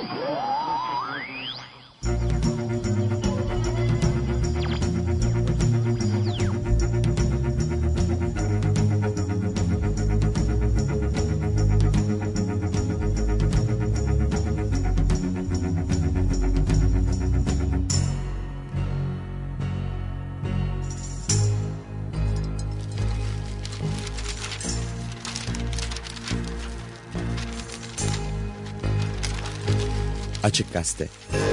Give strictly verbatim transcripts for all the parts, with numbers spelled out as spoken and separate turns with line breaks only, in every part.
Açık Gazete.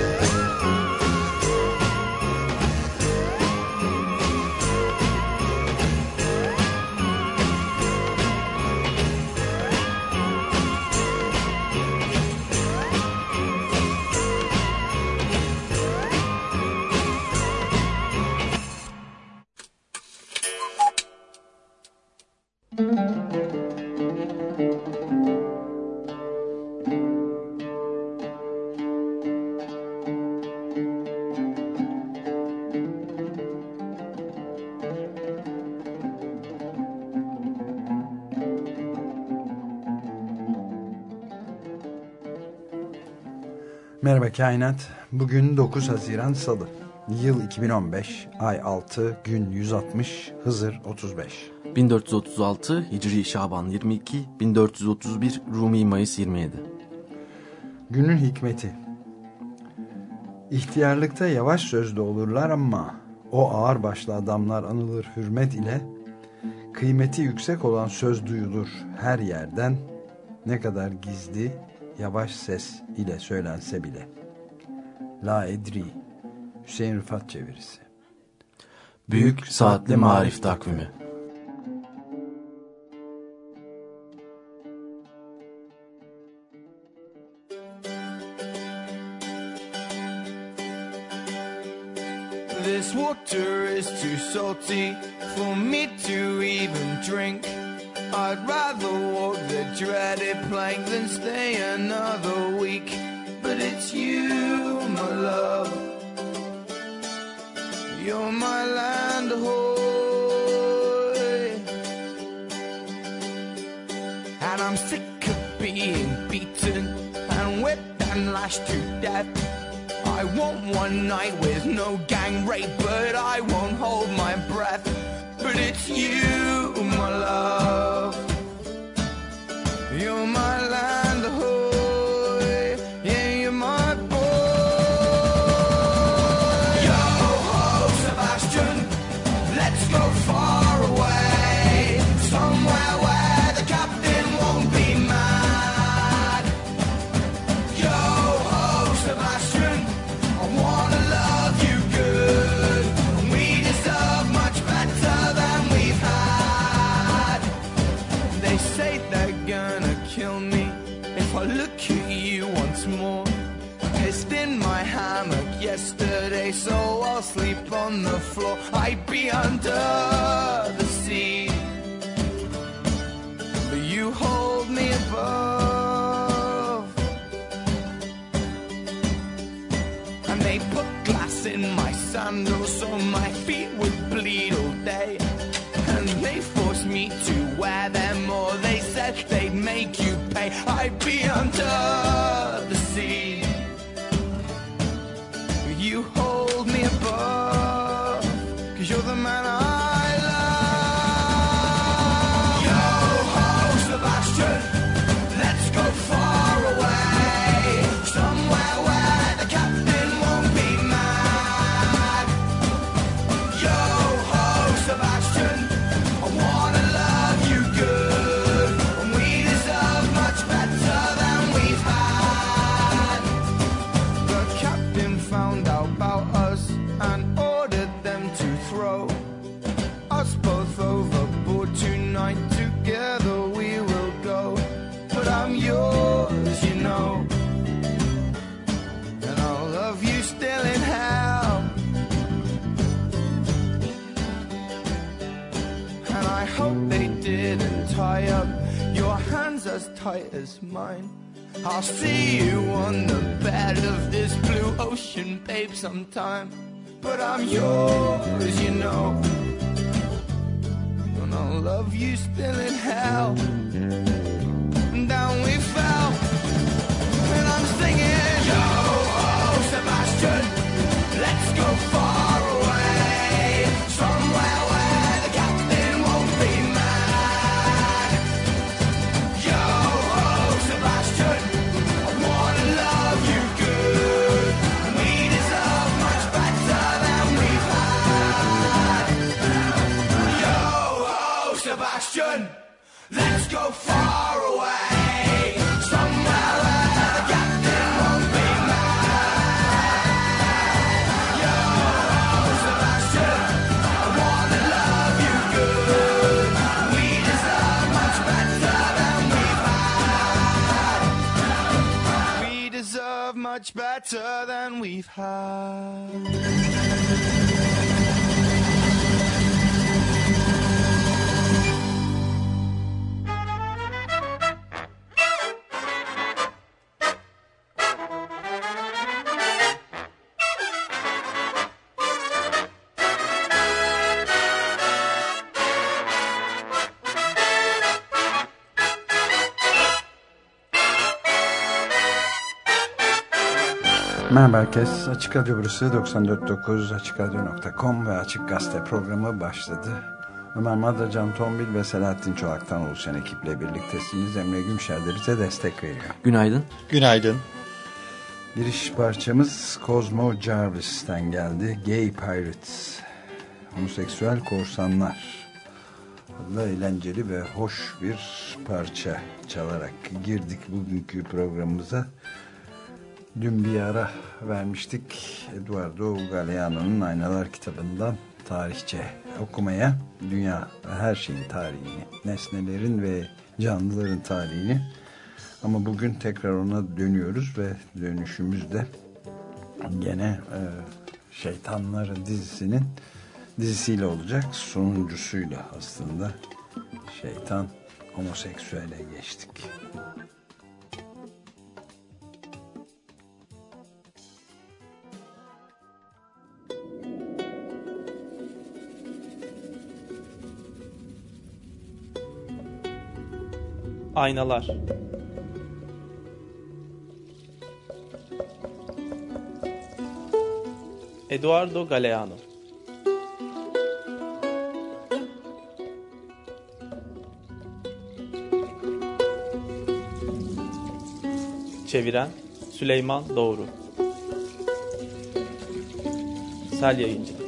Merhaba Kainat. Bugün dokuz Haziran Salı. Yıl iki bin on beş, ay altı, gün yüz altmış, Hızır otuz beş.
bin dört yüz otuz altı, Hicri Şaban yirmi iki, bin dört yüz otuz bir, Rumi Mayıs yirmi yedi.
Günün hikmeti. İhtiyarlıkta yavaş sözlü olurlar ama o ağırbaşlı adamlar anılır hürmet ile. Kıymeti yüksek olan söz duyulur her yerden, ne kadar gizli, yavaş ses ile söylense bile. La Edri, Hüseyin Rıfat çevirisi.
Büyük Saatli Marif Takvimi.
This water is too salty for me to even drink. I'd rather walk the dreaded plank than stay another week. But it's you, my love. You're my land ahoy. And I'm sick of being beaten and whipped and lashed to death. I want one night with no gang rape, but I won't hold my breath. But it's you, my love. You're my land ahoy. Yeah, you're my boy. Yo ho, Sebastian, let's go far away, somewhere where the captain won't be mad. Yo ho, Sebastian, I wanna love you good. We deserve much better than we've had. They say they're gonna kill me if I look at you once more. Pissed in my hammock yesterday, so I'll sleep on the floor. I'd be under the sea, but you hold me above. And they put glass in my sandals so my feet would bleed all day. And they forced me to wear them, or they said they'd make you pay. I'd be under the sea, you hold me above, 'cause you're the man I love. Yo ho, Sebastian, let's go far away, somewhere where the captain won't be mad. Yo ho, Sebastian, I wanna love you good, and we deserve much better than we've had. The captain found out about us and ordered them to throw us both overboard tonight. Together we will go, but I'm yours, you know, and I'll love you still in hell. And I hope they didn't tie up your hands as tight as mine. I'll see you on the bed of this blue ocean, babe, sometime. But I'm yours, you know, and I'll love you still in hell. And down we fell, and I'm singing. go far away, somewhere where the captain won't be mad. Yo, Sebastian, I wanna love you good. We deserve much better than we've had. We deserve much better than we've had.
Merhaba herkes. Açık Radyo burası doksan dört nokta dokuz açık radyo nokta com ve Açık Gazete programı başladı. Ömer Madra, Can Tombil ve Selahattin Çolak'tan oluşan ekiple birliktesiniz. Emre Gümşer de bize destek veriyor.
Günaydın.
Günaydın.
Giriş parçamız Cosmo Jarvis'ten geldi. Gay Pirates, homoseksüel korsanlar adlı eğlenceli ve hoş bir parça çalarak girdik bugünkü programımıza. Dün bir ara vermiştik Eduardo Galeano'nun Aynalar kitabından tarihçe okumaya, dünya her şeyin tarihini, nesnelerin ve canlıların tarihini. Ama bugün tekrar ona dönüyoruz ve dönüşümüz de gene e, Şeytanların dizisinin dizisiyle olacak, sonuncusuyla aslında şeytan homoseksüele geçtik.
Aynalar. Eduardo Galeano. Çeviren Süleyman Doğru. Sel Yayıncılık.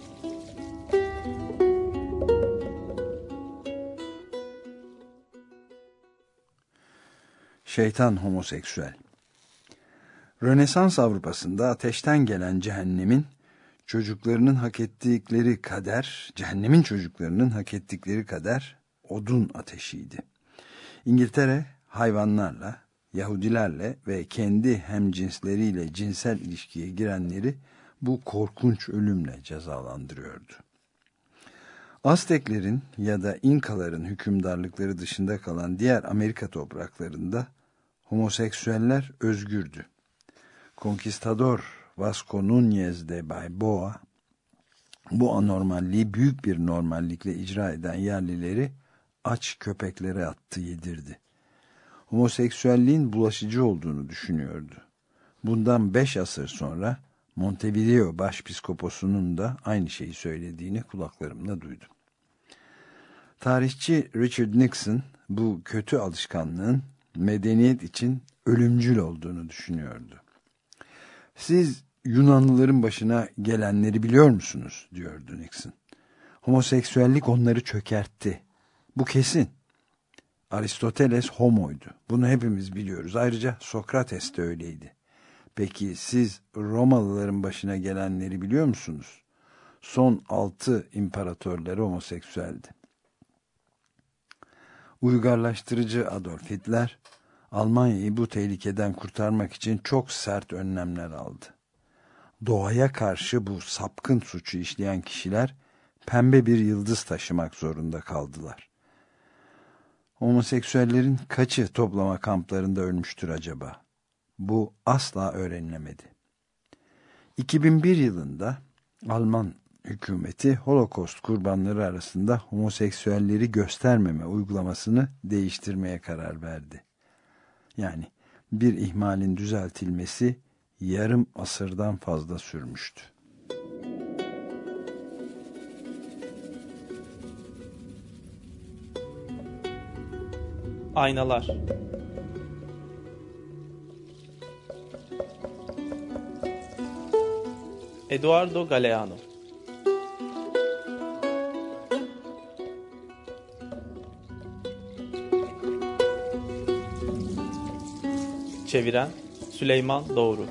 Şeytan homoseksüel. Rönesans Avrupa'sında ateşten gelen cehennemin çocuklarının hak ettikleri kader, cehennemin çocuklarının hak ettikleri kader odun ateşiydi. İngiltere hayvanlarla, Yahudilerle ve kendi hemcinsleriyle cinsel ilişkiye girenleri bu korkunç ölümle cezalandırıyordu. Azteklerin ya da İnkaların hükümdarlıkları dışında kalan diğer Amerika topraklarında homoseksüeller özgürdü. Konkistador Vasco Núñez de Balboa bu anormalliği büyük bir normallikle icra eden yerlileri aç köpeklere attı, yedirdi. Homoseksüelliğin bulaşıcı olduğunu düşünüyordu. Bundan beş asır sonra Montevideo başpiskoposunun da aynı şeyi söylediğini kulaklarımla duydum. Tarihçi Richard Nixon bu kötü alışkanlığın medeniyet için ölümcül olduğunu düşünüyordu. Siz Yunanlıların başına gelenleri biliyor musunuz, diyordu Nixon. Homoseksüellik onları çökertti. Bu kesin. Aristoteles homoydu. Bunu hepimiz biliyoruz. Ayrıca Sokrates de öyleydi. Peki siz Romalıların başına gelenleri biliyor musunuz? Son altı imparatorları homoseksüeldi. Uygarlaştırıcı Adolf Hitler, Almanya'yı bu tehlikeden kurtarmak için çok sert önlemler aldı. Doğaya karşı bu sapkın suçu işleyen kişiler pembe bir yıldız taşımak zorunda kaldılar. Homoseksüellerin kaçı toplama kamplarında ölmüştür acaba? Bu asla öğrenilemedi. iki bin bir yılında Alman hükümeti Holocaust kurbanları arasında homoseksüelleri göstermeme uygulamasını değiştirmeye karar verdi. Yani bir ihmalin düzeltilmesi yarım asırdan fazla sürmüştü.
Aynalar. Eduardo Galeano. Çeviren Süleyman Doğru.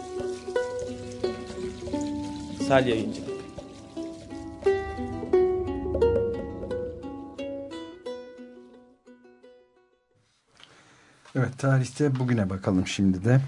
Sel Yayıncılık.
Evet, tarihte bugüne bakalım şimdi de.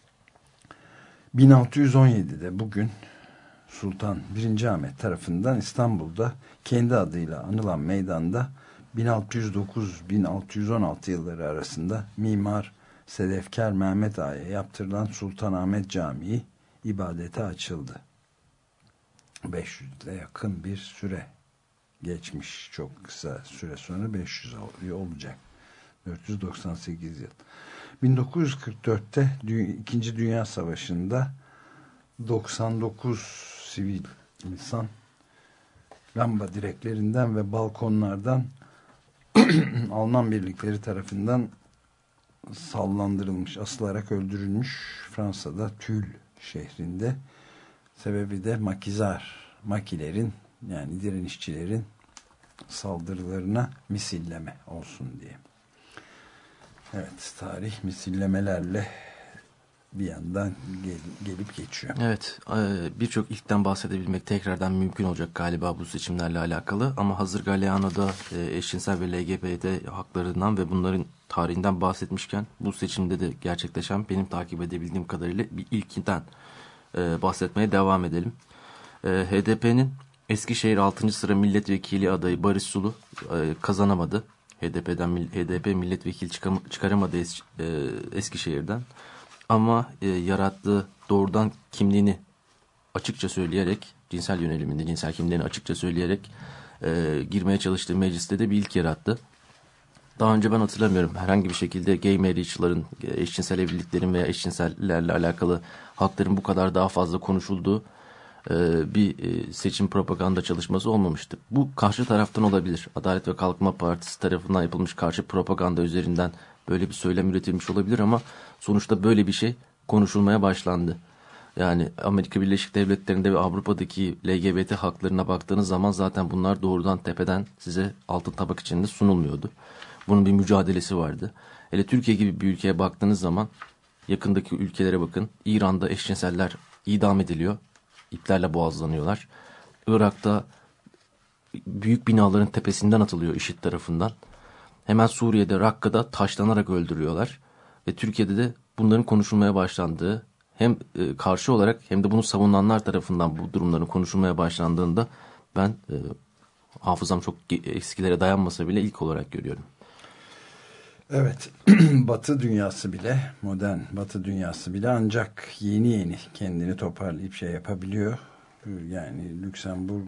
bin altı yüz on yedide bugün Sultan birinci. Ahmet tarafından İstanbul'da kendi adıyla anılan meydanda bin altı yüz dokuz bin altı yüz on altı yılları arasında Mimar Sedefkar Mehmet Ağa'ya yaptırılan Sultanahmet Camii ibadete açıldı. beş yüze yakın bir süre geçmiş, çok kısa süre sonra beş yüz olacak. dört yüz doksan sekiz yıl. bin dokuz yüz kırk dörtte İkinci Dünya Savaşı'nda doksan dokuz sivil insan lamba direklerinden ve balkonlardan Alman birlikleri tarafından sallandırılmış, asılarak öldürülmüş Fransa'da Tül şehrinde. Sebebi de makizar, makilerin yani direnişçilerin saldırılarına misilleme olsun diye. Evet, tarih misillemelerle bir yandan gel, gelip geçiyor.
Evet, birçok ilkten bahsedebilmek tekrardan mümkün olacak galiba bu seçimlerle alakalı. Ama hazır Galeano'da eşcinsel ve L G B T haklarından ve bunların tarihinden bahsetmişken bu seçimde de gerçekleşen benim takip edebildiğim kadarıyla bir ilkinden bahsetmeye devam edelim. H D P'nin Eskişehir altıncı sıra milletvekili adayı Barış Sulu kazanamadı. H D P'den H D P milletvekili çıkaramadı es, e, Eskişehir'den. Ama e, yarattığı doğrudan kimliğini açıkça söyleyerek, cinsel yönelimini, cinsel kimliğini açıkça söyleyerek e, girmeye çalıştığı mecliste de bir ilk yarattı. Daha önce ben hatırlamıyorum herhangi bir şekilde gay marriage'ların, eşcinsel evliliklerin veya eşcinsellerle alakalı hakların bu kadar daha fazla konuşulduğu bir seçim propaganda çalışması olmamıştı. Bu karşı taraftan olabilir. Adalet ve Kalkınma Partisi tarafından yapılmış karşı propaganda üzerinden böyle bir söylem üretilmiş olabilir ama sonuçta böyle bir şey konuşulmaya başlandı. Yani Amerika Birleşik Devletleri'nde ve Avrupa'daki L G B T haklarına baktığınız zaman zaten bunlar doğrudan tepeden size altın tabak içinde sunulmuyordu. Bunun bir mücadelesi vardı. Hele Türkiye gibi bir ülkeye baktığınız zaman yakındaki ülkelere bakın. İran'da eşcinseller idam ediliyor. İplerle boğazlanıyorlar. Irak'ta büyük binaların tepesinden atılıyor IŞİD tarafından. Hemen Suriye'de, Rakka'da taşlanarak öldürüyorlar. Ve Türkiye'de de bunların konuşulmaya başlandığı, hem karşı olarak hem de bunu savunanlar tarafından bu durumların konuşulmaya başlandığında ben e, hafızam çok eskilere dayanmasa bile ilk olarak görüyorum.
Evet, Batı dünyası bile, modern Batı dünyası bile ancak yeni yeni kendini toparlayıp şey yapabiliyor. Yani Lüksemburg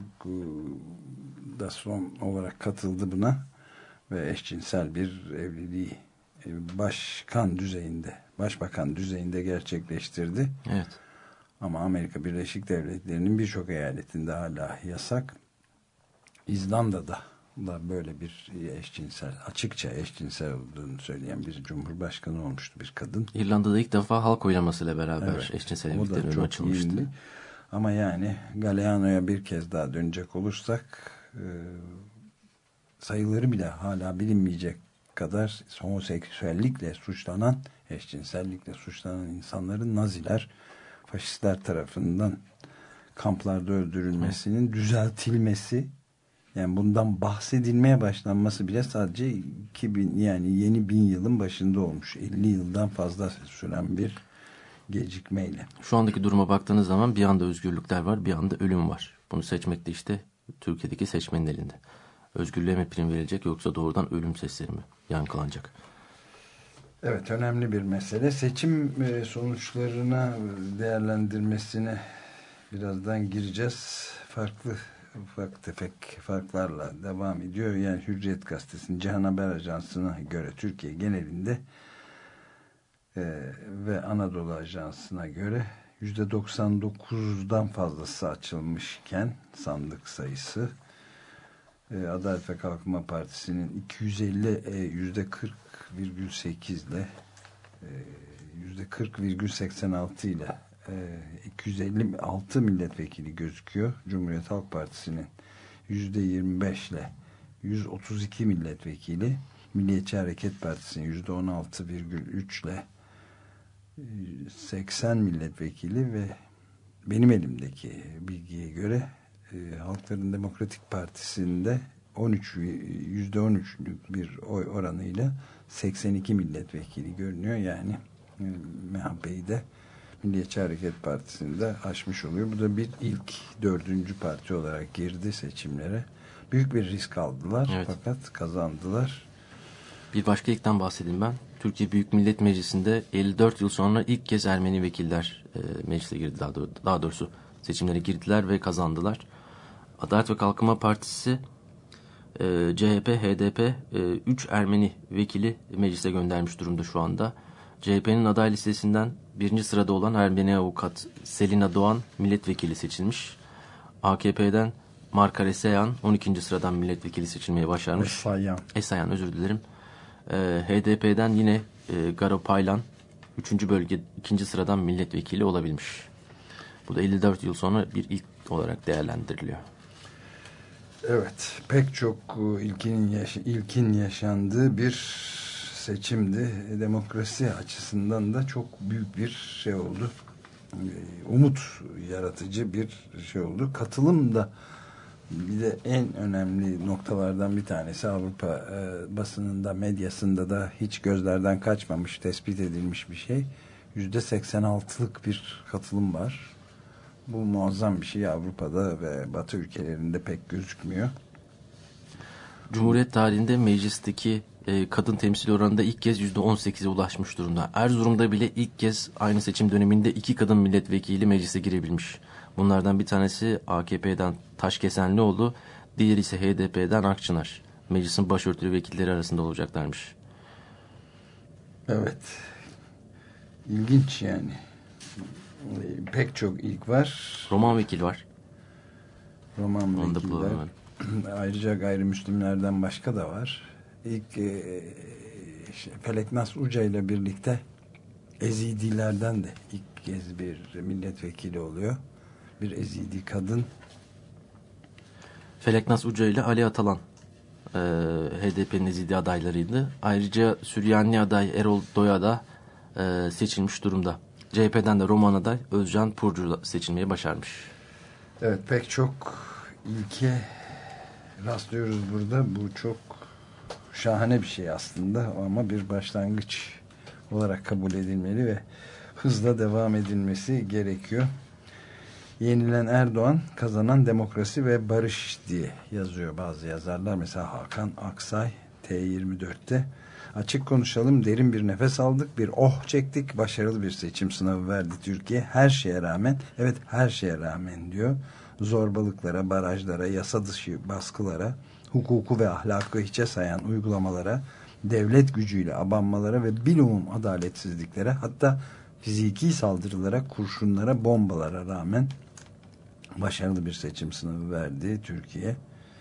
da son olarak katıldı buna ve eşcinsel bir evliliği başkan düzeyinde, başbakan düzeyinde gerçekleştirdi.
Evet.
Ama Amerika Birleşik Devletleri'nin birçok eyaletinde hala yasak. İzlanda'da da böyle bir eşcinsel, açıkça eşcinsel olduğunu söyleyen bir cumhurbaşkanı olmuştu, bir kadın.
İrlanda'da ilk defa halk oylamasıyla beraber evet, eşcinsel evliliklerin önü açılmıştı.
Iyiydi. Ama yani Galeano'ya bir kez daha dönecek olursak e, sayıları bile hala bilinmeyecek kadar homoseksüellikle suçlanan, eşcinsellikle suçlanan insanların Naziler, faşistler tarafından kamplarda öldürülmesinin evet, düzeltilmesi, yani bundan bahsedilmeye başlanması bile sadece iki bin, yani yeni bin yılın başında olmuş. elli yıldan fazla süren bir gecikmeyle.
Şu andaki duruma baktığınız zaman bir anda özgürlükler var, bir anda ölüm var. Bunu seçmek de işte Türkiye'deki seçmenin elinde. Özgürlüğe mi prim verilecek yoksa doğrudan ölüm sesleri mi yankılanacak?
Evet, önemli bir mesele. Seçim sonuçlarına değerlendirmesine birazdan gireceğiz. Farklı ufak tefek farklarla devam ediyor. Yani Hürriyet Gazetesi'nin Cihan Haber Ajansı'na göre Türkiye genelinde e, ve Anadolu Ajansı'na göre yüzde doksan dokuzdan fazlası açılmışken sandık sayısı, e, Adalet ve Kalkınma Partisi'nin iki yüz elli e, yüzde kırk virgül sekiz ile e, yüzde kırk virgül seksen altı ile iki yüz elli altı milletvekili gözüküyor. Cumhuriyet Halk Partisi'nin yüzde yirmi beş ile yüz otuz iki milletvekili, Milliyetçi Hareket Partisi'nin yüzde on altı virgül üç ile seksen milletvekili ve benim elimdeki bilgiye göre e, Halkların Demokratik Partisi'nde on üç yüzde on üçlük bir oy oranıyla seksen iki milletvekili görünüyor. Yani e, M H P'yi de Milliyetçi Hareket Partisi'nde aşmış oluyor. Bu da bir ilk dördüncü parti olarak girdi seçimlere. Büyük bir risk aldılar, evet. Fakat kazandılar.
Bir başka ilkten bahsedeyim ben. Türkiye Büyük Millet Meclisi'nde elli dört yıl sonra ilk kez Ermeni vekiller e, meclise girdi. Daha, doğrusu, daha doğrusu seçimlere girdiler ve kazandılar. Adalet ve Kalkınma Partisi, e, C H P, H D P üç e, Ermeni vekili meclise göndermiş durumda şu anda. C H P'nin aday listesinden birinci sırada olan Ermeni avukat Selina Doğan milletvekili seçilmiş. A K P'den Markar Esayan on ikinci sıradan milletvekili seçilmeyi başarmış.
Esayan.
Esayan özür dilerim. Ee, H D P'den yine e, Garo Paylan üçüncü bölge ikinci sıradan milletvekili olabilmiş. Bu da elli dört yıl sonra bir ilk olarak değerlendiriliyor.
Evet, pek çok ilkin, yaş ilkin yaşandığı bir seçimdi. Demokrasi açısından da çok büyük bir şey oldu. Umut yaratıcı bir şey oldu. Katılım da bir de en önemli noktalardan bir tanesi Avrupa e, basınında, medyasında da hiç gözlerden kaçmamış, tespit edilmiş bir şey. yüzde seksen altılık bir katılım var. Bu muazzam bir şey. Avrupa'da ve Batı ülkelerinde pek gözükmüyor.
Cumhuriyet tarihinde meclisteki e, kadın temsil oranında ilk kez yüzde on sekize ulaşmış durumda. Erzurum'da bile ilk kez aynı seçim döneminde iki kadın milletvekili meclise girebilmiş. Bunlardan bir tanesi A K P'den Taşkesenlioğlu, diğeri ise H D P'den Akçınar. Meclisin başörtülü vekilleri arasında olacaklarmış.
Evet. İlginç yani. Pek çok ilk var.
Roman vekil var.
Roman vekiller. Ayrıca gayrimüslimlerden başka da var. İlk e, şey, Feleknas Uca ile birlikte Ezidilerden de ilk kez bir milletvekili oluyor. Bir Ezidi kadın.
Feleknas Uca ile Ali Atalan e, H D P'nin Ezidi adaylarıydı. Ayrıca Süryani aday Erol Doya da e, seçilmiş durumda. C H P'den de Roman aday Özcan Purcu seçilmeyi başarmış.
Evet, pek çok ilke rastlıyoruz burada. Bu çok şahane bir şey aslında ama bir başlangıç olarak kabul edilmeli ve hızla devam edilmesi gerekiyor. Yenilen Erdoğan, kazanan demokrasi ve barış diye yazıyor bazı yazarlar. Mesela Hakan Aksay T yirmi dörtte. Açık konuşalım, derin bir nefes aldık, bir oh çektik, başarılı bir seçim sınavı verdi Türkiye. Her şeye rağmen, evet her şeye rağmen diyor, zorbalıklara, barajlara, yasa dışı baskılara, hukuku ve ahlakı hiçe sayan uygulamalara, devlet gücüyle abanmalara ve bilumum adaletsizliklere, hatta fiziki saldırılara, kurşunlara, bombalara rağmen başarılı bir seçim sınavı verdi Türkiye.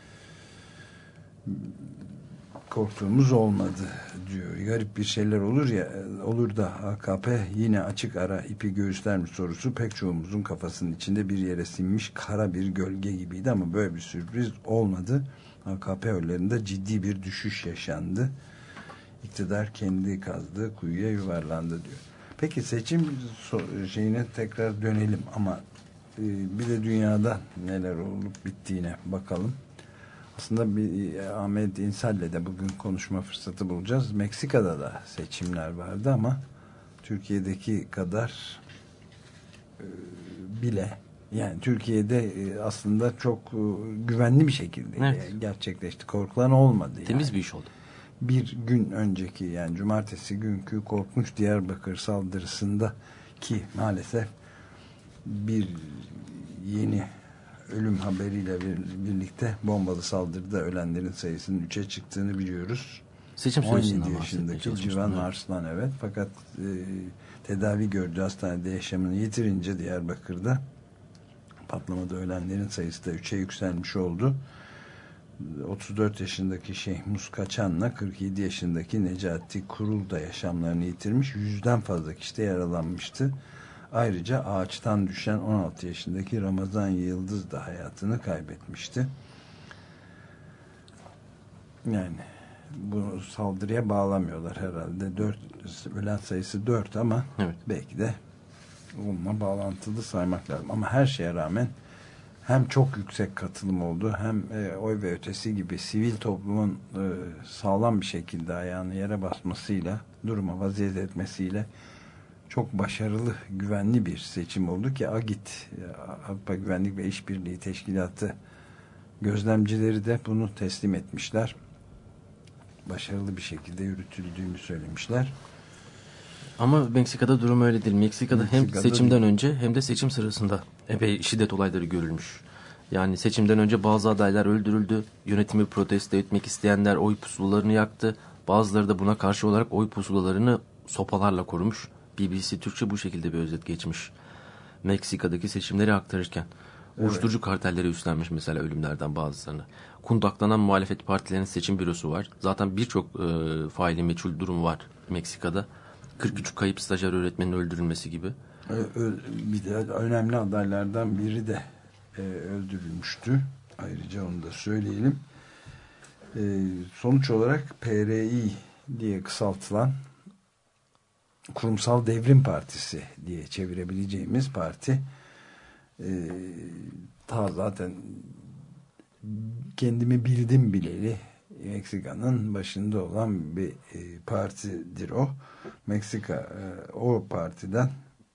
Korktuğumuz olmadı diyor. Garip bir şeyler olur ya, olur da A K P yine açık ara ipi göğüsler mi sorusu pek çoğumuzun kafasının içinde bir yere sinmiş kara bir gölge gibiydi ama böyle bir sürpriz olmadı. A K P oylarında ciddi bir düşüş yaşandı. İktidar kendi kazdığı kuyuya yuvarlandı diyor. Peki seçim şeyine tekrar dönelim ama bir de dünyada neler olup bittiğine bakalım. Aslında bir Ahmet İnsal'le de bugün konuşma fırsatı bulacağız. Meksika'da da seçimler vardı ama Türkiye'deki kadar e, bile yani Türkiye'de e, aslında çok e, güvenli bir şekilde evet. gerçekleşti. Korkulan olmadı. Yani.
Temiz bir iş oldu.
Bir gün önceki yani cumartesi günkü korkunç Diyarbakır saldırısında ki maalesef bir yeni ölüm haberiyle birlikte bombalı saldırıda ölenlerin sayısının üçe çıktığını biliyoruz.
Seçim
on yedi yaşındaki Civan Arslan evet fakat e, tedavi gördü hastanede yaşamını yitirince Diyarbakır'da patlamada ölenlerin sayısı da üçe yükselmiş oldu. otuz dört yaşındaki Şeyh Muskaçan'la kırk yedi yaşındaki Necati Kurul da yaşamlarını yitirmiş. Yüzden fazla kişi de yaralanmıştı. Ayrıca ağaçtan düşen on altı yaşındaki Ramazan Yıldız da hayatını kaybetmişti. Yani bunu saldırıya bağlamıyorlar herhalde. Dört, ölen sayısı dört ama
evet.
belki de onunla bağlantılı saymak lazım. Ama her şeye rağmen hem çok yüksek katılım oldu, hem e, oy ve ötesi gibi sivil toplumun e, sağlam bir şekilde ayağını yere basmasıyla, duruma vaziyet etmesiyle çok başarılı, güvenli bir seçim oldu ki AGİT, Avrupa Güvenlik ve İşbirliği Teşkilatı gözlemcileri de bunu teslim etmişler. Başarılı bir şekilde yürütüldüğünü söylemişler.
Ama Meksika'da durum öyle değil. Meksika'da,
Meksika'da
hem seçimden
değil.
önce hem de seçim sırasında epey şiddet olayları görülmüş. Yani seçimden önce bazı adaylar öldürüldü. Yönetimi protesto etmek isteyenler oy pusulalarını yaktı. Bazıları da buna karşı olarak oy pusulalarını sopalarla korumuş. B B C Türkçe bu şekilde bir özet geçmiş. Meksika'daki seçimleri aktarırken.
Evet.
Uyuşturucu kartelleri üstlenmiş mesela ölümlerden bazılarını. Kundaklanan muhalefet partilerinin seçim bürosu var. Zaten birçok e, faili meçhul durum var Meksika'da. kırk üç kayıp stajyer öğretmenin öldürülmesi gibi.
Bir de önemli adaylardan biri de e, öldürülmüştü. Ayrıca onu da söyleyelim. E, sonuç olarak P R I diye kısaltılan Kurumsal Devrim Partisi diye çevirebileceğimiz parti e, ta zaten kendimi bildim bileli Meksika'nın başında olan bir e, partidir o. Meksika e, o partiden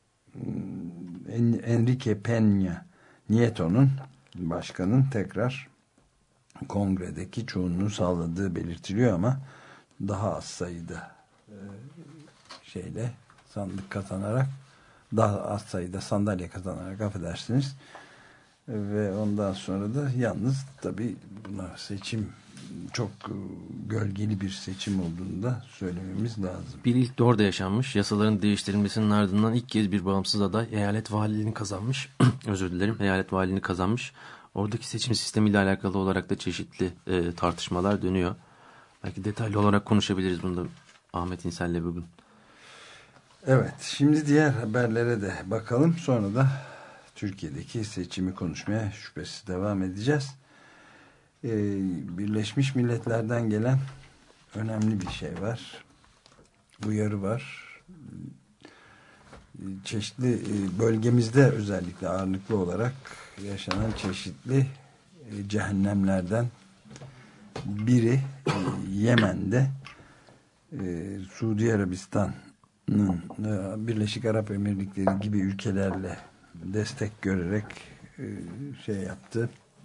Enrique Peña Nieto'nun, başkanın tekrar kongredeki çoğunluğu sağladığı belirtiliyor ama daha az sayıda e, şeyle sandık kazanarak, daha az sayıda sandalye kazanarak, affedersiniz, ve ondan sonra da yalnız tabii buna seçim çok gölgeli bir seçim olduğunu da söylememiz lazım.
Bir ilk de orada yaşanmış. Yasaların değiştirilmesinin ardından ilk kez bir bağımsız aday eyalet valiliğini kazanmış. Özür dilerim. Eyalet valiliğini kazanmış. Oradaki seçim sistemiyle alakalı olarak da çeşitli e, tartışmalar dönüyor. Belki detaylı olarak konuşabiliriz bunu da Ahmet İnsel'le bugün.
Evet. Şimdi diğer haberlere de bakalım. Sonra da Türkiye'deki seçimi konuşmaya şüphesiz devam edeceğiz. Ee, Birleşmiş Milletler'den gelen önemli bir şey var. Uyarı var. Çeşitli bölgemizde özellikle ağırlıklı olarak yaşanan çeşitli cehennemlerden biri Yemen'de, Suudi Arabistan'ın Birleşik Arap Emirlikleri gibi ülkelerle destek görerek şey yaptı.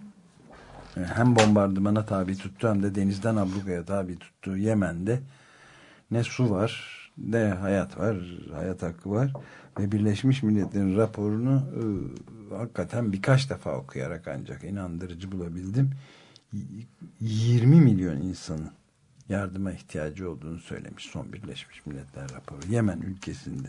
Hem bombardımana tabi tuttu hem de denizden ablukaya tabi tuttu Yemen'de ne su var ne hayat var, hayat hakkı var ve Birleşmiş Milletler'in raporunu e, hakikaten birkaç defa okuyarak ancak inandırıcı bulabildim. yirmi milyon insanın yardıma ihtiyacı olduğunu söylemiş son Birleşmiş Milletler raporu. Yemen ülkesinde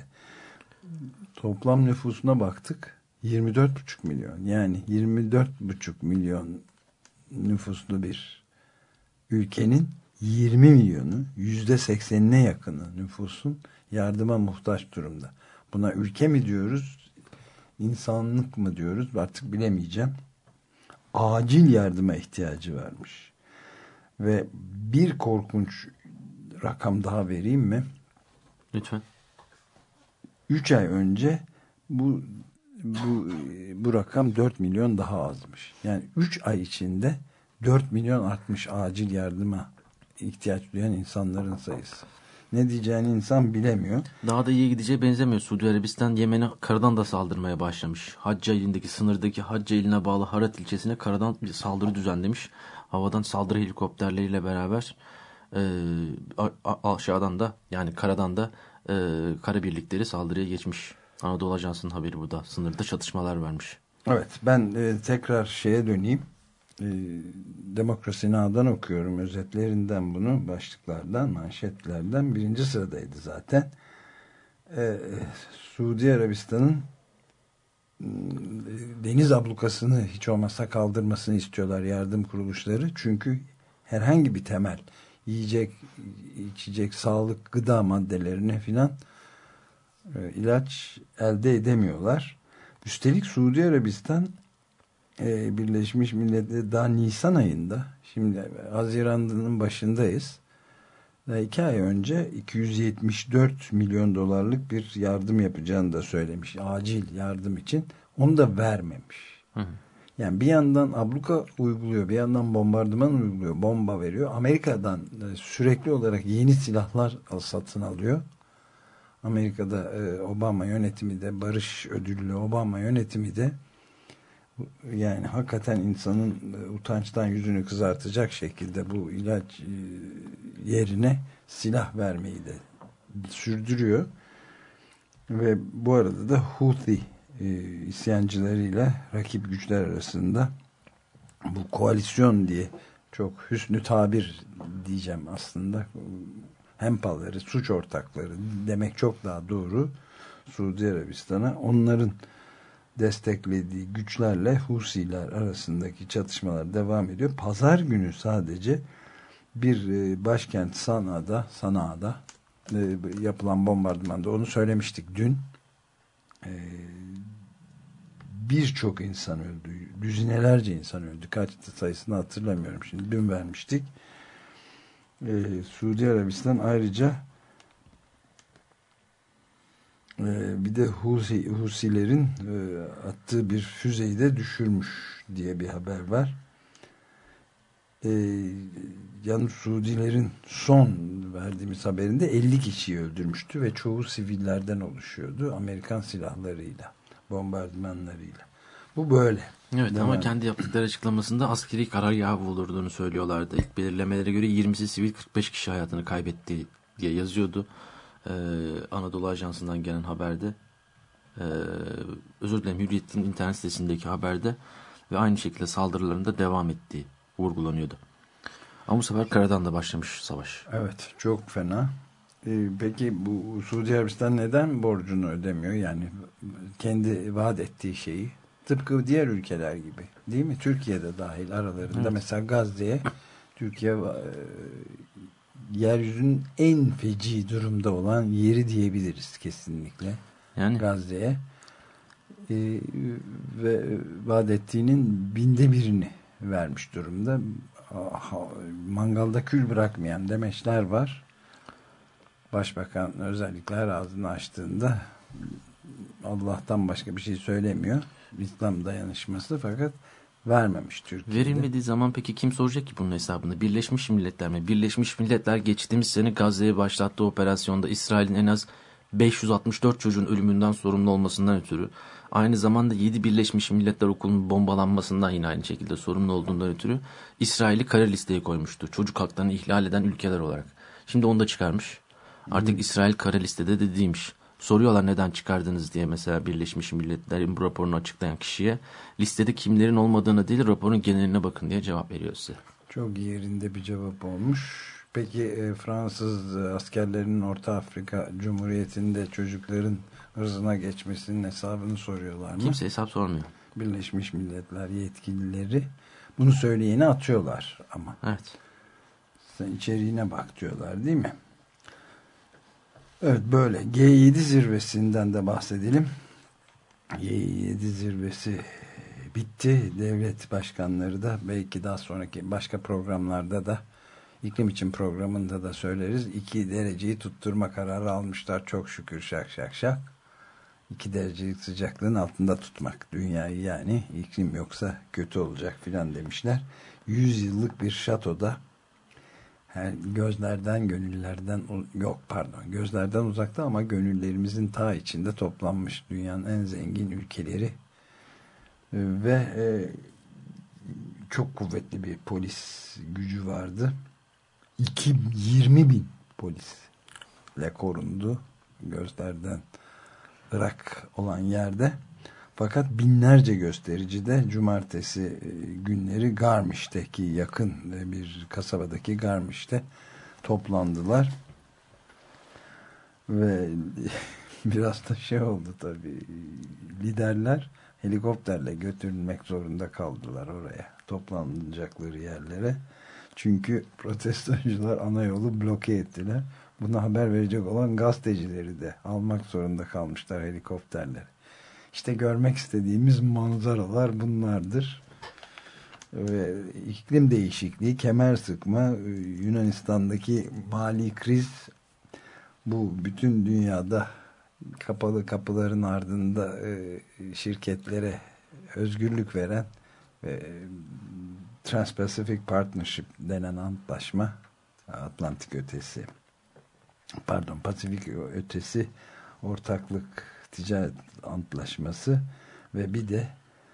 toplam nüfusuna baktık, yirmi dört buçuk milyon, yani yirmi dört buçuk milyon nüfuslu bir ülkenin yirmi milyonu, yüzde seksenine yakını nüfusun yardıma muhtaç durumda. Buna ülke mi diyoruz, insanlık mı diyoruz artık bilemeyeceğim. Acil yardıma ihtiyacı varmış. Ve bir korkunç rakam daha vereyim mi?
Lütfen.
üç ay önce bu bu bu rakam dört milyon daha azmış. Yani üç ay içinde dört milyon artmış acil yardıma ihtiyaç duyan insanların sayısı. Ne diyeceğini insan bilemiyor.
Daha da iyi gideceğe benzemiyor. Suudi Arabistan Yemen'e karadan da saldırmaya başlamış. Hacca ilindeki sınırdaki Hacca iline bağlı Harat ilçesine karadan bir saldırı düzenlemiş. Havadan saldırı helikopterleriyle beraber e, aşağıdan da yani karadan da e, kara birlikleri saldırıya geçmiş. Anadolu Ajansı'nın haberi bu da. Sınırda çatışmalar vermiş.
Evet, ben e, tekrar şeye döneyim. E, Demokrasi Now'dan okuyorum özetlerinden bunu, başlıklardan, manşetlerden. Birinci sıradaydı zaten. E, Suudi Arabistan'ın e, deniz ablukasını hiç olmazsa kaldırmasını istiyorlar yardım kuruluşları. Çünkü herhangi bir temel yiyecek, içecek, sağlık, gıda maddelerini filan ilaç elde edemiyorlar. Üstelik Suudi Arabistan e, Birleşmiş Milletler daha Nisan ayında, şimdi Haziran'ın başındayız, Daha iki ay önce iki yüz yetmiş dört milyon dolarlık bir yardım yapacağını da söylemiş. Acil yardım için. Onu da vermemiş. Hı hı. Yani bir yandan abluka uyguluyor, bir yandan bombardıman uyguluyor, bomba veriyor. Amerika'dan sürekli olarak yeni silahlar satın alıyor. Amerika'da Obama yönetimi de, barış ödüllü Obama yönetimi de yani hakikaten insanın utançtan yüzünü kızartacak şekilde bu ilaç yerine silah vermeyi de sürdürüyor. Ve bu arada da Houthi isyancılarıyla rakip güçler arasında bu koalisyon diye çok hüsnü tabir diyeceğim aslında, hempalları, suç ortakları demek çok daha doğru, Suudi Arabistan'a onların desteklediği güçlerle Husiler arasındaki çatışmalar devam ediyor. Pazar günü sadece bir başkent Sana'da Sana'da yapılan bombardımanda, onu söylemiştik dün, birçok insan öldü. Düzinelerce insan öldü. Kaçtı sayısını hatırlamıyorum şimdi. Dün vermiştik. Ee, Suudi Arabistan ayrıca e, bir de Husi, Husilerin e, attığı bir füzeyi de düşürmüş diye bir haber var. E, yalnız Suudilerin son verdiğimiz haberinde elli kişiyi öldürmüştü ve çoğu sivillerden oluşuyordu. Amerikan silahlarıyla, bombardımanlarıyla. Bu böyle.
Evet, değil ama mi? Kendi yaptıkları açıklamasında askeri karargahı bulurduğunu söylüyorlardı. İlk belirlemelere göre yirmisi sivil, kırk beş kişi hayatını kaybetti diye yazıyordu. Ee, Anadolu Ajansı'ndan gelen haberde. Ee, özür dilerim, Hürriyet'in internet sitesindeki haberde ve aynı şekilde saldırılarında devam ettiği vurgulanıyordu. Ama bu sefer karadan da başlamış savaş.
Evet, çok fena. Ee, peki bu Suudi Arabistan neden borcunu ödemiyor? Yani kendi vaat ettiği şeyi. Tıpkı diğer ülkeler gibi. Değil mi? Türkiye'de dahil aralarında. Evet. Mesela Gazze'ye Türkiye e, yeryüzünün en feci durumda olan yeri diyebiliriz kesinlikle. Yani Gazze'ye e, ve vaat ettiğinin binde birini vermiş durumda. Mangalda kül bırakmayan demeçler var. Başbakan özellikle her ağzını açtığında Allah'tan başka bir şey söylemiyor. İslam dayanışması, fakat vermemiş Türkiye'de.
Verilmediği zaman peki kim soracak ki bunun hesabını? Birleşmiş Milletler mi? Birleşmiş Milletler geçtiğimiz sene Gazze'ye başlattığı operasyonda İsrail'in en az beş yüz altmış dört çocuğun ölümünden sorumlu olmasından ötürü, aynı zamanda yedi Birleşmiş Milletler Okulu'nun bombalanmasından yine aynı şekilde sorumlu olduğundan ötürü İsrail'i kara listeye koymuştu. Çocuk haklarını ihlal eden ülkeler olarak. Şimdi onu da çıkarmış. Artık hmm. İsrail kara listede de değilmiş. Soruyorlar neden çıkardınız diye mesela Birleşmiş Milletler'in bu raporunu açıklayan kişiye, listede kimlerin olmadığını değil raporun geneline bakın diye cevap veriyor size.
Çok yerinde bir cevap olmuş. Peki e, Fransız askerlerinin Orta Afrika Cumhuriyeti'nde çocukların hırzına geçmesinin hesabını soruyorlar mı?
Kimse hesap sormuyor.
Birleşmiş Milletler yetkilileri bunu söyleyeni atıyorlar ama.
Evet.
Sen içeriğine bak diyorlar, değil mi? Evet, böyle. G yedi zirvesinden de bahsedelim. G yedi zirvesi bitti. Devlet başkanları da belki daha sonraki başka programlarda da, iklim için programında da söyleriz. iki dereceyi tutturma kararı almışlar. Çok şükür, şak şak şak. iki derecelik sıcaklığın altında tutmak dünyayı, yani iklim yoksa kötü olacak filan demişler. yüz yıllık bir şatoda, her gözlerden gönüllerden yok pardon gözlerden uzakta ama gönüllerimizin ta içinde toplanmış dünyanın en zengin ülkeleri ve e, çok kuvvetli bir polis gücü vardı. iki yirmi bin polisle korundu gözlerden ırak olan yerde. Fakat binlerce gösterici de cumartesi günleri Garmish'teki yakın bir kasabadaki Garmish'te toplandılar. Ve biraz da şey oldu tabii. Liderler helikopterle götürülmek zorunda kaldılar oraya. Toplanacakları yerlere. Çünkü protestocular ana yolu bloke ettiler. Buna haber verecek olan gazetecileri de almak zorunda kalmışlar helikopterleri. İşte görmek istediğimiz manzaralar bunlardır. ve iklim değişikliği, kemer sıkma, Yunanistan'daki mali kriz, bu bütün dünyada kapalı kapıların ardında e, şirketlere özgürlük veren e, Trans-Pacific Partnership denen antlaşma, Atlantik ötesi, pardon Pasifik ötesi ortaklık ticaret antlaşması ve bir de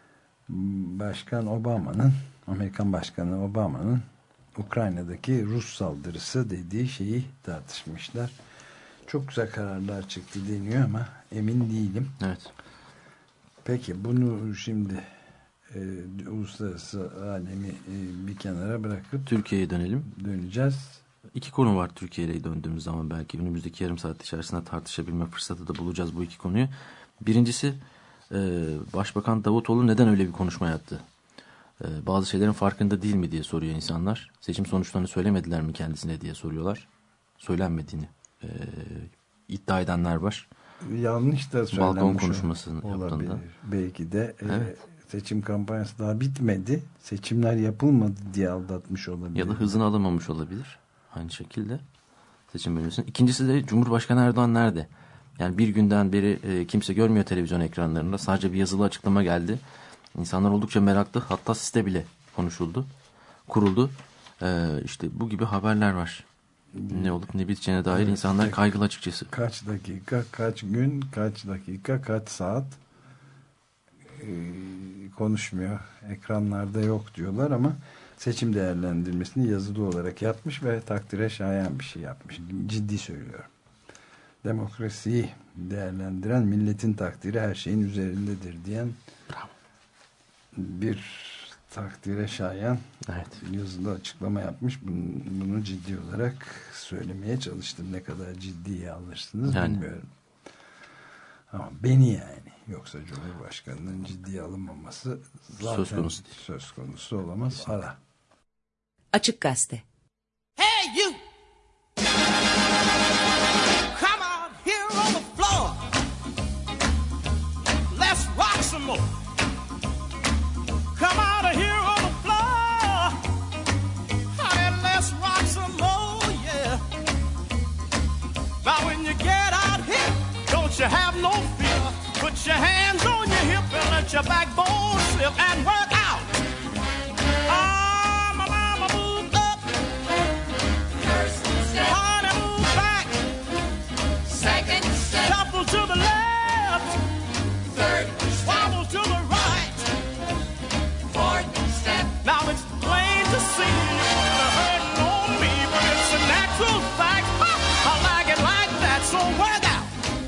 Başkan Obama'nın, Amerikan Başkanı Obama'nın Ukrayna'daki Rus saldırısı dediği şeyi tartışmışlar. Çok güzel kararlar çıktı deniyor ama emin değilim.
Evet.
Peki bunu şimdi e, uluslararası alemi e, bir kenara bırakıp
Türkiye'ye dönelim.
Döneceğiz.
İki konu var Türkiye'ye döndüğümüz zaman, belki önümüzdeki yarım saat içerisinde tartışabilme fırsatı da bulacağız bu iki konuyu. Birincisi, e, Başbakan Davutoğlu neden öyle bir konuşma yaptı? E, bazı şeylerin farkında değil mi diye soruyor insanlar. Seçim sonuçlarını söylemediler mi kendisine diye soruyorlar. Söylenmediğini e, iddia edenler var.
Yanlış da söylenmiş.
Balkon konuşmasını
olabilir.
yaptığında.
Belki de
evet.
e, seçim kampanyası daha bitmedi. Seçimler yapılmadı diye aldatmış olabilir.
Ya da hızını alamamış olabilir. Aynı şekilde seçim bölümünün. İkincisi de Cumhurbaşkanı Erdoğan nerede? Yani bir günden beri e, kimse görmüyor televizyon ekranlarında. Sadece bir yazılı açıklama geldi. İnsanlar oldukça meraklı. Hatta site bile konuşuldu. Kuruldu. E, işte bu gibi haberler var. Ne olup ne biteceğine dair evet, insanlar kaygılı açıkçası.
Kaç dakika, kaç gün, kaç dakika, kaç saat e, konuşmuyor. Ekranlarda yok diyorlar ama seçim değerlendirmesini yazılı olarak yapmış ve takdire şayan bir şey yapmış. Ciddi söylüyorum. Demokrasiyi değerlendiren milletin takdiri her şeyin üzerindedir diyen
Bravo.
bir takdire şayan
evet.
yazılı açıklama yapmış. Bunu, bunu ciddi olarak söylemeye çalıştım. Ne kadar ciddiye alırsınız yani. Bilmiyorum. Ama beni yani. Yoksa Cumhurbaşkanı'nın ciddiye alınmaması zaten söz konusu, söz konusu olamaz. Ara.
Açık Gazete.
Hey you! Come out here on the floor. Let's rock some more. Come out here on the floor. Honey, let's rock some more, yeah. Now when you get out here, don't you have no fear. Put your hands on your hip and let your backbone slip and work out. Ah, my mama moved up. First step. Honey, move back. Second step. Couple to the left. Third step. Wobble to the right. Fourth step. Now it's plain to see you're hurting on me, but it's a natural fact. I like it like that, so work out.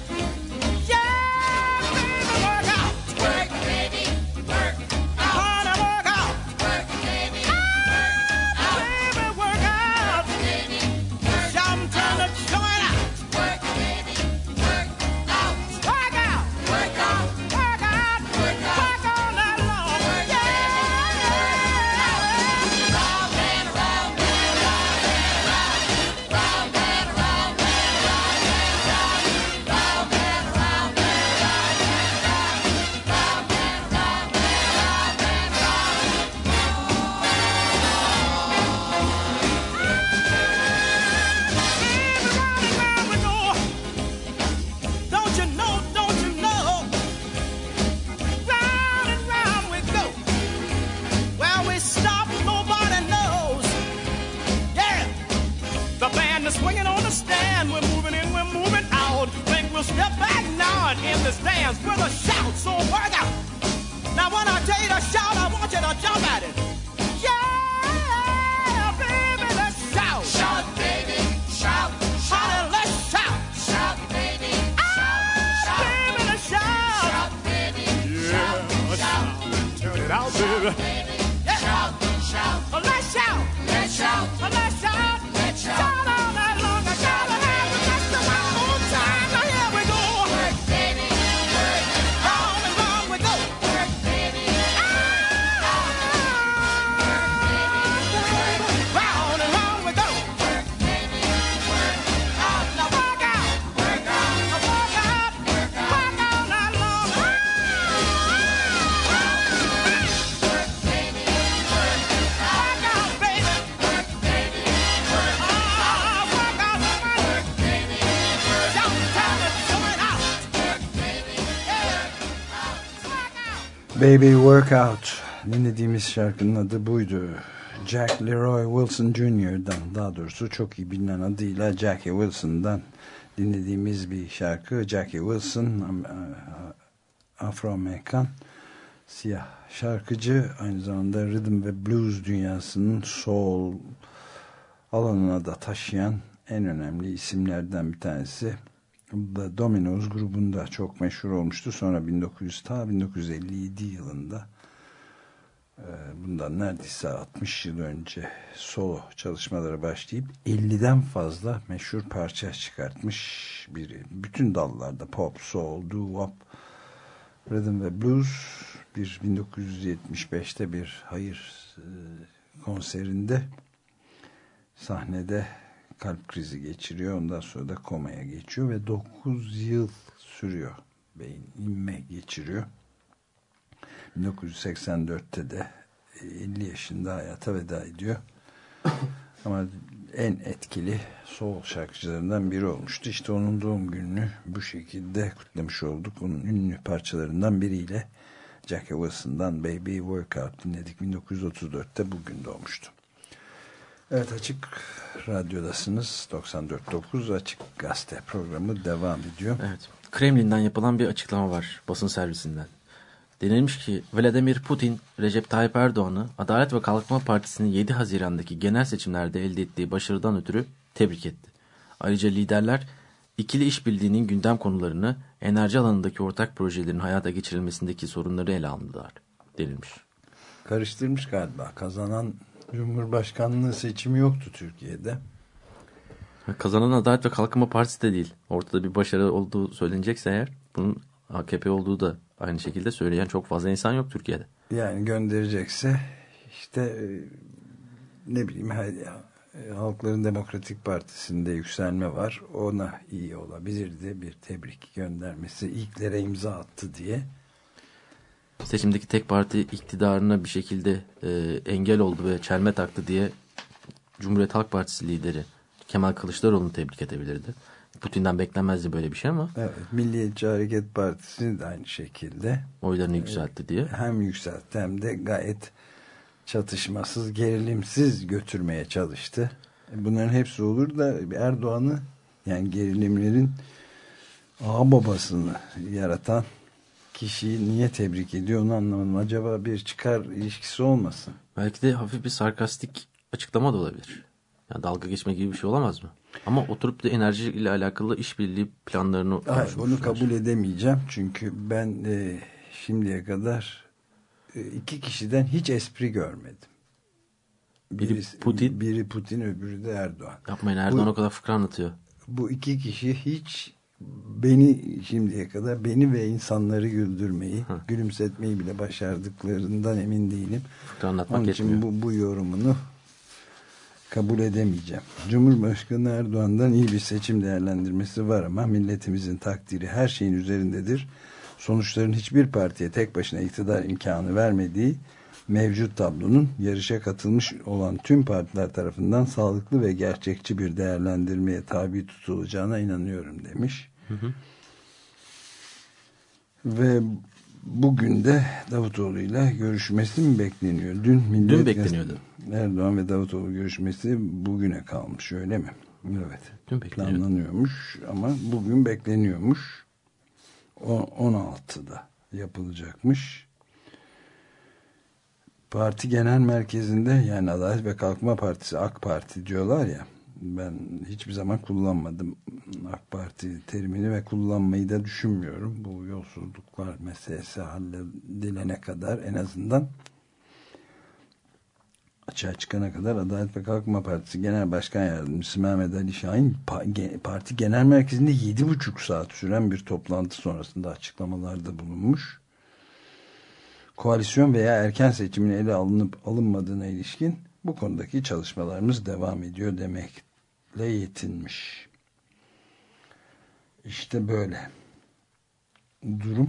In the stands with a shout, so work out. Now when I tell you to shout, I want you to jump at it. Yeah, baby, let's shout. Shout, baby, shout. Honey, let's shout. Shout, baby, shout. Ah, baby, let's shout. Shout, baby, shout. Yeah, shout. Turn it out, baby. Yeah. Shout, shout. Let's shout. Let's shout. Let's shout. Let's shout. Shout all night long. I gotta have it just one more time. Now here we go. Work,
Baby Workout dinlediğimiz şarkının adı buydu. Jack Leroy Wilson Junior'dan, daha doğrusu çok iyi bilinen adıyla Jackie Wilson'dan dinlediğimiz bir şarkı. Jackie Wilson Afro-Amerikan siyah şarkıcı, aynı zamanda rhythm ve blues dünyasının soul alanına da taşıyan en önemli isimlerden bir tanesi. The Dominoes grubunda çok meşhur olmuştu. Sonra bin dokuz yüz ta bin dokuz yüz elli yedi yılında, bundan neredeyse altmış yıl önce solo çalışmalara başlayıp elliden fazla meşhur parça çıkartmış biri. Bütün dallarda pop, soul, doo-wop, rhythm ve blues. Bir bin dokuz yüz yetmiş beşte bir hayır konserinde sahnede kalp krizi geçiriyor. Ondan sonra da komaya geçiyor ve dokuz yıl sürüyor. Beyin inme geçiriyor. bin dokuz yüz seksen dörtte de elli yaşında hayata veda ediyor. Ama en etkili soul şarkıcılarından biri olmuştu. İşte onun doğum gününü bu şekilde kutlamış olduk. Onun ünlü parçalarından biriyle Jackie Wilson'dan Baby Workout dinledik. bin dokuz yüz otuz dörtte bugün doğmuştu. Evet, Açık Radyo'dasınız. doksan dört nokta dokuz Açık Gazete programı devam ediyor.
Evet. Kremlin'den yapılan bir açıklama var basın servisinden. Denilmiş ki Vladimir Putin, Recep Tayyip Erdoğan'ı Adalet ve Kalkınma Partisi'nin yedi Haziran'daki genel seçimlerde elde ettiği başarıdan ötürü tebrik etti. Ayrıca liderler ikili işbirliğinin gündem konularını, enerji alanındaki ortak projelerin hayata geçirilmesindeki sorunları ele aldılar denilmiş.
Karıştırmış galiba. Kazanan Cumhurbaşkanlığı seçimi yoktu Türkiye'de.
Kazanan Adalet ve Kalkınma Partisi de değil. Ortada bir başarı olduğu söylenecekse eğer, bunun A K P olduğu da aynı şekilde söyleyen çok fazla insan yok Türkiye'de.
Yani gönderecekse işte ne bileyim, Halkların Demokratik Partisi'nde yükselme var. Ona iyi olabilirdi bir tebrik göndermesi. İlklere imza attı diye.
Seçimdeki tek parti iktidarına bir şekilde e, engel oldu ve çelme taktı diye Cumhuriyet Halk Partisi lideri Kemal Kılıçdaroğlu'nu tebrik edebilirdi. Putin'den beklenmezdi böyle bir şey ama.
Evet, Milliyetçi Hareket Partisi de aynı şekilde
oylarını yükseltti diye.
Hem yükseltti hem de gayet çatışmasız, gerilimsiz götürmeye çalıştı. Bunların hepsi olur da Erdoğan'ı, yani gerilimlerin ağababasını yaratan kişiyi niye tebrik ediyor onu anlamadım. Acaba bir çıkar ilişkisi olmasın?
Belki de hafif bir sarkastik açıklama da olabilir. Yani dalga geçme gibi bir şey olamaz mı? Ama oturup da enerji ile alakalı işbirliği planlarını
Hayır, bunu kabul edemeyeceğim. Çünkü ben e, şimdiye kadar e, iki kişiden hiç espri görmedim.
Biri
Birisi,
Putin.
Biri Putin, öbürü de Erdoğan.
Yapmayın, Erdoğan
bu,
o kadar fıkra anlatıyor.
Bu iki kişi hiç beni şimdiye kadar beni ve insanları güldürmeyi, Hı. gülümsetmeyi bile başardıklarından emin değilim.
Fıkra anlatmak
Onun
yetmiyor.
için bu, bu yorumunu kabul edemeyeceğim. Cumhurbaşkanı Erdoğan'dan iyi bir seçim değerlendirmesi var ama milletimizin takdiri her şeyin üzerindedir. Sonuçların hiçbir partiye tek başına iktidar imkanı vermediği mevcut tablonun yarışa katılmış olan tüm partiler tarafından sağlıklı ve gerçekçi bir değerlendirmeye tabi tutulacağına inanıyorum demiş. Hı hı. Ve bugün de Davutoğlu ile görüşmesi mi bekleniyor? Dün, Millet
Dün bekleniyordu.
Erdoğan ve Davutoğlu görüşmesi bugüne kalmış, öyle mi? Evet.
Dün bekleniyordu.
Planlanıyormuş ama bugün bekleniyormuş. on altıda yapılacakmış. Parti genel merkezinde, yani Adalet ve Kalkınma Partisi, AK Parti diyorlar ya, ben hiçbir zaman kullanmadım AK Parti terimini ve kullanmayı da düşünmüyorum. Bu yolsuzluklar meselesi halledilene kadar, en azından açığa çıkana kadar Adalet ve Kalkınma Partisi Genel Başkan Yardımcısı Mehmet Ali Şahin parti genel merkezinde yedi buçuk saat süren bir toplantı sonrasında açıklamalarda bulunmuş. Koalisyon veya erken seçimin ele alınıp alınmadığına ilişkin bu konudaki çalışmalarımız devam ediyor demekle yetinmiş. İşte böyle durum.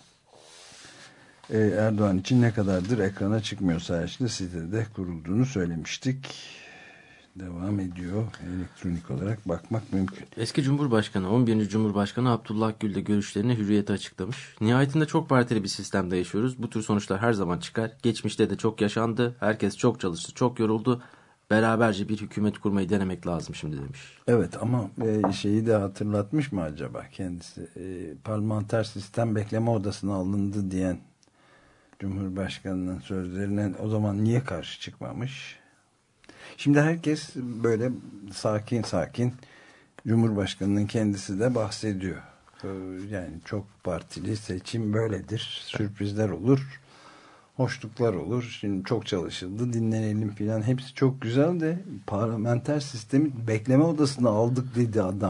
Ee, Erdoğan için ne kadardır ekrana çıkmıyor sayesinde sitede kurulduğunu söylemiştik. devam ediyor. Elektronik olarak bakmak mümkün.
Eski Cumhurbaşkanı on birinci Cumhurbaşkanı Abdullah Gül de görüşlerini Hürriyet'e açıklamış. Nihayetinde çok partili bir sistemde yaşıyoruz. Bu tür sonuçlar her zaman çıkar. Geçmişte de çok yaşandı. Herkes çok çalıştı, çok yoruldu. Beraberce bir hükümet kurmayı denemek lazım şimdi demiş.
Evet ama e, şeyi de hatırlatmış mı acaba kendisi? E, parlamenter sistem bekleme odasına alındı diyen Cumhurbaşkanı'nın sözlerine o zaman niye karşı çıkmamış? Şimdi herkes böyle sakin sakin, Cumhurbaşkanı'nın kendisi de bahsediyor. Ee, yani çok partili seçim böyledir. Sürprizler olur. Hoşluklar olur. Şimdi çok çalışıldı. Dinlenelim filan. Hepsi çok güzel de parlamenter sistemi bekleme odasına aldık dedi adam.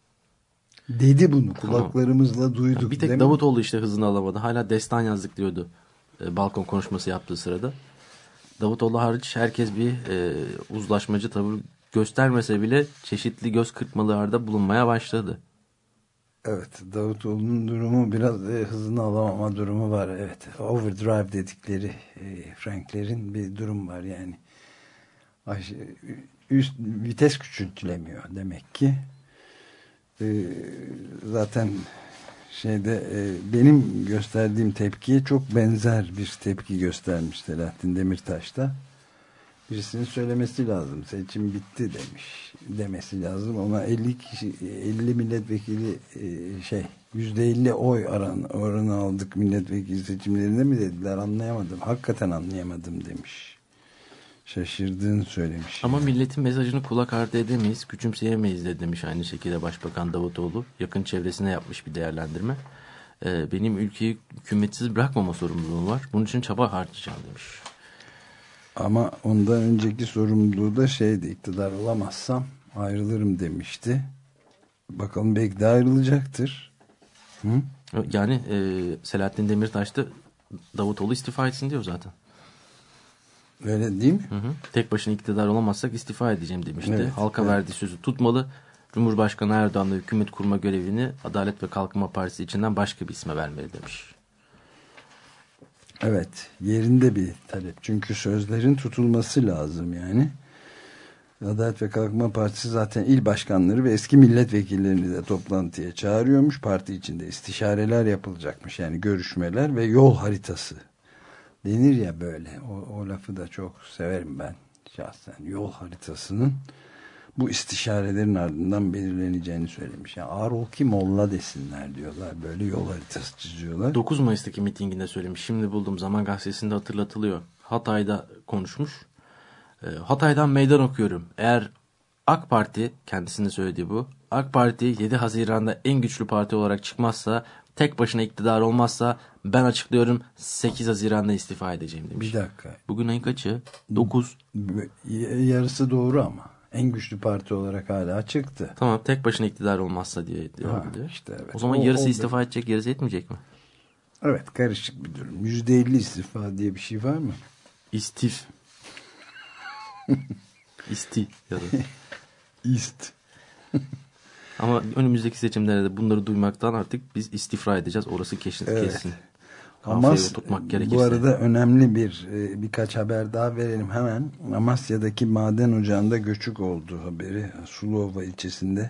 Dedi bunu. Kulaklarımızla duyduk.
Yani bir tek Davutoğlu işte hızını alamadı. Hala destan yazdık diyordu. E, balkon konuşması yaptığı sırada. Davutoğlu hariç herkes bir e, uzlaşmacı tavır göstermese bile çeşitli göz kırpmalarda bulunmaya başladı.
Evet, Davutoğlu'nun durumu biraz e, hızını alamama durumu var. Evet, overdrive dedikleri e, Frankler'in bir durum var yani. Aş, üst vites küçültülemiyor demek ki. E, zaten şeyde e, benim gösterdiğim tepkiye çok benzer bir tepki göstermiş Selahattin Demirtaş da. Birisinin söylemesi lazım. Seçim bitti demiş. Demesi lazım ama elli kişi, elli milletvekili e, şey yüzde elli oy oranı, oranı aldık milletvekili seçimlerinde mi dediler, anlayamadım. Hakikaten anlayamadım demiş. Şaşırdığını söylemiş.
Ama milletin mesajını kulak ardı edemeyiz, küçümseyemeyiz de demiş aynı şekilde Başbakan Davutoğlu. Yakın çevresine yapmış bir değerlendirme. Ee, benim ülkeyi hükümetsiz bırakmama sorumluluğum var. Bunun için çaba harcayacağım demiş.
Ama ondan önceki sorumluluğu da şeydi, iktidar olamazsam ayrılırım demişti. Bakalım belki de ayrılacaktır. Hı?
Yani e, Selahattin Demirtaş da Davutoğlu istifa etsin diyor zaten.
Öyle değil mi?
Hı hı. Tek başına iktidar olamazsak istifa edeceğim demişti.
Evet,
Halka
evet.
verdiği sözü tutmalı. Cumhurbaşkanı Erdoğan'la hükümet kurma görevini Adalet ve Kalkınma Partisi içinden başka bir isme vermeli demiş.
Evet, yerinde bir talep. Çünkü sözlerin tutulması lazım yani. Adalet ve Kalkınma Partisi zaten il başkanları ve eski milletvekillerini de toplantıya çağırıyormuş. Parti içinde istişareler yapılacakmış. Yani görüşmeler ve yol haritası. Denir ya böyle. O, o lafı da çok severim ben şahsen. Yol haritasının bu istişarelerin ardından belirleneceğini söylemiş. Yani Ağrol ki molla desinler diyorlar. Böyle yol haritası çiziyorlar.
dokuz Mayıs'taki mitinginde söylemiş. Şimdi bulduğum Zaman Gazetesi'nde hatırlatılıyor. Hatay'da konuşmuş. E, Hatay'dan meydan okuyorum. Eğer AK Parti, kendisinin söylediği bu, AK Parti yedi Haziran'da en güçlü parti olarak çıkmazsa, tek başına iktidar olmazsa ben açıklıyorum sekiz Haziran'da istifa edeceğim demiş.
Bir dakika.
Bugün ayın kaçı? dokuz.
Yarısı doğru ama. En güçlü parti olarak hala çıktı.
Tamam, tek başına iktidar olmazsa diye diyor.
Ha, işte evet.
O zaman
o,
yarısı
o,
istifa edecek, yarısı etmeyecek mi?
Evet, karışık bir durum. yüzde elli istifa diye bir şey var mı?
İstif. İsti ya da.
İst.
Ama önümüzdeki seçimlerde bunları duymaktan artık biz istifra edeceğiz. Orası kesin.
Evet.
kesin.
Amas,
tutmak gerekirse.
bu arada önemli bir e, birkaç haber daha verelim hemen. Amasya'daki maden ocağında göçük olduğu haberi. Suluova ilçesinde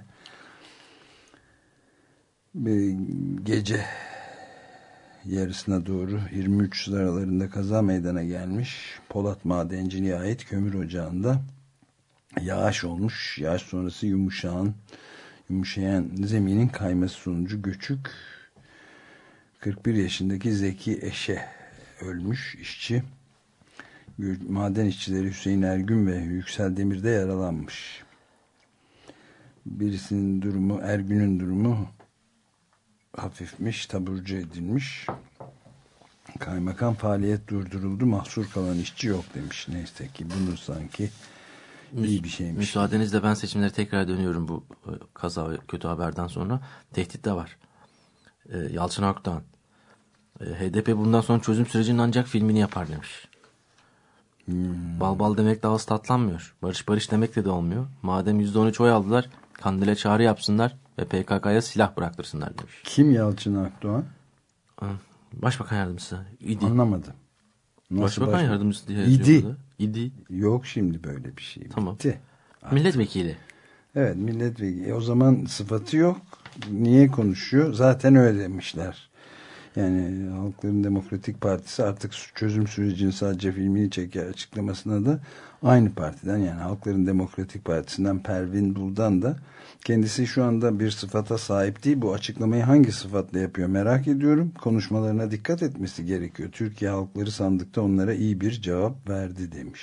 bir gece yarısına doğru yirmi üç sıralarında kaza meydana gelmiş. Polat Madenciliğe ait kömür ocağında yağış olmuş. Yağış sonrası yumuşağın yumuşayan zeminin kayması sonucu göçük. kırk bir yaşındaki Zeki Eşe ölmüş işçi. Maden işçileri Hüseyin Ergün ve Yüksel Demir de yaralanmış. Birisinin durumu, Ergün'ün durumu hafifmiş, taburcu edilmiş. Kaymakam faaliyet durduruldu, mahsur kalan işçi yok demiş. Neyse ki bunu sanki iyi bir şeymiş.
Müsaadenizle ben seçimlere tekrar dönüyorum bu kaza ve kötü haberden sonra. Tehdit de var. Ee, Yalçın Akdoğan. Ee, H D P bundan sonra çözüm sürecinin ancak filmini yapar demiş. Hmm. Bal bal demek de ağız tatlanmıyor. Barış barış demek de de olmuyor. Madem yüzde on üç oy aldılar, Kandil'e çağrı yapsınlar ve P K K'ya silah bıraktırsınlar demiş.
Kim Yalçın Akdoğan?
Başbakan yardımcısı. İdi.
Anlamadım.
Nasıl Başbakan baş... yardımcısı diye
İdi.
İdi.
Yok şimdi böyle bir şey.
Tamam.
Bitti. artık.
Milletvekili.
Evet, milletvekili. O zaman sıfatı yok. Niye konuşuyor? Zaten öyle demişler. Yani Halkların Demokratik Partisi artık çözüm sürecinin sadece filmini çeker açıklamasına da aynı partiden, yani Halkların Demokratik Partisi'nden Pervin Buldan da kendisi şu anda bir sıfata sahip değil. Bu açıklamayı hangi sıfatla yapıyor merak ediyorum. Konuşmalarına dikkat etmesi gerekiyor. Türkiye halkları sandıkta onlara iyi bir cevap verdi demiş.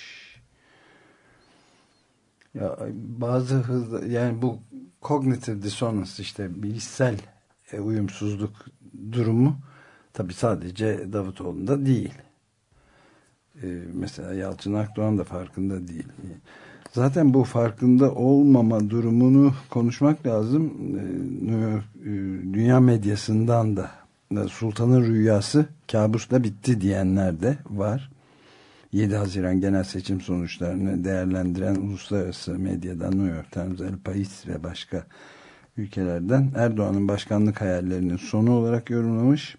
Ya bazı hızlı, yani bu cognitive dissonance, işte bilişsel e, uyumsuzluk durumu tabii sadece Davutoğlu'nda değil. Ee, mesela Yalçın Akdoğan da farkında değil. Zaten bu farkında olmama durumunu konuşmak lazım. Ee, dünya medyasından da Sultan'ın rüyası kabusla bitti diyenler de var. yedi Haziran genel seçim sonuçlarını değerlendiren uluslararası medyadan New York Times, El País ve başka ülkelerden Erdoğan'ın başkanlık hayallerinin sonu olarak yorumlamış.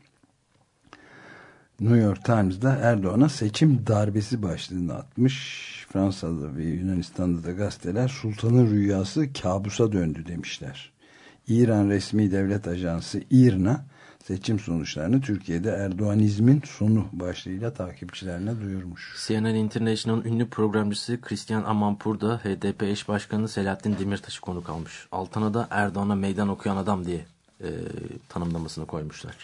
New York Times'da Erdoğan'a seçim darbesi başlığını atmış. Fransa'da ve Yunanistan'da da gazeteler Sultan'ın rüyası kabusa döndü demişler. İran resmi devlet ajansı İRNA seçim sonuçlarını Türkiye'de Erdoğanizmin sonu başlığıyla takipçilerine duyurmuş.
C N N International'ın ünlü programcısı Christian Amanpour da H D P eş başkanı Selahattin Demirtaş'ı konuk almış. Altına da Erdoğan'a meydan okuyan adam diye e, tanımlamasını koymuşlar.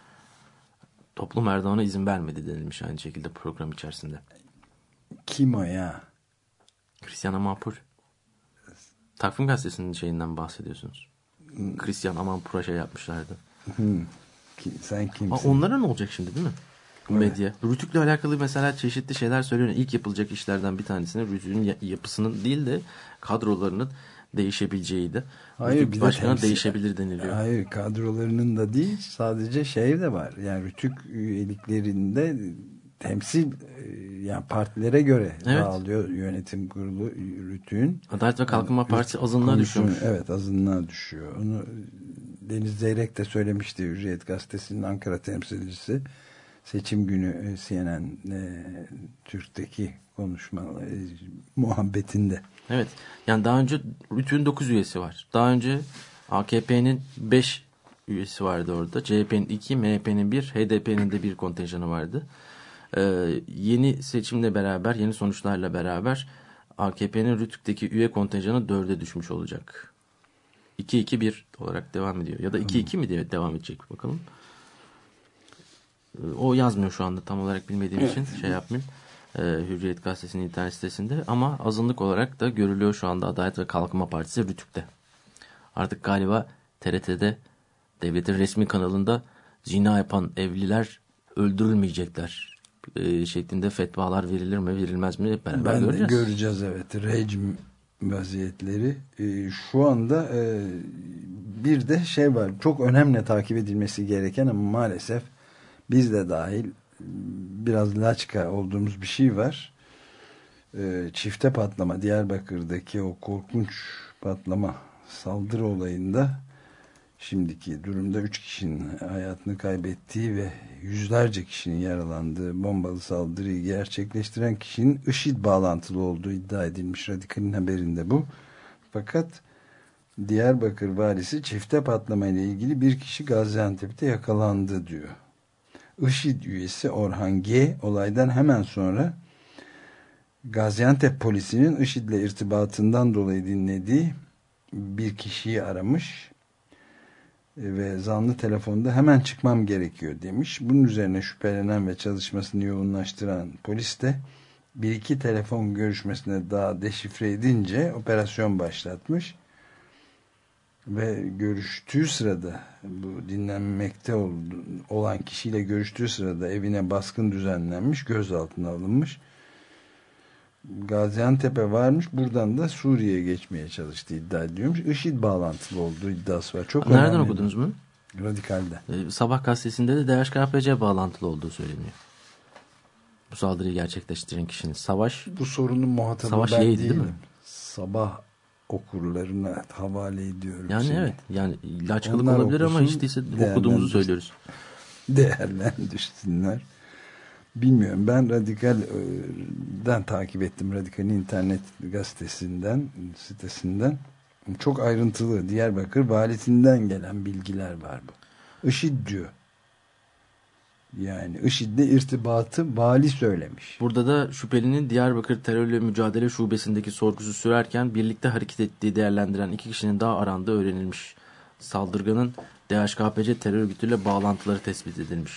Toplum Erdoğan'a izin vermedi denilmiş aynı şekilde program içerisinde.
Kim o ya?
Christian Amanpour. Takvim Gazetesi'nin şeyinden bahsediyorsunuz. Hmm. Christian Amanpour'a şey yapmışlardı.
Hmm. Ki, sen kimsin?
Aa, onlara ne olacak şimdi değil mi? Evet. Medya. Rütük'le alakalı mesela çeşitli şeyler söylüyor. İlk yapılacak işlerden bir tanesine Rütük'ün yapısının değil de kadrolarının değişebileceğiydi.
Hayır,
Rütük başkanı temsil... değişebilir deniliyor.
Hayır, kadrolarının da değil, sadece şey de var. Yani Rütük üyeliklerinde temsil, yani partilere göre evet. dağılıyor yönetim kurulu Rütük'ün.
Adalet ve Kalkınma yani, Partisi azınlığa düşüyor.
Evet, azınlığa düşüyor. Onu Deniz Zeyrek de söylemişti, Hürriyet Gazetesi'nin Ankara temsilcisi. Seçim günü C N N e, Türk'teki konuşma e, muhabbetinde.
Evet. Yani daha önce Rütük'ün dokuz üyesi var. Daha önce A K P'nin beş üyesi vardı orada. C H P'nin iki, M H P'nin bir, H D P'nin de bir kontenjanı vardı. Ee, yeni seçimle beraber, yeni sonuçlarla beraber A K P'nin Rütük'teki üye kontenjanı dörde düşmüş olacak. iki iki bir olarak devam ediyor. Ya da iki iki mi diye devam edecek bakalım. O yazmıyor şu anda tam olarak bilmediğim için şey yapmayayım. Ee, Hürriyet Gazetesi'nin internet sitesinde ama azınlık olarak da görülüyor şu anda Adalet ve Kalkınma Partisi Rütük'te. Artık galiba T R T'de devletin resmi kanalında zina yapan evliler öldürülmeyecekler e, şeklinde fetvalar verilir mi verilmez mi hep beraber
ben
göreceğiz.
Göreceğiz evet. Rejim vaziyetleri. E, şu anda e, bir de şey var, çok önemli takip edilmesi gereken ama maalesef biz de dahil biraz laçka olduğumuz bir şey var. E, çifte patlama, Diyarbakır'daki o korkunç patlama saldırı olayında şimdiki durumda üç kişinin hayatını kaybettiği ve yüzlerce kişinin yaralandığı bombalı saldırıyı gerçekleştiren kişinin IŞİD bağlantılı olduğu iddia edilmiş. Radikal'in haberinde bu. Fakat Diyarbakır valisi çifte patlama ile ilgili bir kişi Gaziantep'te yakalandı diyor. IŞİD üyesi Orhan G. olaydan hemen sonra Gaziantep polisinin IŞİD'le irtibatından dolayı dinlediği bir kişiyi aramış ve zanlı telefonda hemen çıkmam gerekiyor demiş. Bunun üzerine şüphelenen ve çalışmasını yoğunlaştıran polis de bir iki telefon görüşmesine daha deşifre edince operasyon başlatmış ve görüştüğü sırada bu dinlenmekte olan kişiyle görüştüğü sırada evine baskın düzenlenmiş, gözaltına alınmış. Gaziantep'e varmış. Buradan da Suriye'ye geçmeye çalıştığı iddia ediliyormuş. IŞİD bağlantılı olduğu iddiası var. Çok
nereden okudunuz bunu?
Radikal'de.
Ee, Sabah gazetesinde de D H K P C bağlantılı olduğu söyleniyor. Bu saldırıyı gerçekleştiren kişinin. Savaş.
Bu sorunun muhatabı
Savaş
ben
değildi,
değilim.
değil mi?
Sabah okurlarına havale ediyorum.
Yani
seni.
evet. Yani laçkalık olabilir ama hiç değilse okuduğumuzu söylüyoruz.
Değerlendirsinler. Bilmiyorum. Ben Radikal'den takip ettim. Radikal'in internet gazetesinden, sitesinden. Çok ayrıntılı. Diyarbakır valisinden gelen bilgiler var bu. IŞİD diyor. Yani IŞİD'le irtibatı vali söylemiş.
Burada da şüphelinin Diyarbakır Terörle Mücadele Şubesi'ndeki sorgusu sürerken birlikte hareket ettiği değerlendiren iki kişinin daha arandığı öğrenilmiş. Saldırganın D H K P C terör örgütüyle bağlantıları tespit edilmiş.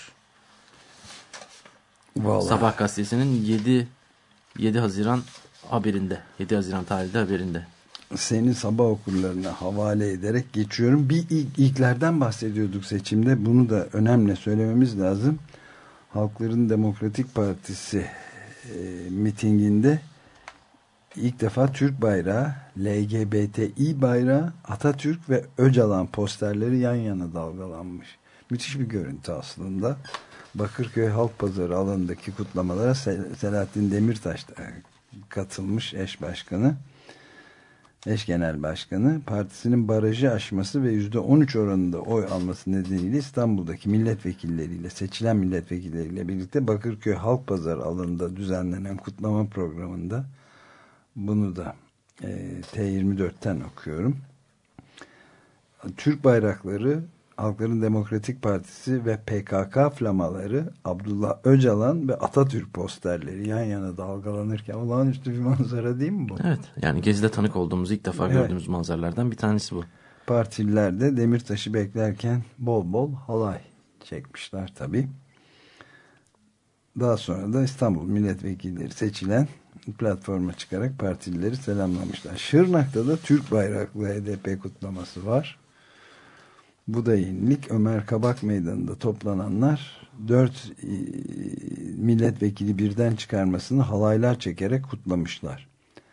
Vallahi.
Sabah gazetesinin yedi Haziran haberinde, yedi Haziran tarihli haberinde.
Seni sabah okurlarına havale ederek geçiyorum. Bir ilk, ilklerden bahsediyorduk seçimde. Bunu da önemli söylememiz lazım. Halkların Demokratik Partisi e, mitinginde ilk defa Türk bayrağı, L G B T İ bayrağı, Atatürk ve Öcalan posterleri yan yana dalgalanmış. Müthiş bir görüntü aslında. Bakırköy Halk Pazarı alanındaki kutlamalara Selahattin Demirtaş da katılmış, eş başkanı. Eş genel başkanı partisinin barajı aşması ve yüzde on üç oranında oy alması nedeniyle İstanbul'daki milletvekilleriyle, seçilen milletvekilleriyle birlikte Bakırköy Halk Pazarı alanında düzenlenen kutlama programında, bunu da e, T yirmi dört'ten okuyorum. Türk bayrakları, Halkların Demokratik Partisi ve P K K flamaları, Abdullah Öcalan ve Atatürk posterleri yan yana dalgalanırken olağanüstü bir manzara değil mi bu?
Evet, yani Gezi'de tanık olduğumuz ilk defa
evet.
gördüğümüz manzaralardan bir tanesi bu.
Partililer de Demirtaş'ı beklerken bol bol halay çekmişler tabii. Daha sonra da İstanbul milletvekilleri seçilen platforma çıkarak partilileri selamlamışlar. Şırnak'ta da Türk bayraklı H D P kutlaması var. Bu da yenilik. Ömer Kabak Meydanı'nda toplananlar dört e, milletvekili birden çıkarmasını halaylar çekerek kutlamışlar.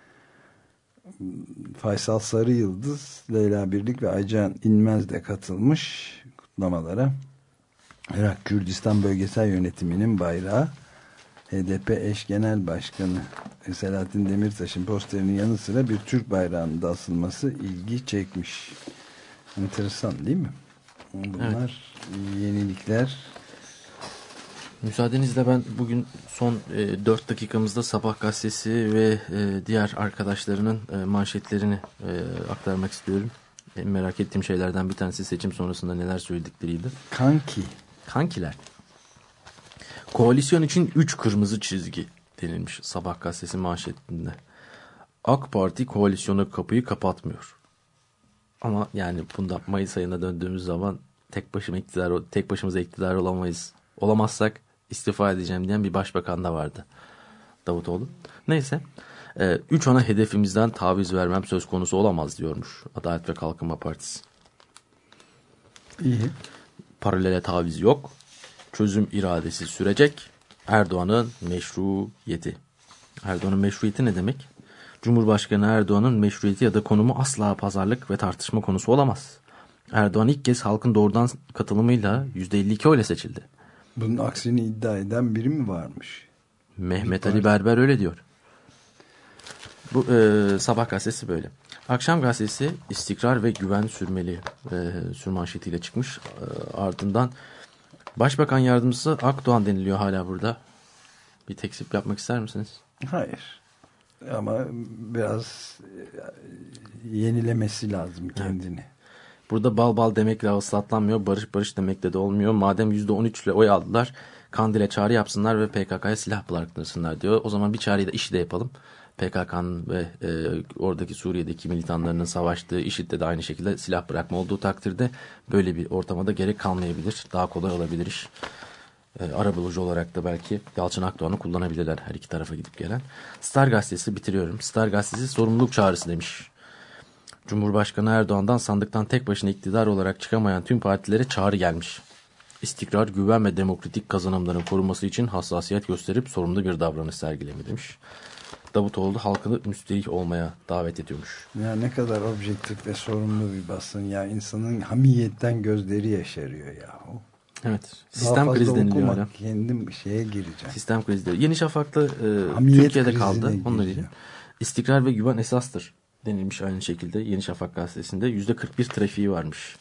Faysal Sarıyıldız, Leyla Birlik ve Aycan İnmez de katılmış kutlamalara. Irak Kürdistan Bölgesel Yönetimi'nin bayrağı, H D P eş genel başkanı Selahattin Demirtaş'ın posterinin yanı sıra bir Türk bayrağının da asılması ilgi çekmiş. Enteresan değil mi? Bunlar evet. Yenilikler.
Müsaadenizle ben bugün son e, dört dakikamızda Sabah gazetesi ve e, diğer arkadaşlarının e, manşetlerini e, aktarmak istiyorum. E, merak ettiğim şeylerden bir tanesi seçim sonrasında neler söyledikleriydi.
Kanki.
Kankiler. Koalisyon için üç kırmızı çizgi denilmiş Sabah gazetesi manşetinde. AK Parti koalisyona kapıyı kapatmıyor. Ama yani bunda Mayıs ayına döndüğümüz zaman tek başıma iktidar, tek başımıza iktidar olamayız. Olamazsak istifa edeceğim diyen bir başbakan da vardı. Davutoğlu. Neyse. E, üç ana hedefimizden taviz vermem söz konusu olamaz diyormuş Adalet ve Kalkınma Partisi.
İyi.
Paralele taviz yok. Çözüm iradesi sürecek. Erdoğan'ın meşruiyeti. Erdoğan'ın meşruiyeti ne demek? Cumhurbaşkanı Erdoğan'ın meşruiyeti ya da konumu asla pazarlık ve tartışma konusu olamaz. Erdoğan ilk kez halkın doğrudan katılımıyla yüzde elli iki oyla seçildi.
Bunun aksini iddia eden biri mi varmış?
Mehmet Ali Berber öyle diyor. Bu e, Sabah gazetesi böyle. Akşam gazetesi istikrar ve güven sürmeli e, sürmanşetiyle çıkmış. E, ardından Başbakan Yardımcısı Akdoğan deniliyor hala burada. Bir tekzip yapmak ister misiniz?
Hayır. Ama biraz yenilemesi lazım kendini. Evet.
Burada bal bal demekle ıslatlanmıyor, barış barış demekle de olmuyor. Madem yüzde on üç ile oy aldılar, Kandil'e çağrı yapsınlar ve P K K'ya silah bıraktırsınlar diyor. O zaman bir çağrıyı da IŞİD'e yapalım. P K K'nın ve e, oradaki Suriye'deki militanlarının savaştığı IŞİD'de de aynı şekilde silah bırakma olduğu takdirde böyle bir ortamada gerek kalmayabilir. Daha kolay olabilir iş. E, arabulucu olarak da belki Yalçın Akdoğan'ı kullanabilirler her iki tarafa gidip gelen. Star gazetesi bitiriyorum. Star gazetesi sorumluluk çağrısı demiş. Cumhurbaşkanı Erdoğan'dan sandıktan tek başına iktidar olarak çıkamayan tüm partilere çağrı gelmiş. İstikrar, güven ve demokratik kazanımların korunması için hassasiyet gösterip sorumlu bir davranış sergileme demiş. Davutoğlu halkını müsterih olmaya davet ediyormuş.
Ya ne kadar objektif ve sorumlu bir basın ya, insanın hamiyetten gözleri yaşarıyor ya.
Evet. Sistem krizi deniliyor hala.
Kendim şeye gireceğim.
Sistem krizi diyor. Yeni Şafak'ta e, Türkiye'de kaldı. Onları diyeyim. İstikrar ve güven esastır denilmiş aynı şekilde Yeni Şafak gazetesinde. yüzde kırk bir trafiği varmış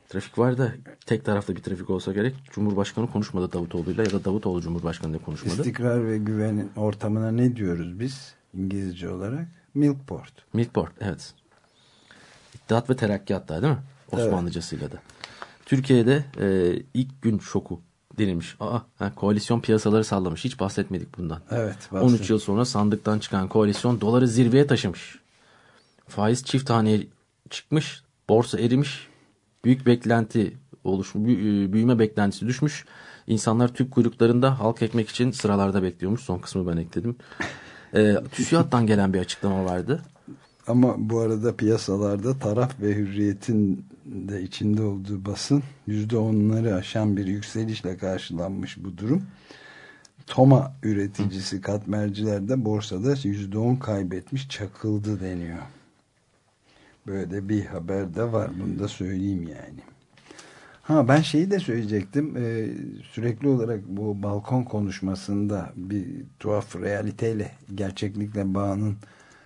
Trafik var da tek taraflı bir trafik olsa gerek. Cumhurbaşkanı konuşmadı Davutoğlu'yla ya da Davutoğlu Cumhurbaşkanı'yla konuşmadı.
İstikrar ve güvenin ortamına ne diyoruz biz İngilizce olarak? Milkport.
Milkport, evet. İttihat ve Terakki hatta, değil mi? Osmanlıcasıyla da. Türkiye'de e, ilk gün şoku denilmiş. Aa, ha, koalisyon piyasaları sallamış. Hiç bahsetmedik bundan.
Evet. Bahset.
on üç yıl sonra sandıktan çıkan koalisyon doları zirveye taşımış. Faiz çift haneye çıkmış. Borsa erimiş. Büyük beklenti oluşmuş. Büyüme beklentisi düşmüş. İnsanlar tüp kuyruklarında halk ekmek için sıralarda bekliyormuş. Son kısmı ben ekledim. E, TÜSİAD'dan gelen bir açıklama vardı.
Ama bu arada piyasalarda Taraf ve Hürriyet'in de içinde olduğu basın yüzde onları aşan bir yükselişle karşılanmış bu durum. Toma üreticisi katmerciler de borsada yüzde on kaybetmiş, çakıldı deniyor. Böyle bir haber de var, bunu da söyleyeyim yani. Ha, ben şeyi de söyleyecektim. Ee, sürekli olarak bu balkon konuşmasında bir tuhaf realiteyle, gerçeklikle bağının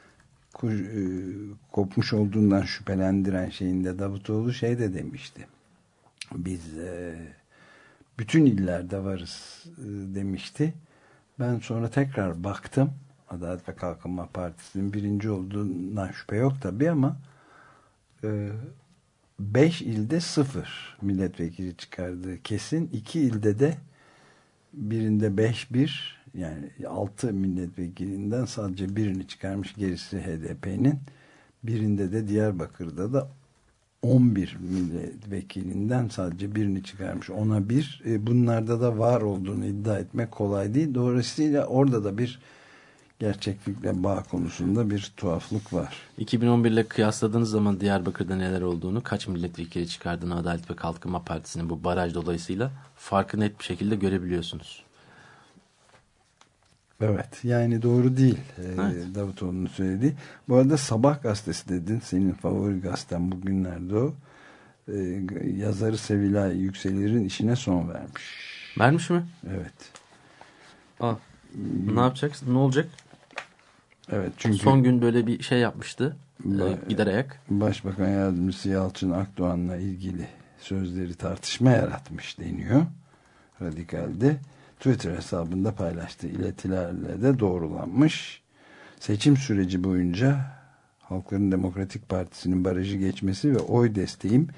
kopmuş olduğundan şüphelendiren şeyinde Davutoğlu şey de demişti. Biz e, bütün illerde varız e, demişti. Ben sonra tekrar baktım. Adalet ve Kalkınma Partisi'nin birinci olduğundan şüphe yok tabii ama e, beş ilde sıfır milletvekili çıkardığı kesin. İki ilde de birinde beş bir, yani altı milletvekilinden sadece birini çıkarmış, gerisi H D P'nin. Birinde de Diyarbakır'da da on bir milletvekilinden sadece birini çıkarmış. Ona bir. E, bunlarda da var olduğunu iddia etmek kolay değil. Dolayısıyla orada da bir gerçeklikle bağ konusunda bir tuhaflık var.
iki bin on bir ile kıyasladığınız zaman Diyarbakır'da neler olduğunu, kaç milletvekili çıkardığını Adalet ve Kalkınma Partisi'nin bu baraj dolayısıyla farkı net bir şekilde görebiliyorsunuz.
Evet, yani doğru değil
evet.
e, Davutoğlu'nun söylediği. Bu arada Sabah gazetesi dedin, senin favori gazeten bugünlerde o. E, yazarı Sevilay Yükselir'in işine son vermiş.
Vermiş mi?
Evet.
Aa, ne yapacaksın? Ne olacak?
Evet, çünkü
son gün böyle bir şey yapmıştı. E, gider ayak.
Başbakan Yardımcısı Yalçın Akdoğan'la ilgili sözleri tartışma yaratmış deniyor. Radikal'de Twitter hesabında paylaştığı iletilerle de doğrulanmış. Seçim süreci boyunca Halkların Demokratik Partisi'nin barajı geçmesi ve oy desteğim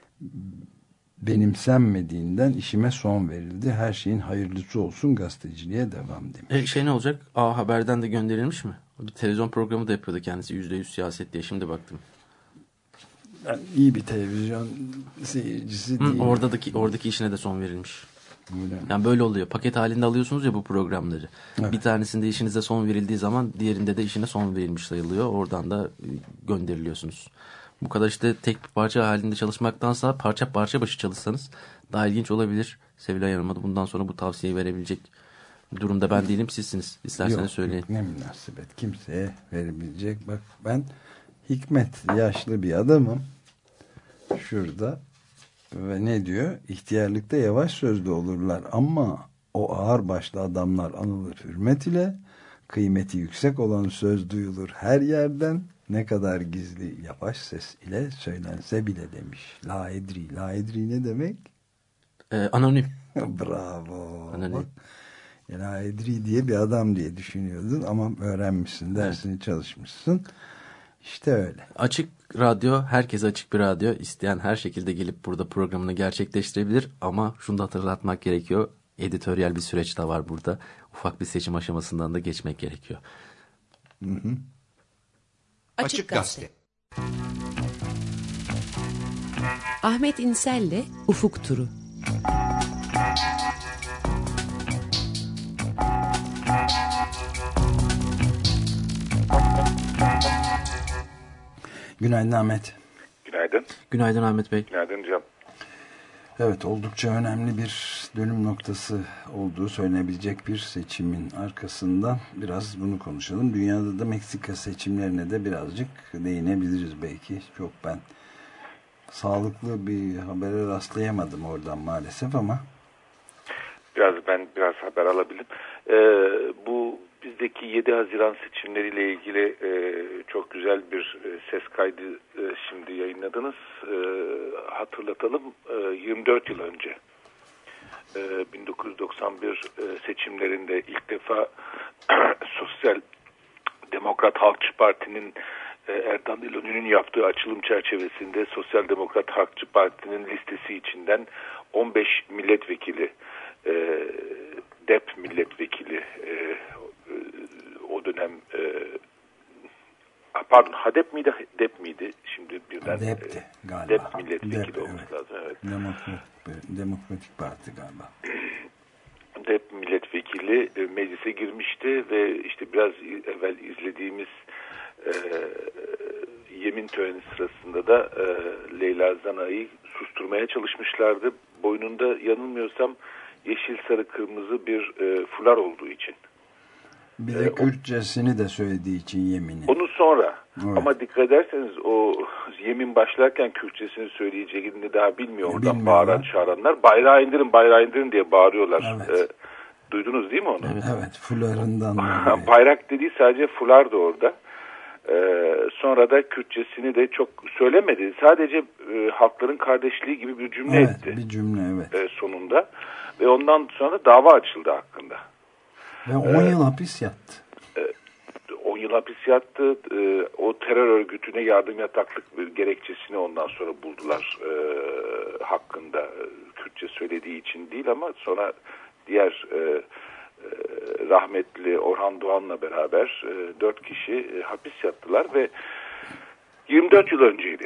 benimsenmediğinden işime son verildi. Her şeyin hayırlısı olsun, gazeteciliğe devam demiş.
E, şey ne olacak? A Haber'den de gönderilmiş mi? Bir televizyon programı da yapıyordu kendisi, yüzde yüz siyaset diye. Şimdi baktım.
Ben iyi bir televizyon seyircisi değilim.
Oradaki, oradaki işine de son verilmiş.
Öyle.
Yani böyle oluyor. Paket halinde alıyorsunuz ya bu programları. Evet. Bir tanesinde işinize son verildiği zaman diğerinde de işine son verilmiş sayılıyor. Oradan da gönderiliyorsunuz. Bu kadar işte tek bir parça halinde çalışmaktansa parça parça başı çalışsanız daha ilginç olabilir. Sevilay Hanım'a da bundan sonra bu tavsiyeyi verebilecek durumda ben değilim, sizsiniz. İsterseniz
yok,
söyleyin.
Yok, ne münasebet. Kimseye verebilecek. Bak, ben Hikmet yaşlı bir adamım. Şurada. Ve ne diyor? İhtiyarlıkta yavaş sözlü olurlar ama o ağır başlı adamlar anılır hürmet ile, kıymeti yüksek olan söz duyulur her yerden, ne kadar gizli yavaş ses ile söylense bile demiş. Laedri. Laedri ne demek?
Ee, anonim.
Bravo.
Anonim.
Laedri diye bir adam diye düşünüyordun ama öğrenmişsin, dersini evet. çalışmışsın. İşte öyle.
Açık radyo, herkese açık bir radyo. İsteyen her şekilde gelip burada programını gerçekleştirebilir. Ama şunu da hatırlatmak gerekiyor. Editoryal bir süreç de var burada. Ufak bir seçim aşamasından da geçmek gerekiyor.
Hı hı.
Açık, Açık Gazete. Ahmet İnsel'le Ufuk Turu.
Günaydın Ahmet.
Günaydın.
Günaydın Ahmet Bey.
Günaydın Can.
Evet, oldukça önemli bir dönüm noktası olduğu söylenebilecek bir seçimin arkasından biraz bunu konuşalım. Dünyada da Meksika seçimlerine de birazcık değinebiliriz belki. Çok ben sağlıklı bir habere rastlayamadım oradan maalesef ama.
Biraz ben biraz haber alabilirim. Ee, bu biz önümüzdeki yedi Haziran seçimleriyle ilgili e, çok güzel bir e, ses kaydı e, şimdi yayınladınız. E, hatırlatalım, e, yirmi dört yıl önce e, bin dokuz yüz doksan bir e, seçimlerinde ilk defa Sosyal Demokrat Halkçı Parti'nin e, Erdoğan İnönü'nün yaptığı açılım çerçevesinde Sosyal Demokrat Halkçı Parti'nin listesi içinden on beş milletvekili, e, D E P milletvekili, e, e, o dönem e, pardon H D P miydi, D E P miydi? Şimdi birden
D E P'ti galiba.
D E P milletvekili
D E P,
olması
evet.
lazım. Evet.
Demokrat, Demokratik Parti galiba.
D E P milletvekili e, meclise girmişti ve işte biraz evvel izlediğimiz e, yemin töreni sırasında da e, Leyla Zana'yı susturmaya çalışmışlardı. Boynunda yanılmıyorsam yeşil, sarı, kırmızı bir e, fular olduğu için.
Bir de
e,
Kürtçesini de söylediği için yemini.
Onu sonra.
Evet.
Ama dikkat ederseniz o yemin başlarken Kürtçesini söyleyeceğini daha bilmiyor. Oradan
Bilmiyorum.
bağıran çağıranlar bayrağı indirin, bayrağı indirin diye bağırıyorlar.
Evet.
E, duydunuz değil mi onu?
Evet, evet fularından.
Bayrak dediği sadece fulardı orada. Ee, sonra da Kürtçesini de çok söylemedi. Sadece e, halkların kardeşliği gibi bir cümle
Evet,
etti.
bir cümle evet.
E, sonunda. Ve ondan sonra da dava açıldı hakkında.
Ve on yıl hapis yattı.
on yıl hapis yattı. E, o terör örgütüne yardım yataklık bir gerekçesini ondan sonra buldular. E, hakkında e, Kürtçe söylediği için değil ama sonra diğer e, rahmetli Orhan Doğan'la beraber e, dört kişi e, hapis yattılar ve yirmi dört yıl önceydi.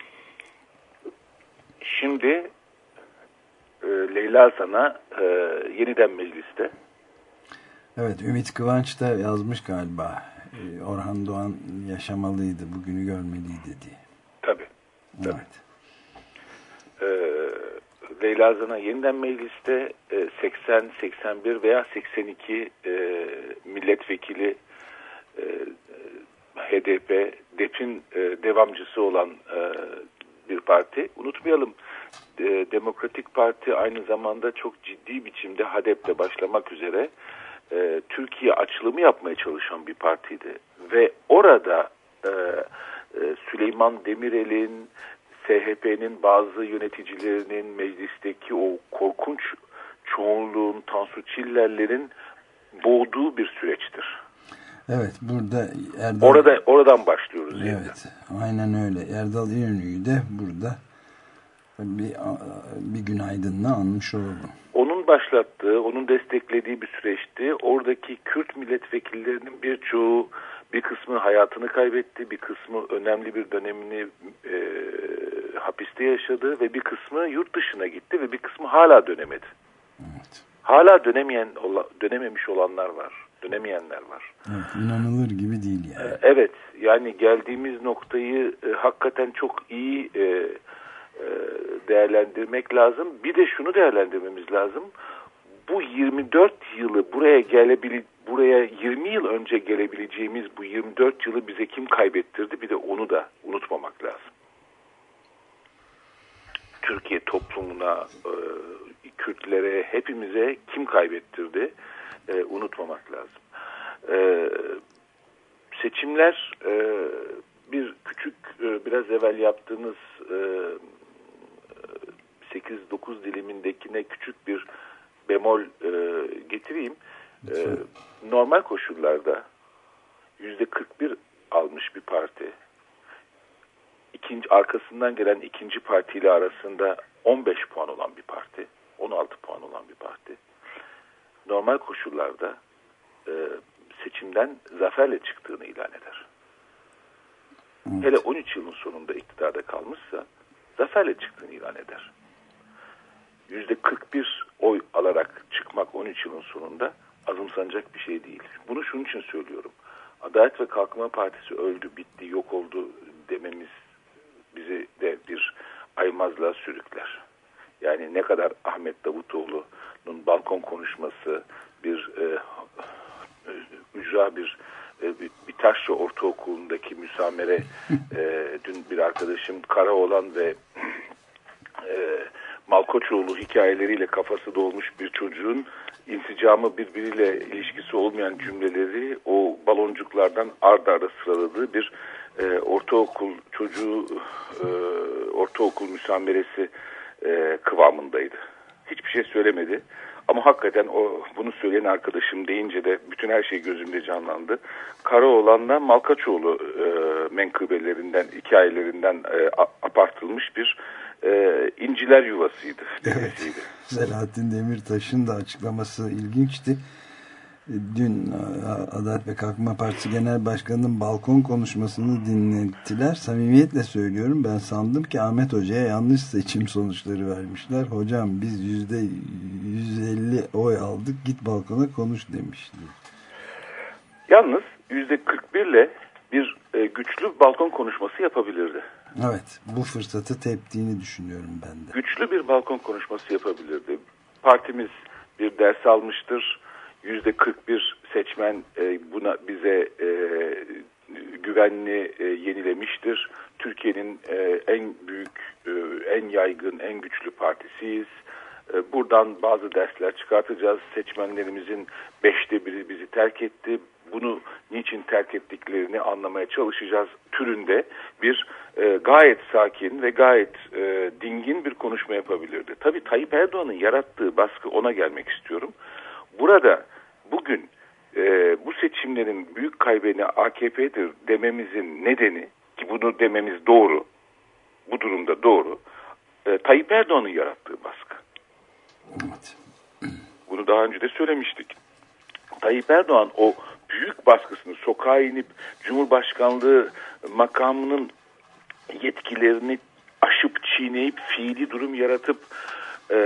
Şimdi e, Leyla Zana e, yeniden mecliste.
Evet, Ümit Kıvanç da yazmış galiba. E, Orhan Doğan yaşamalıydı, bugünü görmeliydi diye.
Tabii. tabii.
Evet.
E, Leyla Zana yeniden mecliste e, seksen, seksen bir veya seksen iki e, milletvekili e, H D P, D E P'in e, devamcısı olan e, bir parti. Unutmayalım, e, Demokratik Parti aynı zamanda çok ciddi biçimde H D P'de başlamak üzere e, Türkiye açılımı yapmaya çalışan bir partiydi. Ve orada e, e, Süleyman Demirel'in, C H P'nin bazı yöneticilerinin, meclisteki o korkunç çoğunluğun, Tansu Çiller'lerin boğduğu bir süreçtir.
Evet, burada Erdal...
Orada oradan başlıyoruz.
Evet, yeniden. Aynen öyle. Erdal İnönü'yü de burada bir, bir günaydınla anmış olalım.
Onun başlattığı, onun desteklediği bir süreçti. Oradaki Kürt milletvekillerinin birçoğu, bir kısmı hayatını kaybetti, bir kısmı önemli bir dönemini e, hapiste yaşadı ve bir kısmı yurt dışına gitti ve bir kısmı hala dönemedi.
Evet.
Hala dönemeyen, dönememiş olanlar var, dönemeyenler var.
Evet, inanılır gibi değil yani.
E, evet, yani geldiğimiz noktayı e, hakikaten çok iyi e, e, değerlendirmek lazım. Bir de şunu değerlendirmemiz lazım. Bu yirmi dört yılı buraya gelebilir, buraya yirmi yıl önce gelebileceğimiz bu yirmi dört yılı bize kim kaybettirdi? Bir de onu da unutmamak lazım. Türkiye toplumuna, e, Kürtlere, hepimize kim kaybettirdi? E, unutmamak lazım. E, seçimler e, bir küçük, e, biraz evvel yaptığınız e, sekiz dokuz dilimindekine küçük bir bemol e, getireyim. E, normal koşullarda yüzde kırk bir almış bir parti, ikinci arkasından gelen ikinci partiyle arasında on beş puan olan bir parti, on altı puan olan bir parti, normal koşullarda e, seçimden zaferle çıktığını ilan eder. Evet. Hele on üç yılın sonunda iktidarda kalmışsa zaferle çıktığını ilan eder. yüzde kırk bir oy alarak çıkmak on üç yılın sonunda azımsanacak bir şey değil. Bunu şunun için söylüyorum. Adalet ve Kalkınma Partisi öldü, bitti, yok oldu dememiz bizi de bir aymazlığa sürükler. Yani ne kadar Ahmet Davutoğlu'nun balkon konuşması, bir e, ücra bir e, bir, bir Taşra Ortaokulu'ndaki müsamere, e, dün bir arkadaşım Karaoğlan ve e, Mal Malkoçoğlu hikayeleriyle kafası dolmuş bir çocuğun insicamı birbiriyle ilişkisi olmayan cümleleri o baloncuklardan ard arda sıraladığı bir e, ortaokul çocuğu e, ortaokul müsameresi e, kıvamındaydı. Hiçbir şey söylemedi. Ama hakikaten o bunu söyleyen arkadaşım deyince de bütün her şey gözümde canlandı. Karaoğlan'dan Malkaçoğlu e, menkıbelerinden, hikayelerinden e, apartılmış bir e, inciler yuvasıydı.
Evet. Selahattin Demirtaş'ın da açıklaması ilginçti. Dün Adalet ve Kalkınma Partisi Genel Başkanı'nın balkon konuşmasını dinlettiler. Samimiyetle söylüyorum, ben sandım ki Ahmet Hoca'ya yanlış seçim sonuçları vermişler. Hocam biz yüzde yüz elli oy aldık, git balkona konuş demişti.
Yalnız yüzde kırk bir ile bir e, güçlü balkon konuşması yapabilirdi.
Evet, bu fırsatı teptiğini düşünüyorum ben de.
Güçlü bir balkon konuşması yapabilirdi. Partimiz bir ders almıştır. yüzde kırk bir seçmen e, buna bize e, güvenli e, yenilemiştir. Türkiye'nin e, en büyük, e, en yaygın, en güçlü partisiyiz. E, buradan bazı dersler çıkartacağız. Seçmenlerimizin beşte biri bizi terk etti. Bunu niçin terk ettiklerini anlamaya çalışacağız türünde bir e, gayet sakin ve gayet e, dingin bir konuşma yapabilirdi. Tabii Tayyip Erdoğan'ın yarattığı baskı, ona gelmek istiyorum. Burada bugün e, bu seçimlerin büyük kaybedeni A K P'dir dememizin nedeni, ki bunu dememiz doğru, bu durumda doğru, e, Tayyip Erdoğan'ın yarattığı baskı.
Evet.
Bunu daha önce de söylemiştik. Tayyip Erdoğan o büyük baskısını, sokağa inip Cumhurbaşkanlığı makamının yetkilerini aşıp çiğneyip fiili durum yaratıp e,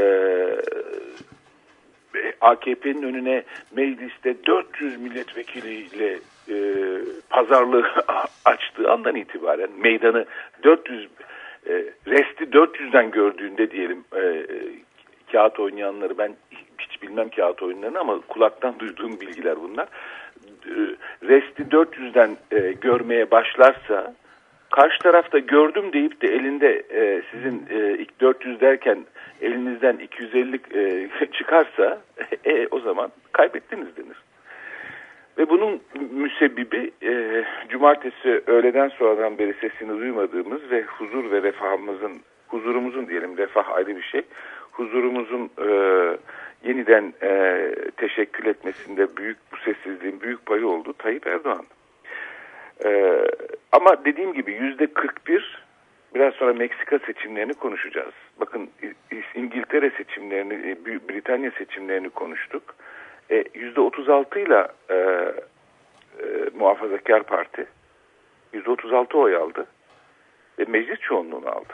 A K P'nin önüne mecliste dört yüz milletvekiliyle e, pazarlığı açtığı andan itibaren meydanı dört yüz e, resti dört yüzden gördüğünde diyelim, e, kağıt oynayanları, ben hiç bilmem kağıt oyunlarını ama kulaktan duyduğum bilgiler bunlar. E, resti dört yüzden e, görmeye başlarsa, karşı tarafta gördüm deyip de elinde e, sizin e, dört yüz derken elinizden iki yüz elli e, çıkarsa e, o zaman kaybettiniz denir. Ve bunun müsebbibi e, cumartesi öğleden sonradan beri sesini duymadığımız ve huzur ve refahımızın, huzurumuzun diyelim, refah ayrı bir şey, huzurumuzun e, yeniden e, teşekkül etmesinde büyük, bu sessizliğin büyük payı oldu Tayyip Erdoğan. Ee, ama dediğim gibi yüzde kırk bir, biraz sonra Meksika seçimlerini konuşacağız. Bakın İngiltere seçimlerini, Britanya seçimlerini konuştuk. E, yüzde otuz altı ile e, e, Muhafazakar Parti yüzde otuz altı oy aldı ve meclis çoğunluğunu aldı.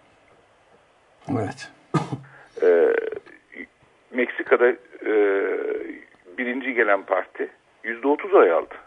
Evet.
E, Meksika'da e, birinci gelen parti yüzde otuz oy aldı.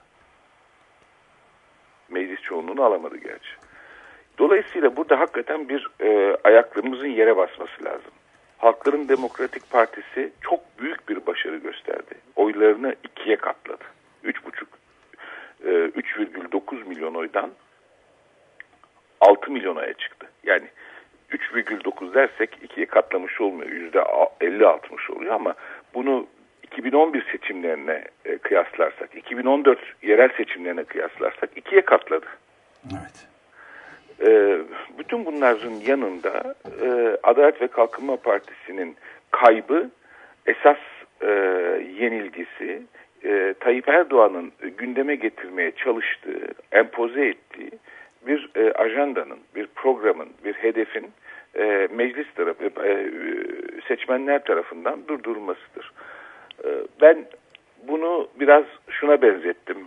Meclis çoğunluğunu alamadı gerçi. Dolayısıyla burada hakikaten bir e, ayaklarımızın yere basması lazım. Halkların Demokratik Partisi çok büyük bir başarı gösterdi. Oylarını ikiye katladı. Üç buçuk, e, üç virgül dokuz milyon oydan altı milyon oya çıktı. Yani üç virgül dokuz dersek ikiye katlamış olmuyor. Yüzde elli altmış oluyor ama bunu iki bin on bir seçimlerine e, kıyaslarsak, iki bin on dört yerel seçimlerine kıyaslarsak ikiye katladı.
Evet.
E, bütün bunların yanında e, Adalet ve Kalkınma Partisi'nin kaybı, esas e, yenilgisi, e, Tayyip Erdoğan'ın gündeme getirmeye çalıştığı, empoze ettiği bir e, ajandanın, bir programın, bir hedefin e, meclis tarafı, e, seçmenler tarafından durdurulmasıdır. Ben bunu biraz şuna benzettim.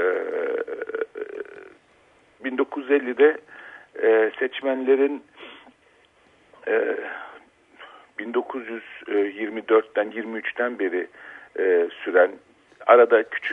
bin dokuz yüz ellide seçmenlerin bin dokuz yüz yirmi dörtten yirmi üçten beri süren, arada küçük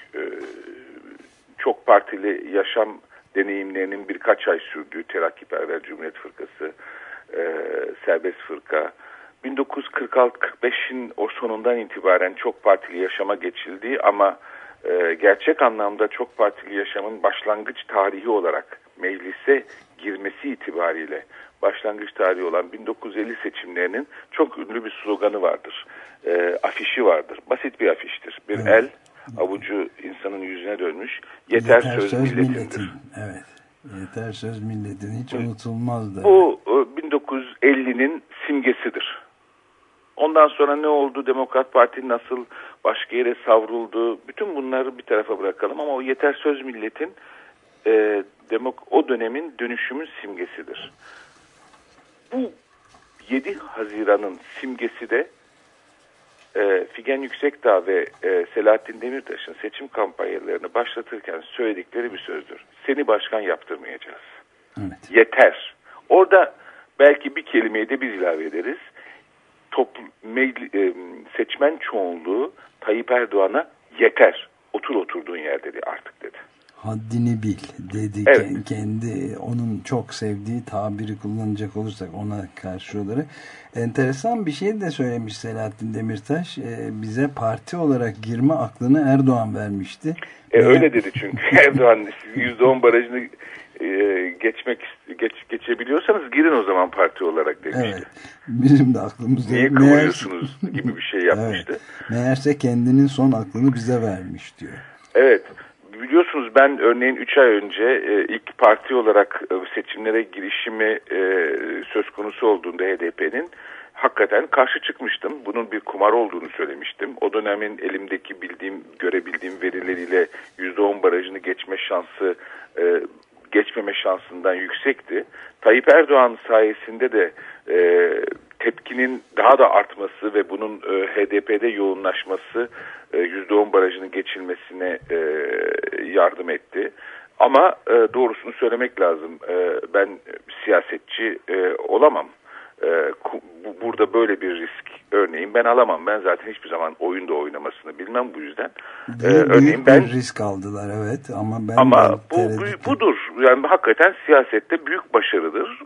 çok partili yaşam deneyimlerinin birkaç ay sürdüğü Terakkiperver Cumhuriyet Fırkası, Serbest Fırka, bin dokuz yüz kırk altı kırk beşin o sonundan itibaren çok partili yaşama geçildiği ama e, gerçek anlamda çok partili yaşamın başlangıç tarihi olarak meclise girmesi itibariyle başlangıç tarihi olan bin dokuz yüz elli seçimlerinin çok ünlü bir sloganı vardır. E, afişi vardır. Basit bir afiştir. Bir evet. el avucu insanın yüzüne dönmüş. Yeter, Yeter söz, söz milletindir. Milletin.
Evet. Yeter söz milletin. Hiç unutulmaz da.
Bu bin dokuz yüz ellinin simgesidir. Ondan sonra ne oldu? Demokrat Parti nasıl başka yere savruldu? Bütün bunları bir tarafa bırakalım ama o yeter söz milletin e, demok o dönemin dönüşümün simgesidir. Bu yedi Haziran'ın simgesi de e, Figen Yüksekdağ ve e, Selahattin Demirtaş'ın seçim kampanyalarını başlatırken söyledikleri bir sözdür. Seni başkan yaptırmayacağız. Evet. Yeter. Orada belki bir kelimeyi de biz ilave ederiz. Toplu, mecli, e, seçmen çoğunluğu Tayyip Erdoğan'a yeter. Otur oturduğun yerde dedi artık dedi.
Haddini bil dedi. Evet. Kendi onun çok sevdiği tabiri kullanacak olursak ona karşı olarak. Enteresan bir şey de söylemiş Selahattin Demirtaş. Ee, bize parti olarak girme aklını Erdoğan vermişti.
E, Ve... Öyle dedi çünkü. Erdoğan yüzde on barajını e, geçmek geç, geçebiliyorsanız girin o zaman parti olarak demişti. Evet.
Bizim de aklımızda.
Niye kıvırıyorsunuz Meğer... gibi bir şey yapmıştı.
Evet. Meğerse kendinin son aklını bize vermiş diyor.
Evet. Biliyorsunuz ben örneğin üç ay önce e, ilk parti olarak e, seçimlere girişimi e, söz konusu olduğunda H D P'nin hakikaten karşı çıkmıştım. Bunun bir kumar olduğunu söylemiştim. O dönemin elimdeki bildiğim, görebildiğim verileriyle yüzde on barajını geçme şansı, e, geçmeme şansından yüksekti. Tayyip Erdoğan sayesinde de e, tepkinin daha da artması ve bunun e, H D P'de yoğunlaşması e, yüzde on barajının geçilmesine e, yardım etti. Ama e, doğrusunu söylemek lazım. E, ben siyasetçi e, olamam. E, bu, burada böyle bir risk örneğin ben alamam. Ben zaten hiçbir zaman oyunda oynamasını bilmem bu yüzden.
E, örneğin ben risk aldılar evet ama ben
ama bu, bu budur. Yani hakikaten siyasette büyük başarıdır.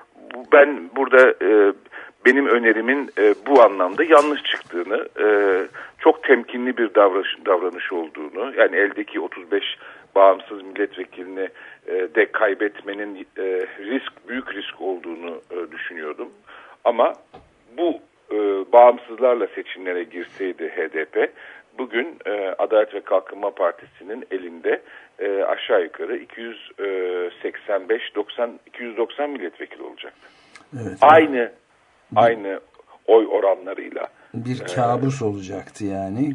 Ben burada e, benim önerimin e, bu anlamda yanlış çıktığını, e, çok temkinli bir davranış, davranış olduğunu, yani eldeki otuz beş bağımsız milletvekilini e, de kaybetmenin e, risk büyük risk olduğunu e, düşünüyordum. Ama bu e, bağımsızlarla seçimlere girseydi H D P, bugün e, Adalet ve Kalkınma Partisi'nin elinde e, aşağı yukarı iki yüz seksen beş doksan iki yüz doksan milletvekili olacaktı. Evet, aynı evet. aynı oy oranlarıyla.
Bir kabus ee, olacaktı yani.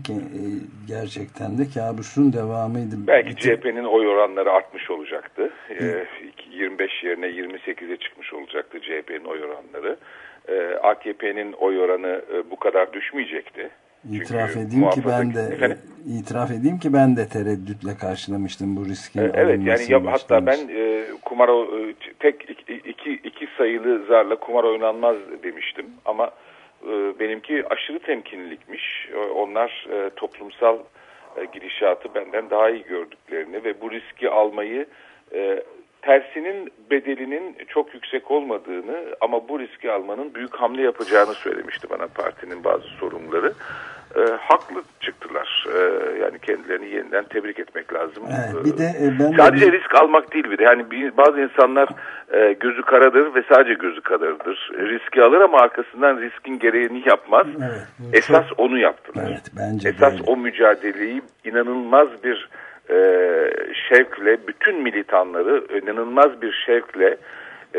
Gerçekten de kabusun devamıydı.
Belki C H P'nin oy oranları artmış olacaktı. Ee, yirmi beş yerine yirmi sekize çıkmış olacaktı C H P'nin oy oranları. Ee, A K P'nin oy oranı bu kadar düşmeyecekti.
İtiraf Çünkü edeyim ki ben de efendim, itiraf edeyim ki ben de tereddütle karşılamıştım bu riskin.
Evet yani ya, hatta ben e, kumar e, tek iki, iki, iki sayılı zarla kumar oynanmaz demiştim ama e, benimki aşırı temkinlilikmiş. E, onlar e, toplumsal e, gidişatı benden daha iyi gördüklerini ve bu riski almayı e, tersinin bedelinin çok yüksek olmadığını ama bu riski almanın büyük hamle yapacağını söylemişti bana partinin bazı sorumluları. E, haklı çıktılar. E, yani kendilerini yeniden tebrik etmek lazım.
Evet, bir de, e, ben
sadece
de...
risk almak değil bir de. Yani bir, bazı insanlar e, gözü karadır ve sadece gözü karadır. Riski alır ama arkasından riskin gereğini yapmaz. Evet, Esas çok... onu yaptılar.
Evet, bence
Esas
böyle.
O mücadeleyi inanılmaz bir e, şevkle, bütün militanları inanılmaz bir şevkle, e,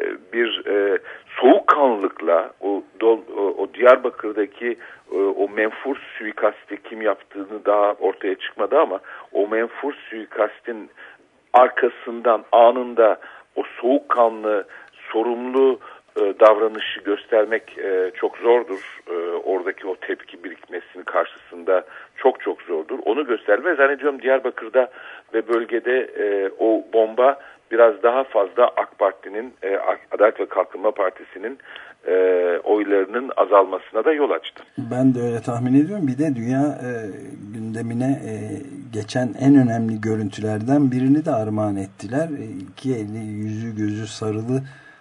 bir e, soğukkanlılıkla o, o, o Diyarbakır'daki o, o menfur suikasti kim yaptığını daha ortaya çıkmadı ama o menfur suikastin arkasından anında o soğukkanlı, sorumlu e, davranışı göstermek e, çok zordur. E, oradaki o tepki birikmesinin karşısında çok çok zordur. Onu gösterme zannediyorum Diyarbakır'da ve bölgede e, o bomba biraz daha fazla AK Parti'nin, e, Adalet ve Kalkınma Partisi'nin e, oylarının azalmasına da yol açtı.
Ben de öyle tahmin ediyorum. Bir de dünya e, gündemine e, geçen en önemli görüntülerden birini de armağan ettiler. E, iki eli yüzü gözü sarılı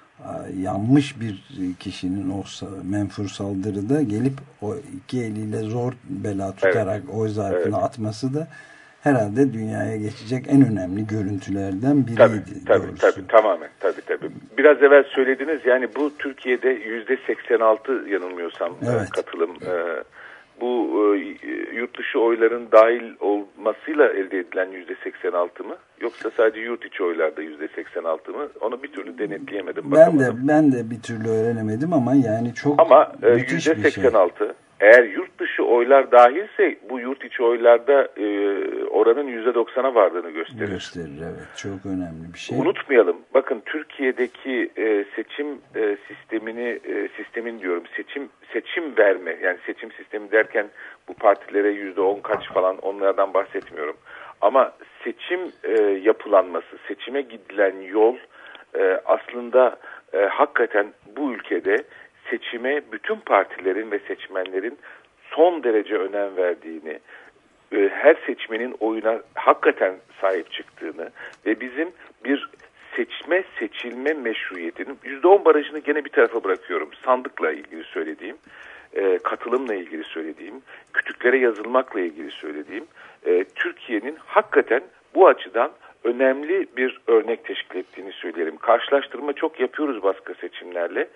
yanmış bir kişinin o menfur saldırıda gelip o iki eliyle zor bela tutarak evet. oy zarfını evet. atması da herhalde dünyaya geçecek en önemli görüntülerden biriydi.
Tabii, tabii,
doğrusu.
tabii, tamamen, tabii, tabii. Biraz evvel söylediniz, yani bu Türkiye'de yüzde seksen altı yanılmıyorsam
evet.
katılım. Evet. Bu yurt dışı oyların dahil olmasıyla elde edilen yüzde seksen altı mı? Yoksa sadece yurt içi oylarda yüzde seksen altı mı? Onu bir türlü denetleyemedim.
Ben de ben de bir türlü öğrenemedim ama yani çok
ama
müthiş
yüzde seksen altı.
bir şey.
Eğer yurt dışı oylar dahilse bu yurt içi oylarda e, oranın yüzde doksana vardığını gösterir.
Gösterir, evet. Çok önemli bir şey.
Unutmayalım. Bakın Türkiye'deki e, seçim e, sistemini, e, sistemin diyorum, seçim seçim verme, yani seçim sistemi derken bu partilere yüzde on kaç falan, onlardan bahsetmiyorum. Ama seçim e, yapılanması, seçime gidilen yol e, aslında e, hakikaten bu ülkede seçime bütün partilerin ve seçmenlerin son derece önem verdiğini, her seçmenin oyuna hakikaten sahip çıktığını ve bizim bir seçme seçilme meşruiyetinin yüzde on barajını gene bir tarafa bırakıyorum. Sandıkla ilgili söylediğim, katılımla ilgili söylediğim, kütüklere yazılmakla ilgili söylediğim, Türkiye'nin hakikaten bu açıdan önemli bir örnek teşkil ettiğini söyleyelim. Karşılaştırma çok yapıyoruz başka seçimlerle.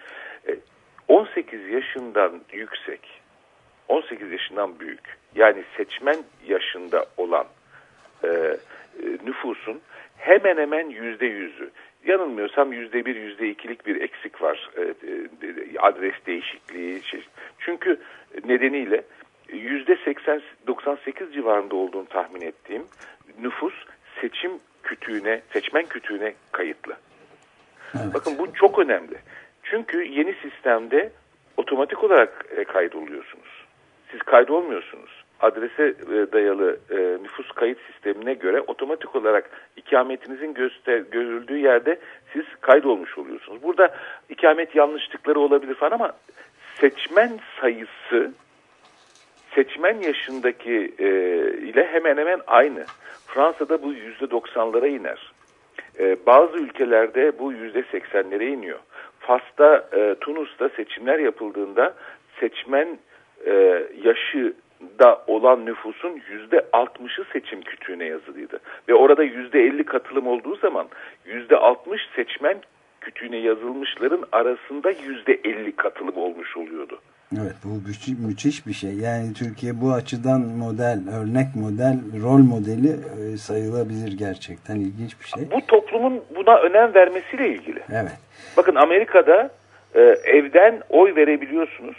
on sekiz yaşından yüksek, on sekiz yaşından büyük, yani seçmen yaşında olan e, e, nüfusun hemen hemen yüzde yüzü, yanılmıyorsam yüzde bir, yüzde ikilik bir eksik var, e, e, adres değişikliği. Şey. Çünkü nedeniyle yüzde seksen doksan sekiz civarında olduğunu tahmin ettiğim nüfus seçim kütüğüne, seçmen kütüğüne kayıtlı. Evet. Bakın bu çok önemli. Çünkü yeni sistemde otomatik olarak kaydoluyorsunuz. Siz kaydolmuyorsunuz. Adrese dayalı nüfus kayıt sistemine göre otomatik olarak ikametinizin göster görüldüğü yerde siz kaydolmuş oluyorsunuz. Burada ikamet yanlışlıkları olabilir falan ama seçmen sayısı seçmen yaşındaki e, ile hemen hemen aynı. Fransa'da bu yüzde doksanlara iner. E, bazı ülkelerde bu yüzde seksenlere iniyor. Fas'ta, e, Tunus'ta seçimler yapıldığında seçmen e, yaşında olan nüfusun yüzde altmışı seçim kütüğüne yazılıydı. Ve orada yüzde elli katılım olduğu zaman yüzde altmış seçmen kütüğüne yazılmışların arasında yüzde elli katılım olmuş oluyordu.
Evet, bu müthiş, müthiş bir şey. Yani Türkiye bu açıdan model, örnek model, rol modeli e, sayılabilir gerçekten. İlginç bir şey.
Bu toplumun buna önem vermesiyle ilgili.
Evet.
Bakın Amerika'da e, evden oy verebiliyorsunuz.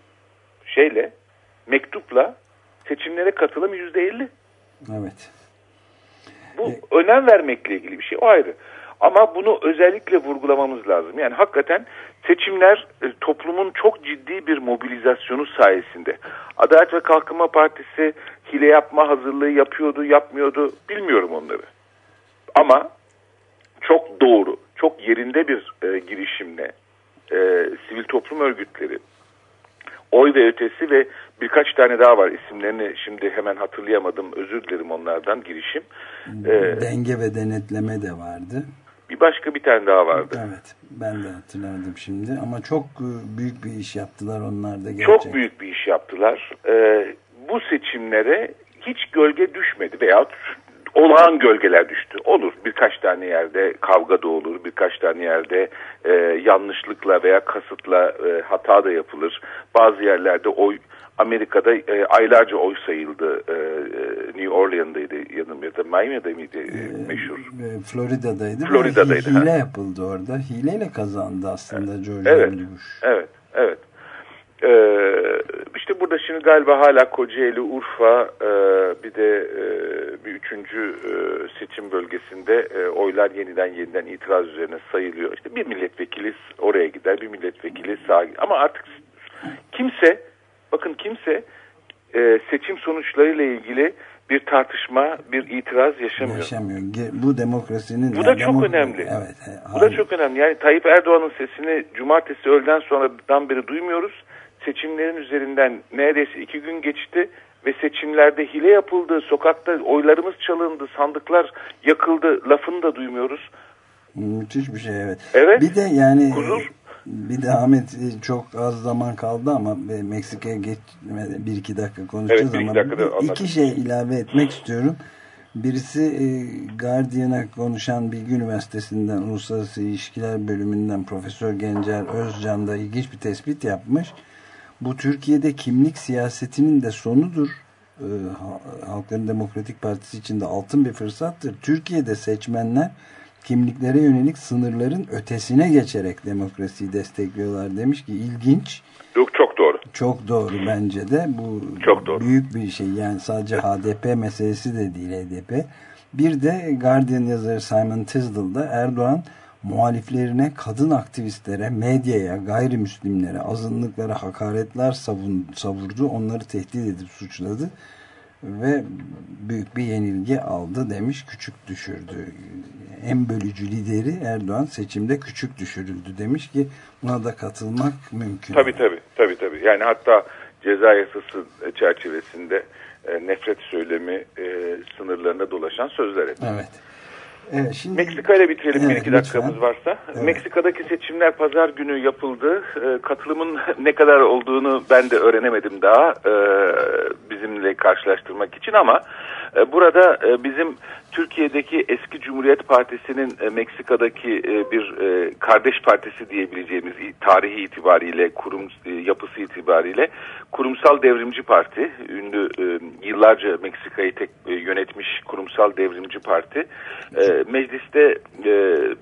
Şeyle, mektupla seçimlere katılım yüzde elli.
Evet.
Bu
e
önem vermekle ilgili bir şey, o ayrı. Ama bunu özellikle vurgulamamız lazım. Yani hakikaten seçimler e, toplumun çok ciddi bir mobilizasyonu sayesinde. Adalet ve Kalkınma Partisi hile yapma hazırlığı yapıyordu, yapmıyordu, bilmiyorum onları. Ama çok doğru, çok yerinde bir e, girişimle e, sivil toplum örgütleri, Oy ve Ötesi ve birkaç tane daha var, isimlerini şimdi hemen hatırlayamadım, özür dilerim onlardan, girişim.
E, Denge ve denetleme de vardı.
Bir başka bir tane daha vardı.
Evet, ben de hatırladım şimdi ama çok büyük bir iş yaptılar onlar da gerçekten.
Çok büyük bir iş yaptılar. Ee, bu seçimlere hiç gölge düşmedi veya olağan gölgeler düştü. Olur, birkaç tane yerde kavga da olur, birkaç tane yerde e, yanlışlıkla veya kasıtla e, hata da yapılır. Bazı yerlerde oy, Amerika'da e, aylarca oy sayıldı. E, New Orleans'daydı yanım ya da Miami'de miydi e, meşhur?
E, Florida'daydı.
Florida'daydı.
Hile ha. yapıldı orada. Hileyle kazandı aslında evet. George
Evet,
Bush.
evet, evet. Ee, işte burada şimdi galiba hala Kocaeli, Urfa, e, bir de e, bir üçüncü e, seçim bölgesinde e, oylar yeniden yeniden itiraz üzerine sayılıyor. İşte bir milletvekili oraya gider, bir milletvekili sağa gider. Ama artık kimse, bakın kimse e, seçim sonuçlarıyla ilgili bir tartışma, bir itiraz yaşamıyor.
Yaşamıyor. Bu demokrasinin...
Bu da çok demok önemli.
Evet.
Bu da çok önemli. Yani Tayyip Erdoğan'ın sesini cumartesi öğleden sonradan beri duymuyoruz. Seçimlerin üzerinden neredeyse iki gün geçti ve seçimlerde hile yapıldı, sokakta oylarımız çalındı, sandıklar yakıldı lafını da duymuyoruz.
Müthiş bir şey, evet.
Evet.
Bir de yani...
Huzur.
Bir de Ahmet, çok az zaman kaldı ama Meksika'ya geç bir iki dakika konuşacağız,
evet,
ama
dakika
iki şey ilave etmek istiyorum. Birisi e, Guardian'a konuşan Bilgi Üniversitesi'nden Uluslararası İlişkiler Bölümünden Profesör Gencer Özcan da ilginç bir tespit yapmış. Bu Türkiye'de kimlik siyasetinin de sonudur. E, Halkların Demokratik Partisi için de altın bir fırsattır. Türkiye'de seçmenler kimliklere yönelik sınırların ötesine geçerek demokrasiyi destekliyorlar demiş ki ilginç.
Yok, çok doğru.
Çok doğru bence de. Bu
çok doğru.
Büyük bir şey. Yani sadece H D P meselesi de değil H D P. Bir de Guardian yazarı Simon Tisdall da Erdoğan muhaliflerine, kadın aktivistlere, medyaya, gayrimüslimlere, azınlıklara hakaretler savun, savurdu. Onları tehdit edip suçladı. Ve büyük bir yenilgi aldı demiş, küçük düşürdü. En bölücü lideri Erdoğan seçimde küçük düşürüldü demiş ki buna da katılmak mümkün.
Tabii tabii tabii tabii. Yani hatta ceza yasası çerçevesinde e, nefret söylemi e, sınırlarına dolaşan sözler etti.
Evet. Evet, şimdi
Meksika ile bitirelim,
evet,
bir iki dakikamız varsa.
Evet.
Meksika'daki seçimler pazar günü yapıldı. E, katılımın ne kadar olduğunu ben de öğrenemedim daha e, bizimle karşılaştırmak için ama e, burada e, bizim Türkiye'deki eski Cumhuriyet Partisi'nin e, Meksika'daki e, bir e, kardeş partisi diyebileceğimiz tarihi itibariyle, kurum e, yapısı itibariyle Kurumsal Devrimci Parti, ünlü e, yıllarca Meksika'yı tek e, yönetmiş Kurumsal Devrimci Parti, e, mecliste e,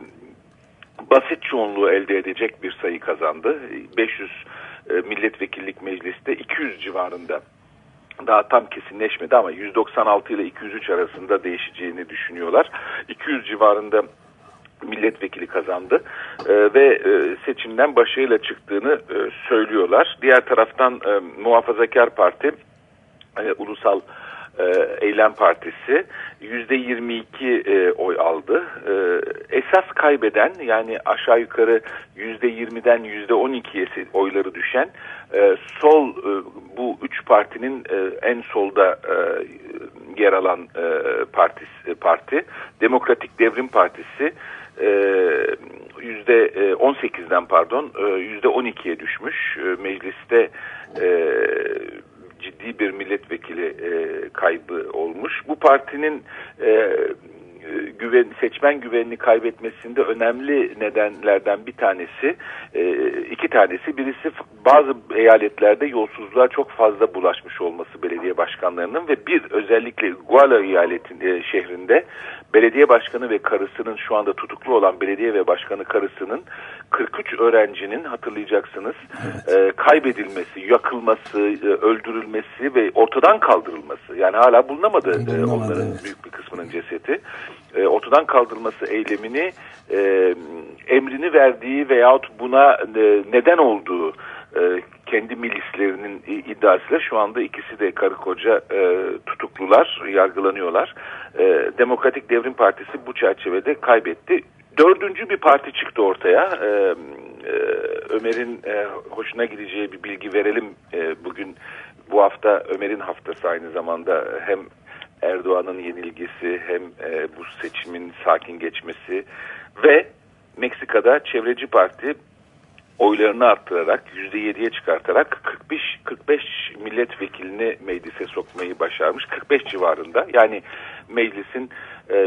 basit çoğunluğu elde edecek bir sayı kazandı. beş yüz e, milletvekillik mecliste iki yüz civarında. Daha tam kesinleşmedi ama yüz doksan altı ile iki yüz üç arasında değişeceğini düşünüyorlar. iki yüz civarında milletvekili kazandı e, ve e, seçimden başarıyla çıktığını e, söylüyorlar. Diğer taraftan e, Muhafazakar Parti, e, Ulusal e, Eylem Partisi yüzde yirmi iki e, oy aldı. E, esas kaybeden, yani aşağı yukarı yüzde yirmiden yüzde on ikiye oyları düşen e, sol e, bu üç partinin e, en solda e, yer alan e, partisi, parti Demokratik Devrim Partisi yüzde on sekizden pardon yüzde on ikiye düşmüş. Mecliste e, ciddi bir milletvekili e, kaybı olmuş. Bu partinin e, güven, seçmen güvenini kaybetmesinde önemli nedenlerden bir tanesi, e, iki tanesi. Birisi bazı eyaletlerde yolsuzluğa çok fazla bulaşmış olması belediye başkanlarının ve bir özellikle Guala eyaletin e, şehrinde belediye başkanı ve karısının, şu anda tutuklu olan belediye ve başkanı karısının kırk üç öğrencinin, hatırlayacaksınız, evet, e, kaybedilmesi, yakılması, e, öldürülmesi ve ortadan kaldırılması. Yani hala bulunamadı, e, onların evet. büyük bir kısmının cesedi. E, ortadan kaldırılması eylemini e, emrini verdiği veyahut buna e, neden olduğu e, kendi milislerinin iddiasıyla şu anda ikisi de karı koca e, tutuklular, yargılanıyorlar. E, Demokratik Devrim Partisi bu çerçevede kaybetti. Dördüncü bir parti çıktı ortaya. E, e, Ömer'in e, hoşuna gideceği bir bilgi verelim. E, bugün, bu hafta Ömer'in haftası aynı zamanda, hem Erdoğan'ın yenilgisi hem e, bu seçimin sakin geçmesi ve Meksika'da Çevreci Parti oylarını arttırarak yüzde yediye çıkartarak kırk beş kırk beş milletvekilini meclise sokmayı başarmış. kırk beş civarında. Yani meclisin e,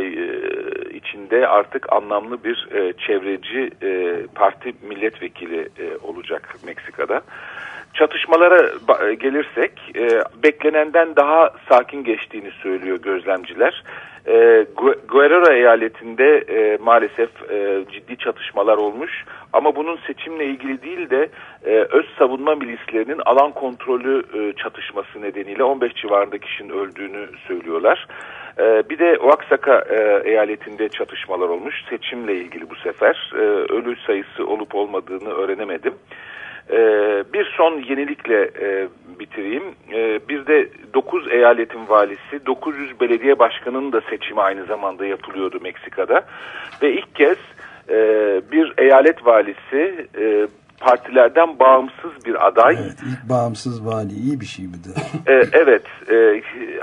içinde artık anlamlı bir e, çevreci e, parti milletvekili e, olacak Meksika'da. Çatışmalara gelirsek, e, beklenenden daha sakin geçtiğini söylüyor gözlemciler. E, Guerrero eyaletinde e, maalesef e, ciddi çatışmalar olmuş ama bunun seçimle ilgili değil de e, öz savunma milislerinin alan kontrolü e, çatışması nedeniyle on beş civarında kişinin öldüğünü söylüyorlar. E, bir de Oaxaca e, eyaletinde çatışmalar olmuş seçimle ilgili bu sefer. E, ölü sayısı olup olmadığını öğrenemedim. Ee, bir son yenilikle e, bitireyim. Ee, bir de dokuz eyaletin valisi, dokuz yüz belediye başkanının da seçimi aynı zamanda yapılıyordu Meksika'da. Ve ilk kez e, bir eyalet valisi e, partilerden bağımsız bir aday.
Evet, ilk bağımsız vali iyi bir şey mi de?
ee, evet. E,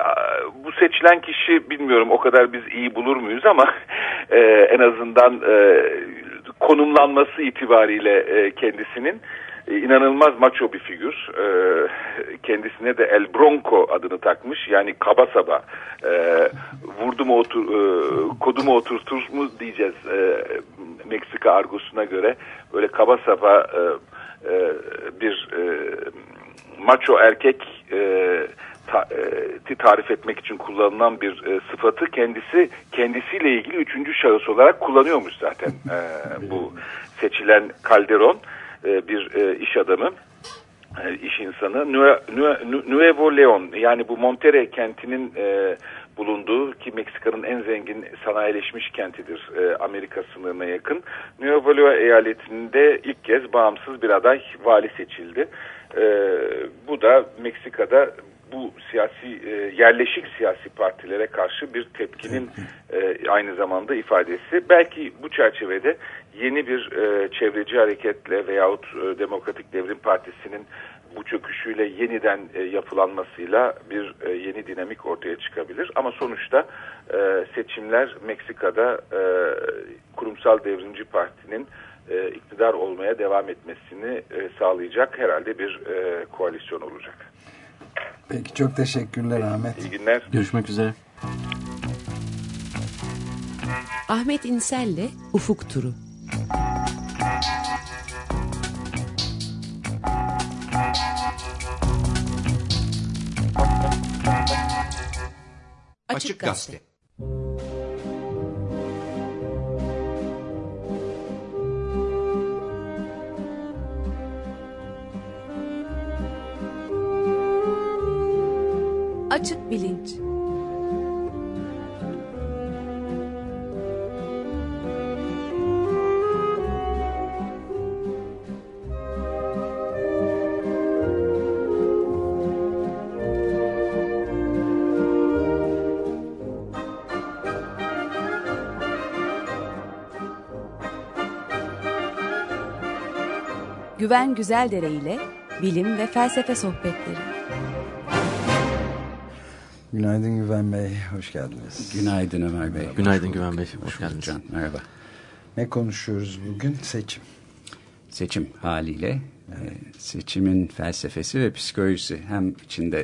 bu seçilen kişi, bilmiyorum o kadar biz iyi bulur muyuz ama e, en azından e, konumlanması itibariyle e, kendisinin İnanılmaz maço bir figür. Kendisine de El Bronco adını takmış. Yani kaba saba, vurdu mu otur, e, kodumu oturtur mu diyeceğiz e, Meksika argosuna göre. Böyle kaba saba e, e, bir e, maço erkek e, ta, e, tarif etmek için kullanılan bir e, sıfatı kendisi kendisiyle ilgili üçüncü şahıs olarak kullanıyormuş zaten e, bu seçilen Calderón, e, bir e, iş adamı. İş insanı. Nuevo León, yani bu Monterrey kentinin e, bulunduğu, ki Meksika'nın en zengin sanayileşmiş kentidir e, Amerika sınırına yakın. Nuevo León eyaletinde ilk kez bağımsız bir aday vali seçildi. E, bu da Meksika'da bu siyasi e, yerleşik siyasi partilere karşı bir tepkinin e, aynı zamanda ifadesi. Belki bu çerçevede yeni bir e, çevreci hareketle veyahut e, Demokratik Devrim Partisi'nin bu çöküşüyle yeniden e, yapılanmasıyla bir e, yeni dinamik ortaya çıkabilir. Ama sonuçta e, seçimler Meksika'da e, kurumsal devrimci partinin e, iktidar olmaya devam etmesini e, sağlayacak herhalde bir e, koalisyon olacak.
Peki, çok teşekkürler Ahmet.
İyi günler.
Görüşmek üzere.
Ahmet İnsel'le Ufuk Turu. Açık Gazete. Açık bilinç. Güven Güzeldere ile bilim ve felsefe sohbetleri.
Günaydın Güven Bey, hoş geldiniz.
Günaydın Ömer Bey.
Günaydın Güven Bey, hoş geldiniz.
Can, merhaba.
Ne konuşuyoruz bugün? Seçim.
Seçim haliyle. Evet. Seçimin felsefesi ve psikolojisi, hem içinde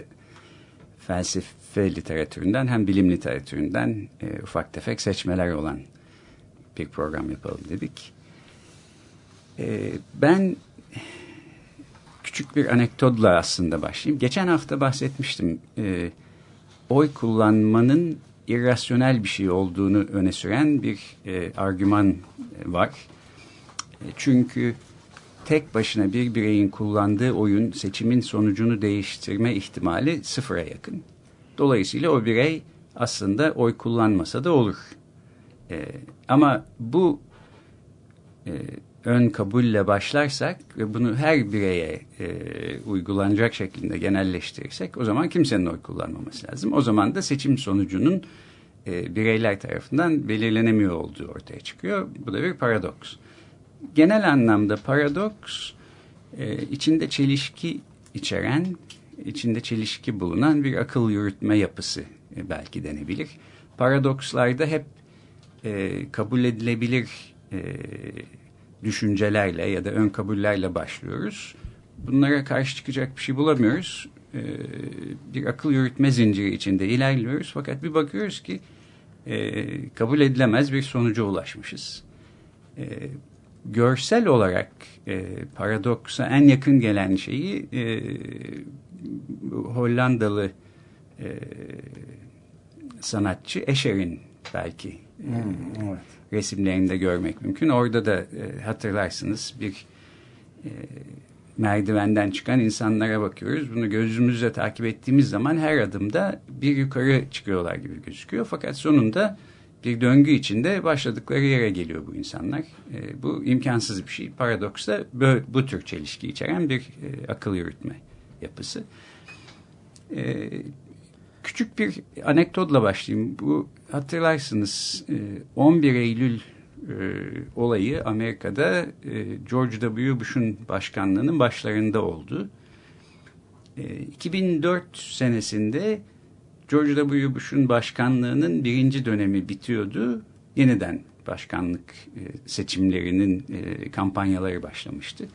felsefe literatüründen hem bilim literatüründen e, ufak tefek seçmeler olan bir program yapalım dedik. E, ben küçük bir anekdotla aslında başlayayım. Geçen hafta bahsetmiştim. E, oy kullanmanın irrasyonel bir şey olduğunu öne süren bir e, argüman var. E, çünkü tek başına bir bireyin kullandığı oyun seçimin sonucunu değiştirme ihtimali sıfıra yakın. Dolayısıyla o birey aslında oy kullanmasa da olur. E, ama bu e, ön kabulle başlarsak ve bunu her bireye e, uygulanacak şekilde genelleştirirsek, o zaman kimsenin oy kullanmaması lazım. O zaman da seçim sonucunun e, bireyler tarafından belirlenemiyor olduğu ortaya çıkıyor. Bu da bir paradoks. Genel anlamda paradoks, e, içinde çelişki içeren, içinde çelişki bulunan bir akıl yürütme yapısı e, belki denebilir. Paradokslarda hep e, kabul edilebilir e, düşüncelerle ya da ön kabullerle başlıyoruz. Bunlara karşı çıkacak bir şey bulamıyoruz. Ee, bir akıl yürütme zinciri içinde ilerliyoruz. Fakat bir bakıyoruz ki e, kabul edilemez bir sonuca ulaşmışız. E, görsel olarak e, paradoksa en yakın gelen şeyi e, Hollandalı e, sanatçı Escher'in belki hmm, evet. resimlerinde görmek mümkün. Orada da e, hatırlarsınız bir e, merdivenden çıkan insanlara bakıyoruz. Bunu gözümüzle takip ettiğimiz zaman her adımda bir yukarı çıkıyorlar gibi gözüküyor. Fakat sonunda bir döngü içinde başladıkları yere geliyor bu insanlar. E, bu imkansız bir şey. Paradoks da bu, bu tür çelişki içeren bir e, akıl yürütme yapısı. E, küçük bir anekdotla başlayayım. Bu hatırlarsınız on bir Eylül olayı Amerika'da George W. Bush'un başkanlığının başlarında oldu. iki bin dört senesinde George W. Bush'un başkanlığının birinci dönemi bitiyordu. Yeniden başkanlık seçimlerinin kampanyaları başlamıştı.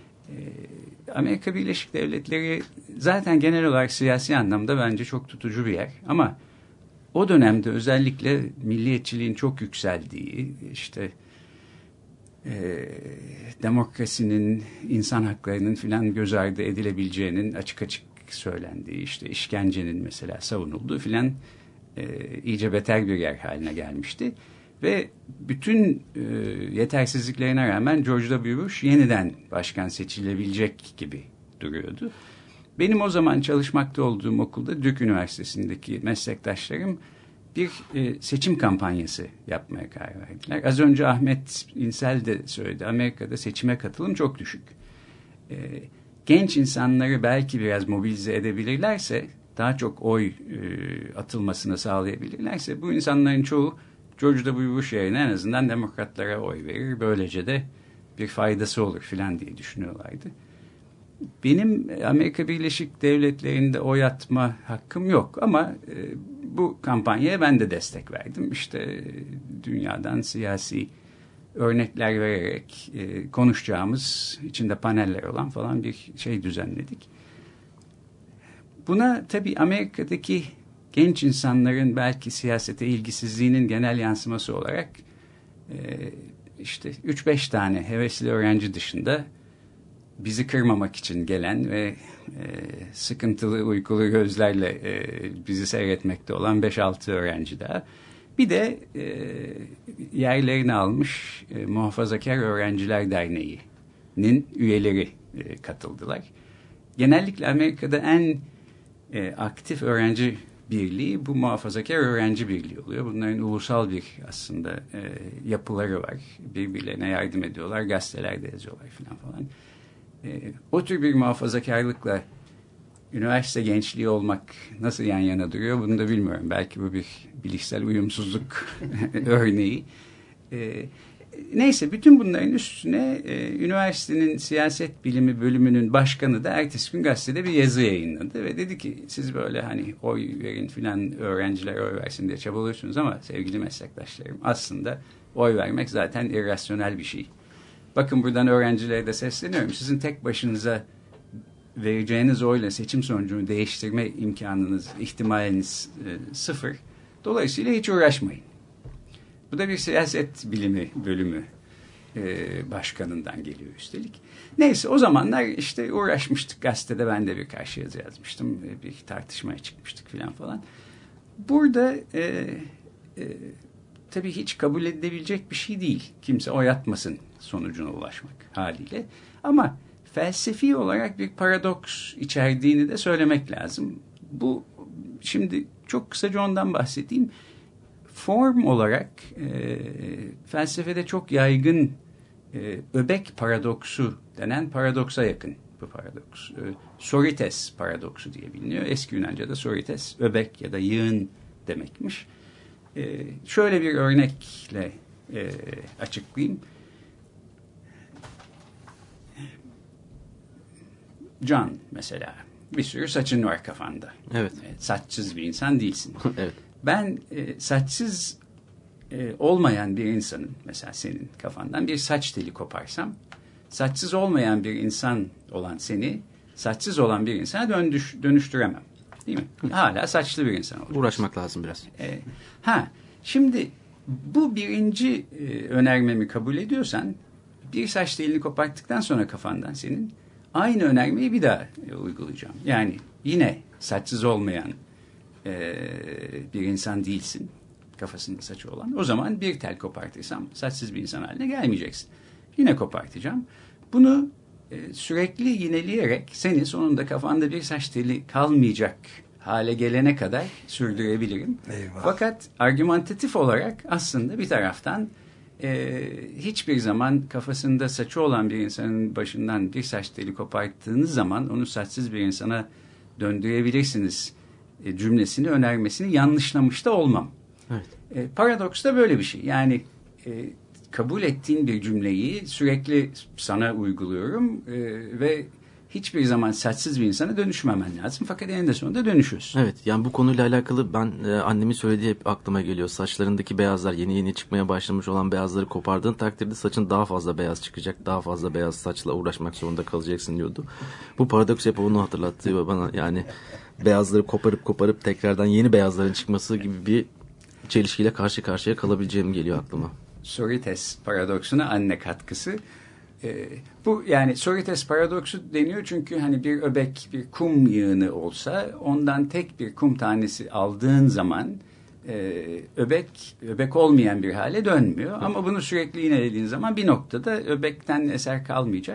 Amerika Birleşik Devletleri zaten genel olarak siyasi anlamda bence çok tutucu bir yer. Ama o dönemde özellikle milliyetçiliğin çok yükseldiği, işte e, demokrasinin, insan haklarının filan göz ardı edilebileceğinin açık açık söylendiği, işte işkencenin mesela savunulduğu filan e, iyice beter bir yer haline gelmişti. Ve bütün e, yetersizliklerine rağmen George W. Bush yeniden başkan seçilebilecek gibi duruyordu. Benim o zaman çalışmakta olduğum okulda, Duke Üniversitesi'ndeki meslektaşlarım bir e, seçim kampanyası yapmaya karar verdiler. Az önce Ahmet İnsel de söyledi. Amerika'da seçime katılım çok düşük. E, genç insanları belki biraz mobilize edebilirlerse, daha çok oy e, atılmasını sağlayabilirlerse, bu insanların çoğu George W. Bush yerine en azından demokratlara oy verir. Böylece de bir faydası olur filan diye düşünüyorlardı. Benim Amerika Birleşik Devletleri'nde oy atma hakkım yok ama e, bu kampanyaya ben de destek verdim. İşte e, dünyadan siyasi örnekler vererek e, konuşacağımız, içinde paneller olan falan bir şey düzenledik. Buna tabii Amerika'daki genç insanların belki siyasete ilgisizliğinin genel yansıması olarak e, işte üç beş tane hevesli öğrenci dışında bizi kırmamak için gelen ve e, sıkıntılı uykulu gözlerle e, bizi seyretmekte olan beş altı öğrenci daha. Bir de e, yerlerini almış e, Muhafazakar Öğrenciler Derneği'nin üyeleri e, katıldılar. Genellikle Amerika'da en e, aktif öğrenci birliği bu Muhafazakar Öğrenci Birliği oluyor. Bunların ulusal bir aslında e, yapıları var. Birbirlerine yardım ediyorlar, gazetelerde yazıyorlar falan falan. E, o tür bir muhafazakarlıkla üniversite gençliği olmak nasıl yan yana duruyor bunu da bilmiyorum. Belki bu bir bilişsel uyumsuzluk örneği. E, neyse, bütün bunların üstüne e, üniversitenin siyaset bilimi bölümünün başkanı da ertesi gün gazetede bir yazı yayınladı ve dedi ki siz böyle hani oy verin filan, öğrenciler oy versin diye çabalıyorsunuz ama sevgili meslektaşlarım, aslında oy vermek zaten irrasyonel bir şey. Bakın, buradan öğrencilere de sesleniyorum. Sizin tek başınıza vereceğiniz oyla seçim sonucunu değiştirme imkanınız, ihtimaliniz e, sıfır. Dolayısıyla hiç uğraşmayın. Bu da bir siyaset bilimi bölümü e, başkanından geliyor üstelik. Neyse, o zamanlar işte uğraşmıştık. Gazetede ben de birkaç yazı yazmıştım. Bir tartışmaya çıkmıştık falan falan. Burada e, e, tabii hiç kabul edilebilecek bir şey değil. Kimse oy atmasın sonucuna ulaşmak haliyle. Ama felsefi olarak bir paradoks içerdiğini de söylemek lazım. Bu, şimdi çok kısaca ondan bahsedeyim. Form olarak e, felsefede çok yaygın e, öbek paradoksu denen paradoksa yakın bu paradoks. E, Sorites paradoksu diye biliniyor. Eski Yunanca'da Sorites öbek ya da yığın demekmiş. E, şöyle bir örnekle e, açıklayayım. John mesela, bir sürü saçın var kafanda.
Evet.
E, saçsız bir insan değilsin.
Evet.
Ben e, saçsız e, olmayan bir insanın, mesela senin kafandan bir saç teli koparsam, saçsız olmayan bir insan olan seni saçsız olan bir insana döndüş, dönüştüremem. Değil mi? Hala saçlı bir insan olacak.
Uğraşmak lazım biraz.
E, ha, şimdi bu birinci e, önermemi kabul ediyorsan, bir saç telini koparttıktan sonra kafandan senin, aynı önermeyi bir daha e, uygulayacağım. Yani yine saçsız olmayan e, bir insan değilsin, kafasında saçı olan. O zaman bir tel kopartırsam saçsız bir insan haline gelmeyeceksin. Yine kopartacağım. Bunu e, sürekli yineleyerek seni sonunda kafanda bir saç teli kalmayacak hale gelene kadar sürdürebilirim.
Eyvah.
Fakat argümantatif olarak aslında bir taraftan e, hiçbir zaman kafasında saçı olan bir insanın başından bir saç teli koparttığınız zaman onu saçsız bir insana döndürebilirsiniz e, cümlesini önermesini yanlışlamış da olmam.
Evet.
E, paradoks da böyle bir şey. Yani e, kabul ettiğin bir cümleyi sürekli sana uyguluyorum e, ve hiçbir zaman saçsız bir insana dönüşmemen lazım. Fakat eninde sonunda dönüşüyorsun.
Evet, yani bu konuyla alakalı ben e, annemin söylediği hep aklıma geliyor. Saçlarındaki beyazlar, yeni yeni çıkmaya başlamış olan beyazları kopardığın takdirde saçın daha fazla beyaz çıkacak. Daha fazla beyaz saçla uğraşmak zorunda kalacaksın diyordu. Bu paradoks hep onu hatırlattı bana. Yani beyazları koparıp koparıp tekrardan yeni beyazların çıkması gibi bir çelişkiyle karşı karşıya kalabileceğim geliyor aklıma.
Sorites paradoksuna anne katkısı. Ee, bu yani Sorites paradoksu deniyor çünkü hani bir öbek, bir kum yığını olsa ondan tek bir kum tanesi aldığın zaman e, öbek öbek olmayan bir hale dönmüyor. Evet. Ama bunu sürekli yinelediğin zaman bir noktada öbekten eser kalmayacak.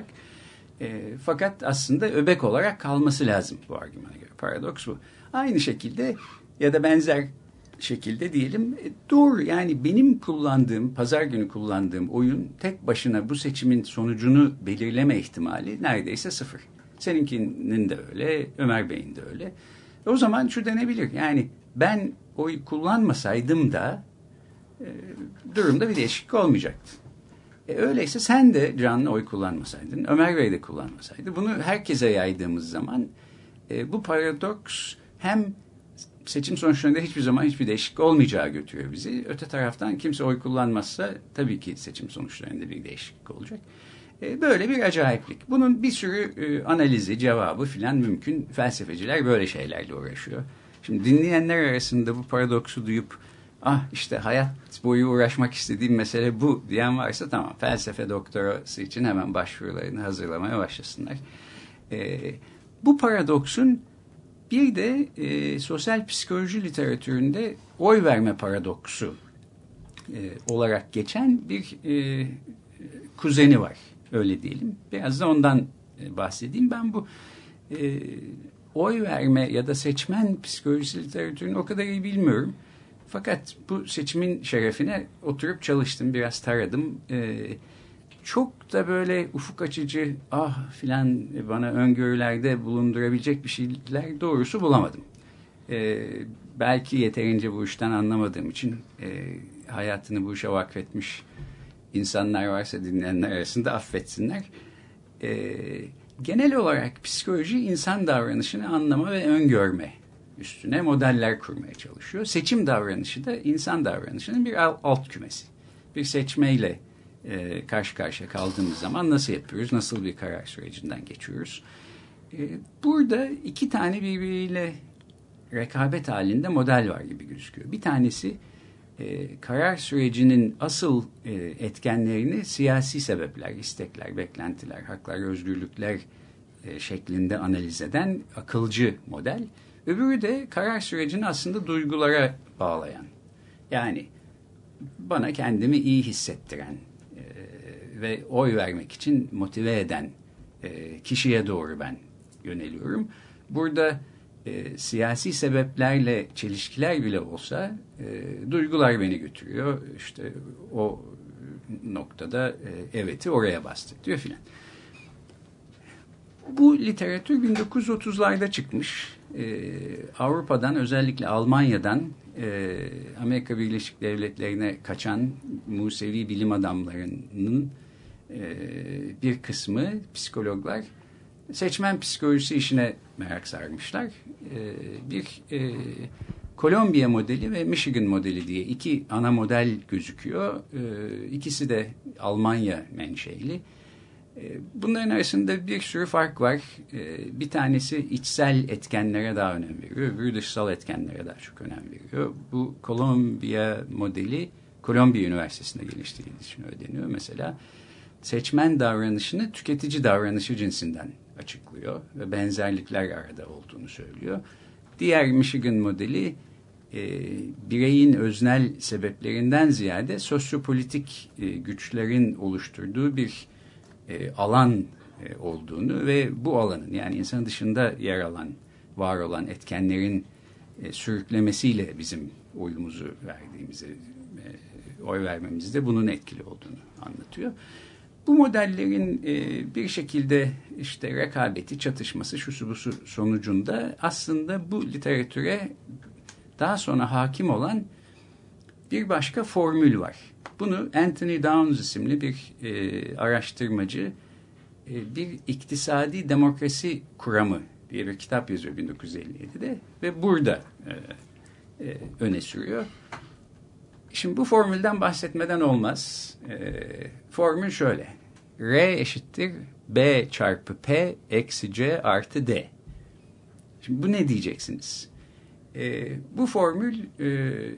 E, fakat aslında öbek olarak kalması lazım bu argümana göre. Paradoks bu. Aynı şekilde ya da benzer şekilde diyelim e, dur yani benim kullandığım pazar günü kullandığım oyun tek başına bu seçimin sonucunu belirleme ihtimali neredeyse sıfır. Seninkinin de öyle, Ömer Bey'in de öyle. O zaman şu denebilir yani ben oy kullanmasaydım da e, durumda bir değişiklik olmayacaktı. E, öyleyse sen de canlı oy kullanmasaydın, Ömer Bey de kullanmasaydı. Bunu herkese yaydığımız zaman e, bu paradoks hem seçim sonuçlarında hiçbir zaman hiçbir değişiklik olmayacağı götürüyor bizi. Öte taraftan kimse oy kullanmazsa tabii ki seçim sonuçlarında bir değişiklik olacak. E, böyle bir acayiplik. Bunun bir sürü e, analizi, cevabı filan mümkün. Felsefeciler böyle şeylerle uğraşıyor. Şimdi dinleyenler arasında bu paradoksu duyup ah işte hayat boyu uğraşmak istediğim mesele bu diyen varsa tamam felsefe doktorası için hemen başvurularını hazırlamaya başlasınlar. E, bu paradoksun bir de e, sosyal psikoloji literatüründe oy verme paradoksu e, olarak geçen bir e, kuzeni var. Öyle diyelim. Biraz da ondan e, bahsedeyim. Ben bu e, oy verme ya da seçmen psikolojisi literatürünü o kadar iyi bilmiyorum. Fakat bu seçimin şerefine oturup çalıştım. Biraz taradım. E, çok da böyle ufuk açıcı ah filan bana öngörülerde bulundurabilecek bir şeyler doğrusu bulamadım. Ee, belki yeterince bu işten anlamadığım için e, hayatını bu işe vakfetmiş insanlar varsa dinleyenler arasında affetsinler. Ee, genel olarak psikoloji insan davranışını anlama ve öngörme üstüne modeller kurmaya çalışıyor. Seçim davranışı da insan davranışının bir alt kümesi. Bir seçmeyle E, karşı karşıya kaldığımız zaman nasıl yapıyoruz, nasıl bir karar sürecinden geçiyoruz. E, burada iki tane birbiriyle rekabet halinde model var gibi gözüküyor. Bir tanesi e, karar sürecinin asıl e, etkenlerini siyasi sebepler, istekler, beklentiler, haklar, özgürlükler e, şeklinde analiz eden akılcı model. Öbürü de karar sürecini aslında duygulara bağlayan. Yani bana kendimi iyi hissettiren ve oy vermek için motive eden e, kişiye doğru ben yöneliyorum. Burada e, siyasi sebeplerle çelişkiler bile olsa e, duygular beni götürüyor. İşte o noktada e, evet'i oraya bastırıyor filan. Bu literatür bin dokuz yüz otuzlarda çıkmış. E, Avrupa'dan özellikle Almanya'dan e, Amerika Birleşik Devletleri'ne kaçan Musevi bilim adamlarının bir kısmı psikologlar seçmen psikolojisi işine merak sarmışlar. Bir Kolombiya modeli ve Michigan modeli diye iki ana model gözüküyor. İkisi de Almanya menşeli. Bunların arasında bir sürü fark var. Bir tanesi içsel etkenlere daha önem veriyor. Öbürü dışsal etkenlere daha çok önem veriyor. Bu Kolombiya modeli Kolombiya Üniversitesi'nde geliştirildiği için öyle deniyor. Mesela seçmen davranışını tüketici davranışı cinsinden açıklıyor ve benzerlikler arada olduğunu söylüyor. Diğer Michigan modeli e, bireyin öznel sebeplerinden ziyade sosyopolitik e, güçlerin oluşturduğu bir e, alan e, olduğunu ve bu alanın yani insan dışında yer alan, var olan etkenlerin e, sürüklemesiyle bizim oyumuzu verdiğimizi, e, oy vermemizde bunun etkili olduğunu anlatıyor. Bu modellerin e, bir şekilde işte rekabeti, çatışması, şusu busu sonucunda aslında bu literatüre daha sonra hakim olan bir başka formül var. Bunu Anthony Downs isimli bir e, araştırmacı e, bir iktisadi demokrasi kuramı diye bir kitap yazıyor bin dokuz yüz elli yedide ve burada e, e, öne sürüyor. Şimdi bu formülden bahsetmeden olmaz. E, formül şöyle. R eşittir B çarpı P eksi C artı D. Şimdi bu ne diyeceksiniz? E, bu formül e,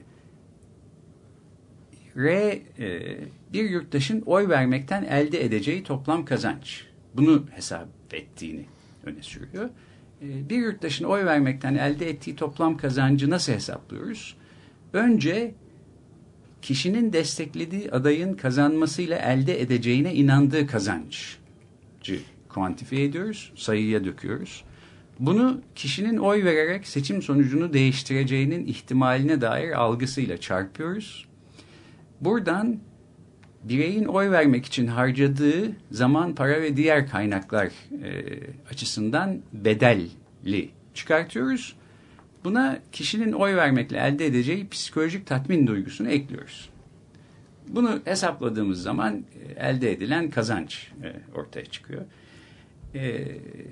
R e, bir yurttaşın oy vermekten elde edeceği toplam kazanç. Bunu hesap ettiğini öne sürüyor. E, bir yurttaşın oy vermekten elde ettiği toplam kazancı nasıl hesaplıyoruz? Önce kişinin desteklediği adayın kazanmasıyla elde edeceğine inandığı kazancı kuantifiye ediyoruz, sayıya döküyoruz. Bunu kişinin oy vererek seçim sonucunu değiştireceğinin ihtimaline dair algısıyla çarpıyoruz. Buradan bireyin oy vermek için harcadığı zaman, para ve diğer kaynaklar e, açısından bedelli çıkartıyoruz. Buna kişinin oy vermekle elde edeceği psikolojik tatmin duygusunu ekliyoruz. Bunu hesapladığımız zaman e, elde edilen kazanç e, ortaya çıkıyor. E,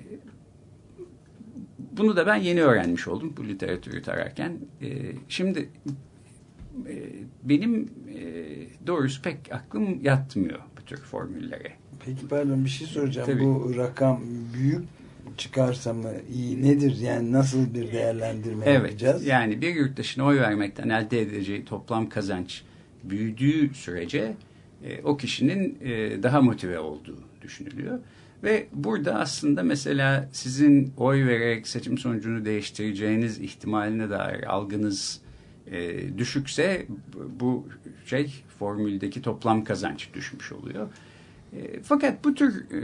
bunu da ben yeni öğrenmiş oldum bu literatürü tararken. E, şimdi e, benim e, doğrusu pek aklım yatmıyor bu tür formüllere.
Peki pardon bir şey soracağım.
Tabii.
Bu rakam büyük çıkarsa mı iyi nedir? Yani nasıl bir değerlendirme
evet,
yapacağız?
Yani bir yurttaşın oy vermekten elde edeceği toplam kazanç büyüdüğü sürece e, o kişinin e, daha motive olduğu düşünülüyor. Ve burada aslında mesela sizin oy vererek seçim sonucunu değiştireceğiniz ihtimaline dair algınız e, düşükse bu şey formüldeki toplam kazanç düşmüş oluyor. E, fakat bu tür e,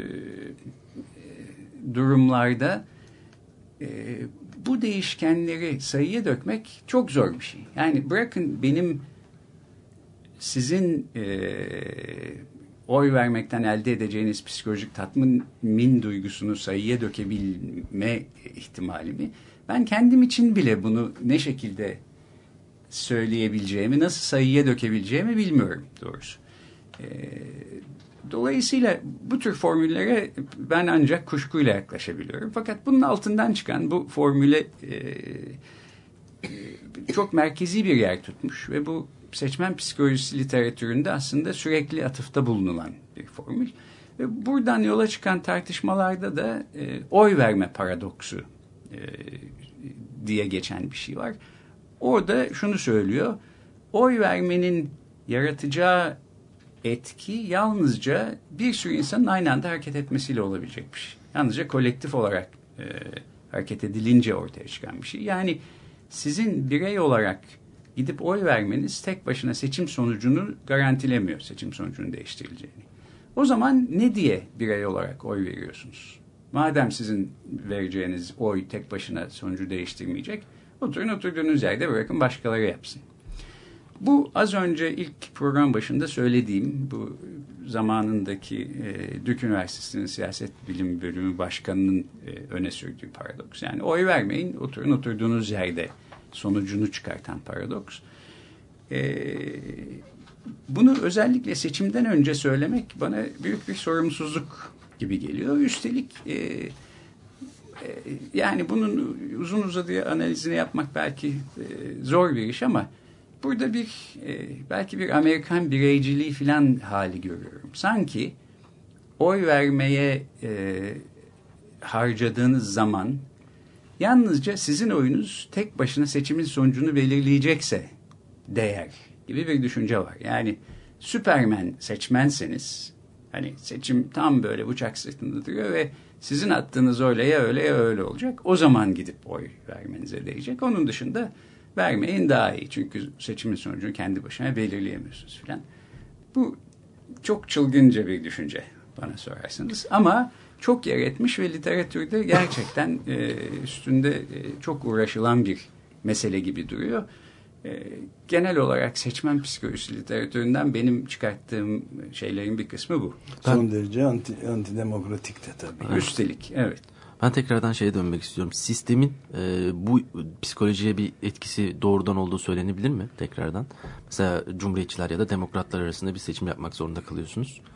e, durumlarda e, bu değişkenleri sayıya dökmek çok zor bir şey. Yani bırakın benim sizin e, oy vermekten elde edeceğiniz psikolojik tatmin duygusunu sayıya dökebilme ihtimalimi, ben kendim için bile bunu ne şekilde söyleyebileceğimi, nasıl sayıya dökebileceğimi bilmiyorum doğrusu. E, dolayısıyla bu tür formüllere ben ancak kuşkuyla yaklaşabiliyorum. Fakat bunun altından çıkan bu formüle e, e, çok merkezi bir yer tutmuş ve bu seçmen psikolojisi literatüründe aslında sürekli atıfta bulunulan bir formül. Ve buradan yola çıkan tartışmalarda da e, oy verme paradoksu e, diye geçen bir şey var. Orada şunu söylüyor, oy vermenin yaratacağı etki yalnızca bir sürü insanın aynı anda hareket etmesiyle olabilecek bir şey. Yalnızca kolektif olarak e, hareket edilince ortaya çıkan bir şey. Yani sizin birey olarak gidip oy vermeniz tek başına seçim sonucunu garantilemiyor, seçim sonucunun değiştirileceğini. O zaman ne diye birey olarak oy veriyorsunuz? Madem sizin vereceğiniz oy tek başına sonucu değiştirmeyecek, oturun oturduğunuz yerde bırakın başkaları yapsın. Bu az önce ilk program başında söylediğim bu zamanındaki e, Dük Üniversitesi'nin siyaset bilim bölümü başkanının e, öne sürdüğü paradoks. Yani oy vermeyin, oturun oturduğunuz yerde sonucunu çıkartan paradoks. E, bunu özellikle seçimden önce söylemek bana büyük bir sorumsuzluk gibi geliyor. Üstelik e, e, yani bunun uzun uzadıya analizini yapmak belki e, zor bir iş ama burada bir e, belki bir Amerikan bireyciliği falan hali görüyorum. Sanki oy vermeye e, harcadığınız zaman yalnızca sizin oyunuz tek başına seçimin sonucunu belirleyecekse değer gibi bir düşünce var. Yani Süpermen seçmenseniz, hani seçim tam böyle bıçak sırtında duruyor ve sizin attığınız oyla ya öyle ya öyle olacak. O zaman gidip oy vermenize değecek. Onun dışında vermeyin daha iyi. Çünkü seçimin sonucunu kendi başına belirleyemiyorsunuz filan. Bu çok çılgınca bir düşünce bana sorarsanız. Ama çok yer etmiş ve literatürde gerçekten e, üstünde e, çok uğraşılan bir mesele gibi duruyor. E, genel olarak seçmen psikolojisi literatüründen benim çıkarttığım şeylerin bir kısmı bu.
Son derece anti, antidemokratik de tabii.
Evet. Üstelik, evet.
Ben tekrardan şeye dönmek istiyorum. Sistemin e, bu psikolojiye bir etkisi doğrudan olduğu söylenebilir mi tekrardan? Mesela Cumhuriyetçiler ya da Demokratlar arasında bir seçim yapmak zorunda kalıyorsunuz.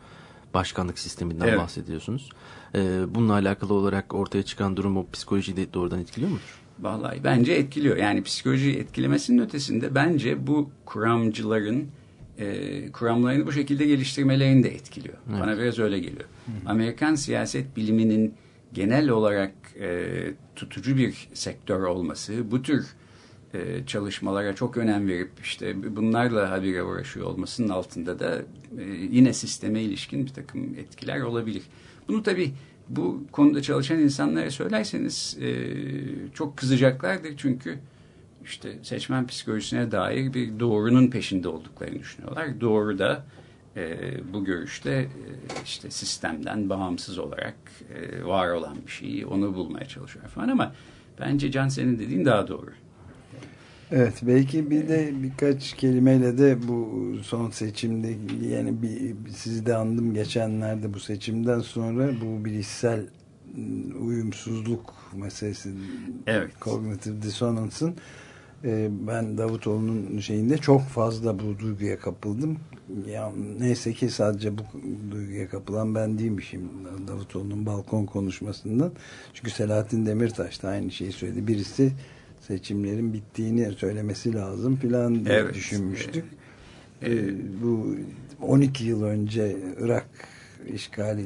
başkanlık sisteminden
evet.
bahsediyorsunuz. E, bununla alakalı olarak ortaya çıkan durum o psikolojiyi de doğrudan etkiliyor mudur?
Vallahi bence etkiliyor. Yani psikolojiyi etkilemesinin ötesinde bence bu kuramcıların e, kuramlarını bu şekilde geliştirmelerini de etkiliyor. Evet. Bana biraz öyle geliyor. Hı hı. Amerikan siyaset biliminin genel olarak e, tutucu bir sektör olması, bu tür e, çalışmalara çok önem verip işte bunlarla habire uğraşıyor olmasının altında da e, yine sisteme ilişkin bir takım etkiler olabilir. Bunu tabii bu konuda çalışan insanlara söylerseniz e, çok kızacaklardır çünkü işte seçmen psikolojisine dair bir doğrunun peşinde olduklarını düşünüyorlar. Doğru da e, bu görüşte e, işte sistemden bağımsız olarak e, var olan bir şeyi, onu bulmaya çalışıyor falan ama bence Can senin dediğin daha doğru.
Evet, belki bir de birkaç kelimeyle de bu son seçimde yani bir, sizi de andım geçenlerde bu seçimden sonra bu bilişsel uyumsuzluk meselesi,
evet.
Cognitive Dissonance'ın e, ben Davutoğlu'nun şeyinde çok fazla bu duyguya kapıldım. Ya, neyse ki sadece bu duyguya kapılan ben değilmişim Davutoğlu'nun balkon konuşmasından. Çünkü Selahattin Demirtaş da aynı şeyi söyledi. Birisi seçimlerin bittiğini söylemesi lazım filan diye evet. düşünmüştük. Ee, ee, bu on iki yıl önce Irak işgali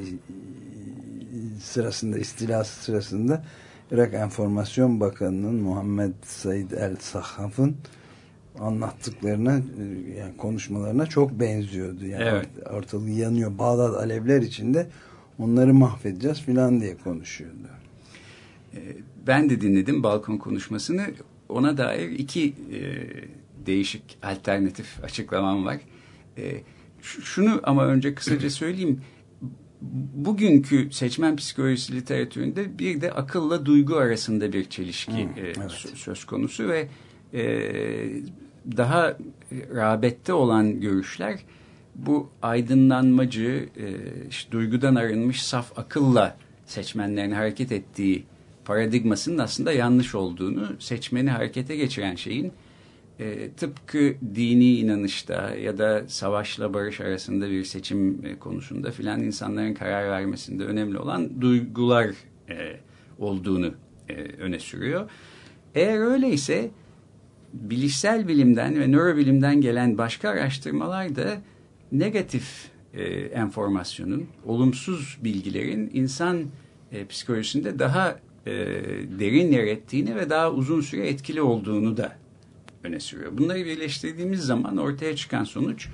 sırasında, istilası sırasında Irak Enformasyon Bakanı'nın Muhammed Said el-Sahhaf'ın anlattıklarına, yani konuşmalarına çok benziyordu. Yani evet. ortalığı yanıyor, Bağdat alevler içinde, onları mahvedeceğiz filan diye konuşuyordu.
Ben de dinledim balkon konuşmasını. Ona dair iki e, değişik alternatif açıklamam var. E, şunu ama önce kısaca söyleyeyim. Bugünkü seçmen psikolojisi literatüründe bir de akılla duygu arasında bir çelişki hmm, e, evet. söz konusu ve e, daha rağbette olan görüşler bu aydınlanmacı, e, işte, duygudan arınmış saf akılla seçmenlerin hareket ettiği paradigmasının aslında yanlış olduğunu, seçmeni harekete geçiren şeyin e, tıpkı dini inanışta ya da savaşla barış arasında bir seçim e, konusunda filan insanların karar vermesinde önemli olan duygular e, olduğunu e, öne sürüyor. Eğer öyleyse bilişsel bilimden ve nörobilimden gelen başka araştırmalar da negatif e, enformasyonun, olumsuz bilgilerin insan e, psikolojisinde daha e, derin yer ettiğini ve daha uzun süre etkili olduğunu da öne sürüyor. Bunları birleştirdiğimiz zaman ortaya çıkan sonuç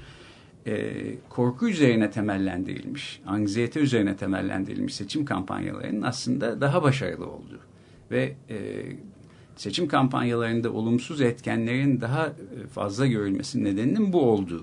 e, korku üzerine temellendirilmiş, anksiyete üzerine temellendirilmiş seçim kampanyalarının aslında daha başarılı olduğu ve e, seçim kampanyalarında olumsuz etkenlerin daha fazla görülmesinin nedeninin bu olduğu.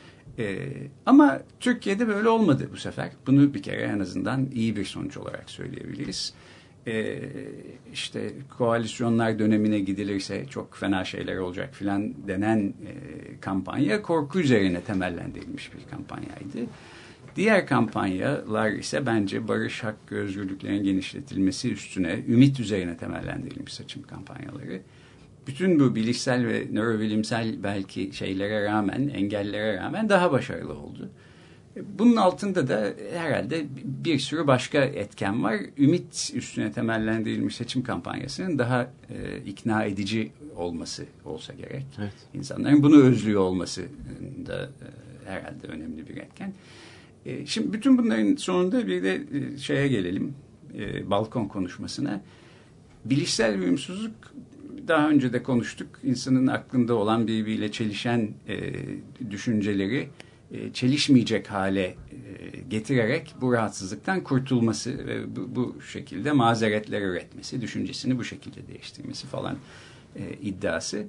Ee, ama Türkiye'de böyle olmadı bu sefer. Bunu bir kere en azından iyi bir sonuç olarak söyleyebiliriz. Ee, işte koalisyonlar dönemine gidilirse çok fena şeyler olacak filan denen e, kampanya korku üzerine temellendirilmiş bir kampanyaydı. Diğer kampanyalar ise bence barış, hak ve özgürlüklerin genişletilmesi üstüne, ümit üzerine temellendirilmiş seçim kampanyaları. Bütün bu bilişsel ve nörobilimsel belki şeylere rağmen, engellere rağmen daha başarılı oldu. Bunun altında da herhalde bir sürü başka etken var. Ümit üstüne temellendirilmiş seçim kampanyasının daha e, ikna edici olması olsa gerek. Evet. İnsanların bunu özlüyor olması da e, herhalde önemli bir etken. E, şimdi bütün bunların sonunda bir de e, şeye gelelim, e, balkon konuşmasına. Bilişsel uyumsuzluk, daha önce de konuştuk, insanın aklında olan birbiriyle çelişen e, düşünceleri e, çelişmeyecek hale e, getirerek bu rahatsızlıktan kurtulması ve bu, bu şekilde mazeretler üretmesi, düşüncesini bu şekilde değiştirmesi falan e, iddiası.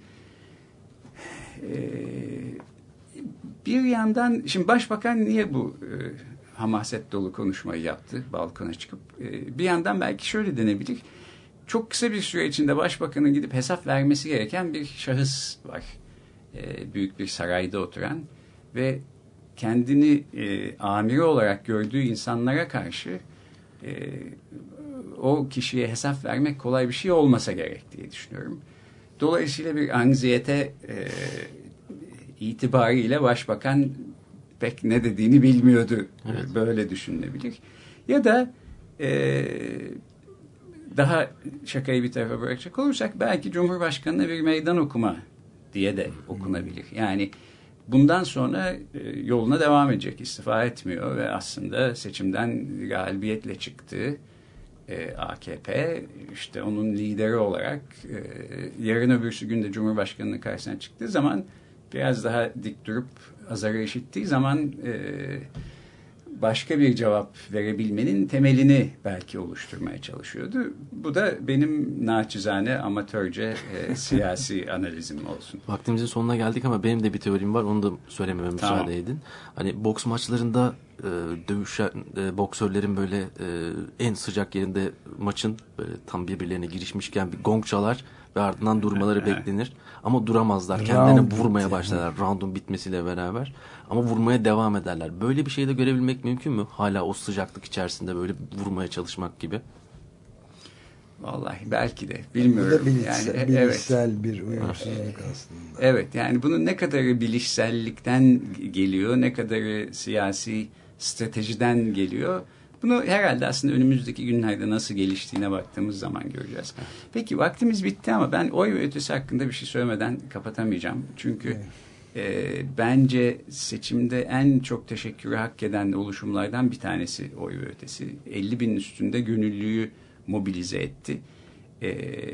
E, bir yandan, şimdi Başbakan niye bu e, hamaset dolu konuşmayı yaptı balkona çıkıp? E, bir yandan belki şöyle denebilir. Çok kısa bir süre içinde Başbakan'ın gidip hesap vermesi gereken bir şahıs var. E, büyük bir sarayda oturan ve kendini e, amiri olarak gördüğü insanlara karşı e, o kişiye hesap vermek kolay bir şey olmasa gerek diye düşünüyorum. Dolayısıyla bir anksiyete e, itibariyle Başbakan pek ne dediğini bilmiyordu.
Evet.
Böyle düşünülebilir. Ya da e, daha şakayı bir tarafa bırakacak olursak belki Cumhurbaşkanı'na bir meydan okuma diye de okunabilir. Yani bundan sonra e, yoluna devam edecek, istifa etmiyor ve aslında seçimden galibiyetle çıktı. E, A K P işte onun lideri olarak e, yarın öbürsü günde Cumhurbaşkanı'nın karşısına çıktığı zaman biraz daha dik durup azarı işittiği zaman e, başka bir cevap verebilmenin temelini belki oluşturmaya çalışıyordu. Bu da benim naçizane, amatörce e, siyasi analizim olsun.
Vaktimizin sonuna geldik ama benim de bir teorim var. Onu da söylememe
Tamam.
müsaade edin. Hani boks maçlarında e, dövüşen e, boksörlerin böyle e, en sıcak yerinde maçın böyle tam birbirlerine girişmişken bir gong çalar ve ardından durmaları beklenir. Ama duramazlar. Kendilerine
Round
vurmaya
bitti.
başlarlar. Round'un bitmesiyle beraber. Ama vurmaya devam ederler. Böyle bir şeyi de görebilmek mümkün mü? Hala o sıcaklık içerisinde böyle vurmaya çalışmak gibi.
Vallahi belki de
Bu
bilmiyorum.
da bilişsel,
yani,
bilişsel
evet.
bir uyumsuzluk aslında.
Evet, yani bunun ne kadarı bilişsellikten geliyor, ne kadarı siyasi stratejiden geliyor. Bunu herhalde aslında önümüzdeki günlerde nasıl geliştiğine baktığımız zaman göreceğiz. Peki vaktimiz bitti ama ben oy ve ötesi hakkında bir şey söylemeden kapatamayacağım. Çünkü e, bence seçimde en çok teşekkürü hak eden oluşumlardan bir tanesi oy ve ötesi. elli binin üstünde gönüllüyü mobilize etti. E,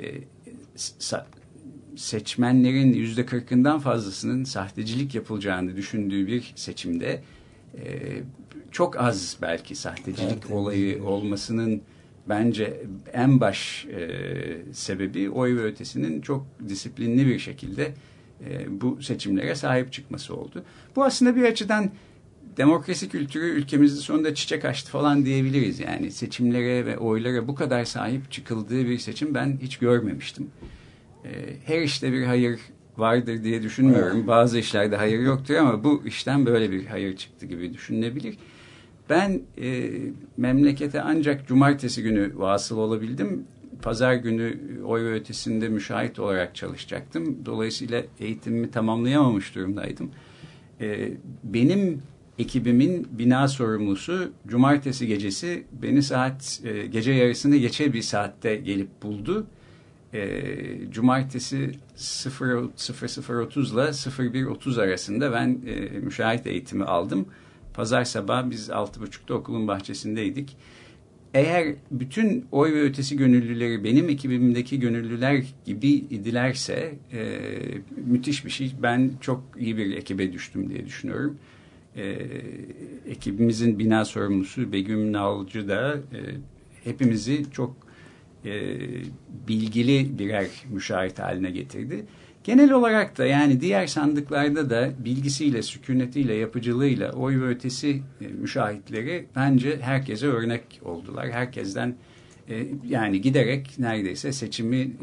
sa- seçmenlerin yüzde kırkından fazlasının sahtecilik yapılacağını düşündüğü bir seçimde e, çok az belki sahtecilik
Evet,
olayı
evet.
olmasının bence en baş e, sebebi oy ve ötesinin çok disiplinli bir şekilde e, bu seçimlere sahip çıkması oldu. Bu aslında bir açıdan demokrasi kültürü ülkemizde sonunda çiçek açtı falan diyebiliriz. Yani seçimlere ve oylara bu kadar sahip çıkıldığı bir seçim ben hiç görmemiştim. E, her işte bir hayır vardır diye düşünmüyorum. Bazı işlerde hayır yoktur ama bu işten böyle bir hayır çıktı gibi düşünülebilir. Ben e, memlekete ancak cumartesi günü vasıl olabildim. Pazar günü oy ve ötesinde müşahit olarak çalışacaktım. Dolayısıyla eğitimimi tamamlayamamış durumdaydım. E, benim ekibimin bina sorumlusu cumartesi gecesi beni saat e, gece yarısını geçe bir saatte gelip buldu. E, cumartesi sıfır otuz ile sıfır bir otuz arasında ben e, müşahit eğitimi aldım. Pazar sabahı biz altı buçukta okulun bahçesindeydik. Eğer bütün oy ve ötesi gönüllüleri benim ekibimdeki gönüllüler gibi idilerse e, müthiş bir şey. Ben çok iyi bir ekibe düştüm diye düşünüyorum. E, ekibimizin bina sorumlusu Begüm Nalcı da e, hepimizi çok e, bilgili birer müşahit haline getirdi. Genel olarak da yani diğer sandıklarda da bilgisiyle, sükunetiyle, yapıcılığıyla oy ve ötesi e, müşahitleri bence herkese örnek oldular. Herkesten e, yani giderek neredeyse seçimi e,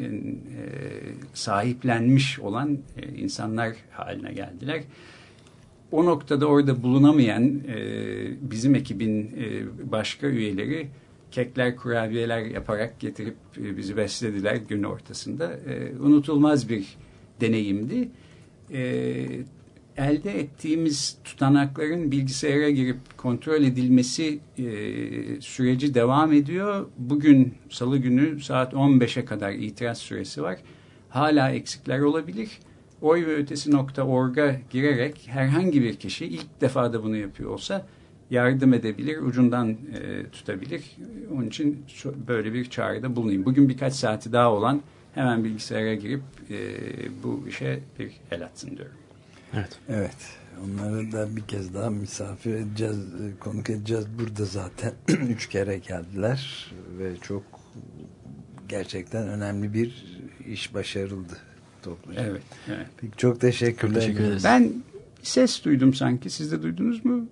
sahiplenmiş olan e, insanlar haline geldiler. O noktada orada bulunamayan e, bizim ekibin e, başka üyeleri kekler, kurabiyeler yaparak getirip e, bizi beslediler gün ortasında. E, unutulmaz bir deneyimdi. E, elde ettiğimiz tutanakların bilgisayara girip kontrol edilmesi e, süreci devam ediyor. Bugün Salı günü saat on beşe kadar itiraz süresi var. Hala eksikler olabilir. oy ve ötesi nokta org'a girerek herhangi bir kişi ilk defa da bunu yapıyor olsa yardım edebilir, ucundan e, tutabilir. Onun için böyle bir çağrıda bulunayım. Bugün birkaç saati daha olan hemen bilgisayara girip e, bu işe bir el atsın diyorum.
Evet.
Evet. Onları da bir kez daha misafir edeceğiz, konuk edeceğiz. Burada zaten üç kere geldiler ve çok gerçekten önemli bir iş başarıldı topluca.
Evet. evet.
Peki, çok teşekkürler.
Çok teşekkür ederiz.
Ben ses duydum sanki. Siz de duydunuz mu?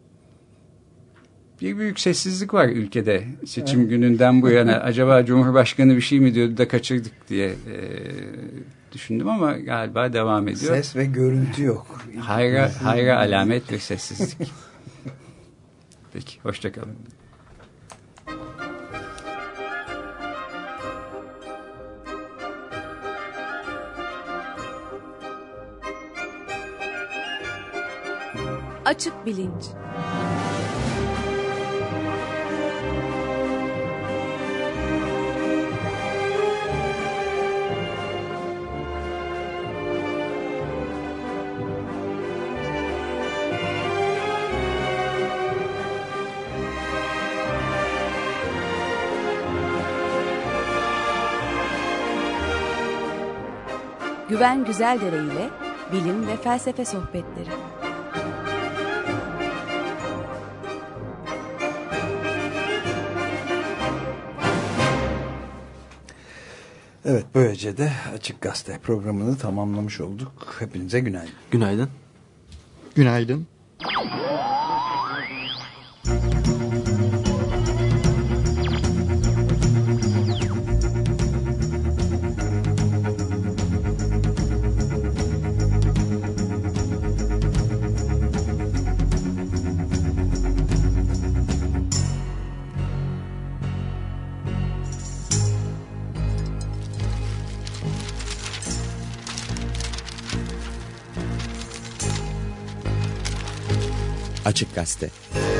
Bir büyük sessizlik var ülkede seçim evet. gününden bu yana. Acaba Cumhurbaşkanı bir şey mi diyordu da kaçırdık diye e, düşündüm ama galiba devam ediyor.
Ses ve görüntü yok.
Hayra, hayra alamet bir sessizlik. Peki, hoşça kalın.
Açık Bilinç. Güven Güzeldere ile bilim ve felsefe sohbetleri.
Evet, böylece de Açık Gazete programını tamamlamış olduk. Hepinize günaydın.
Günaydın.
Günaydın. Açık Gazete.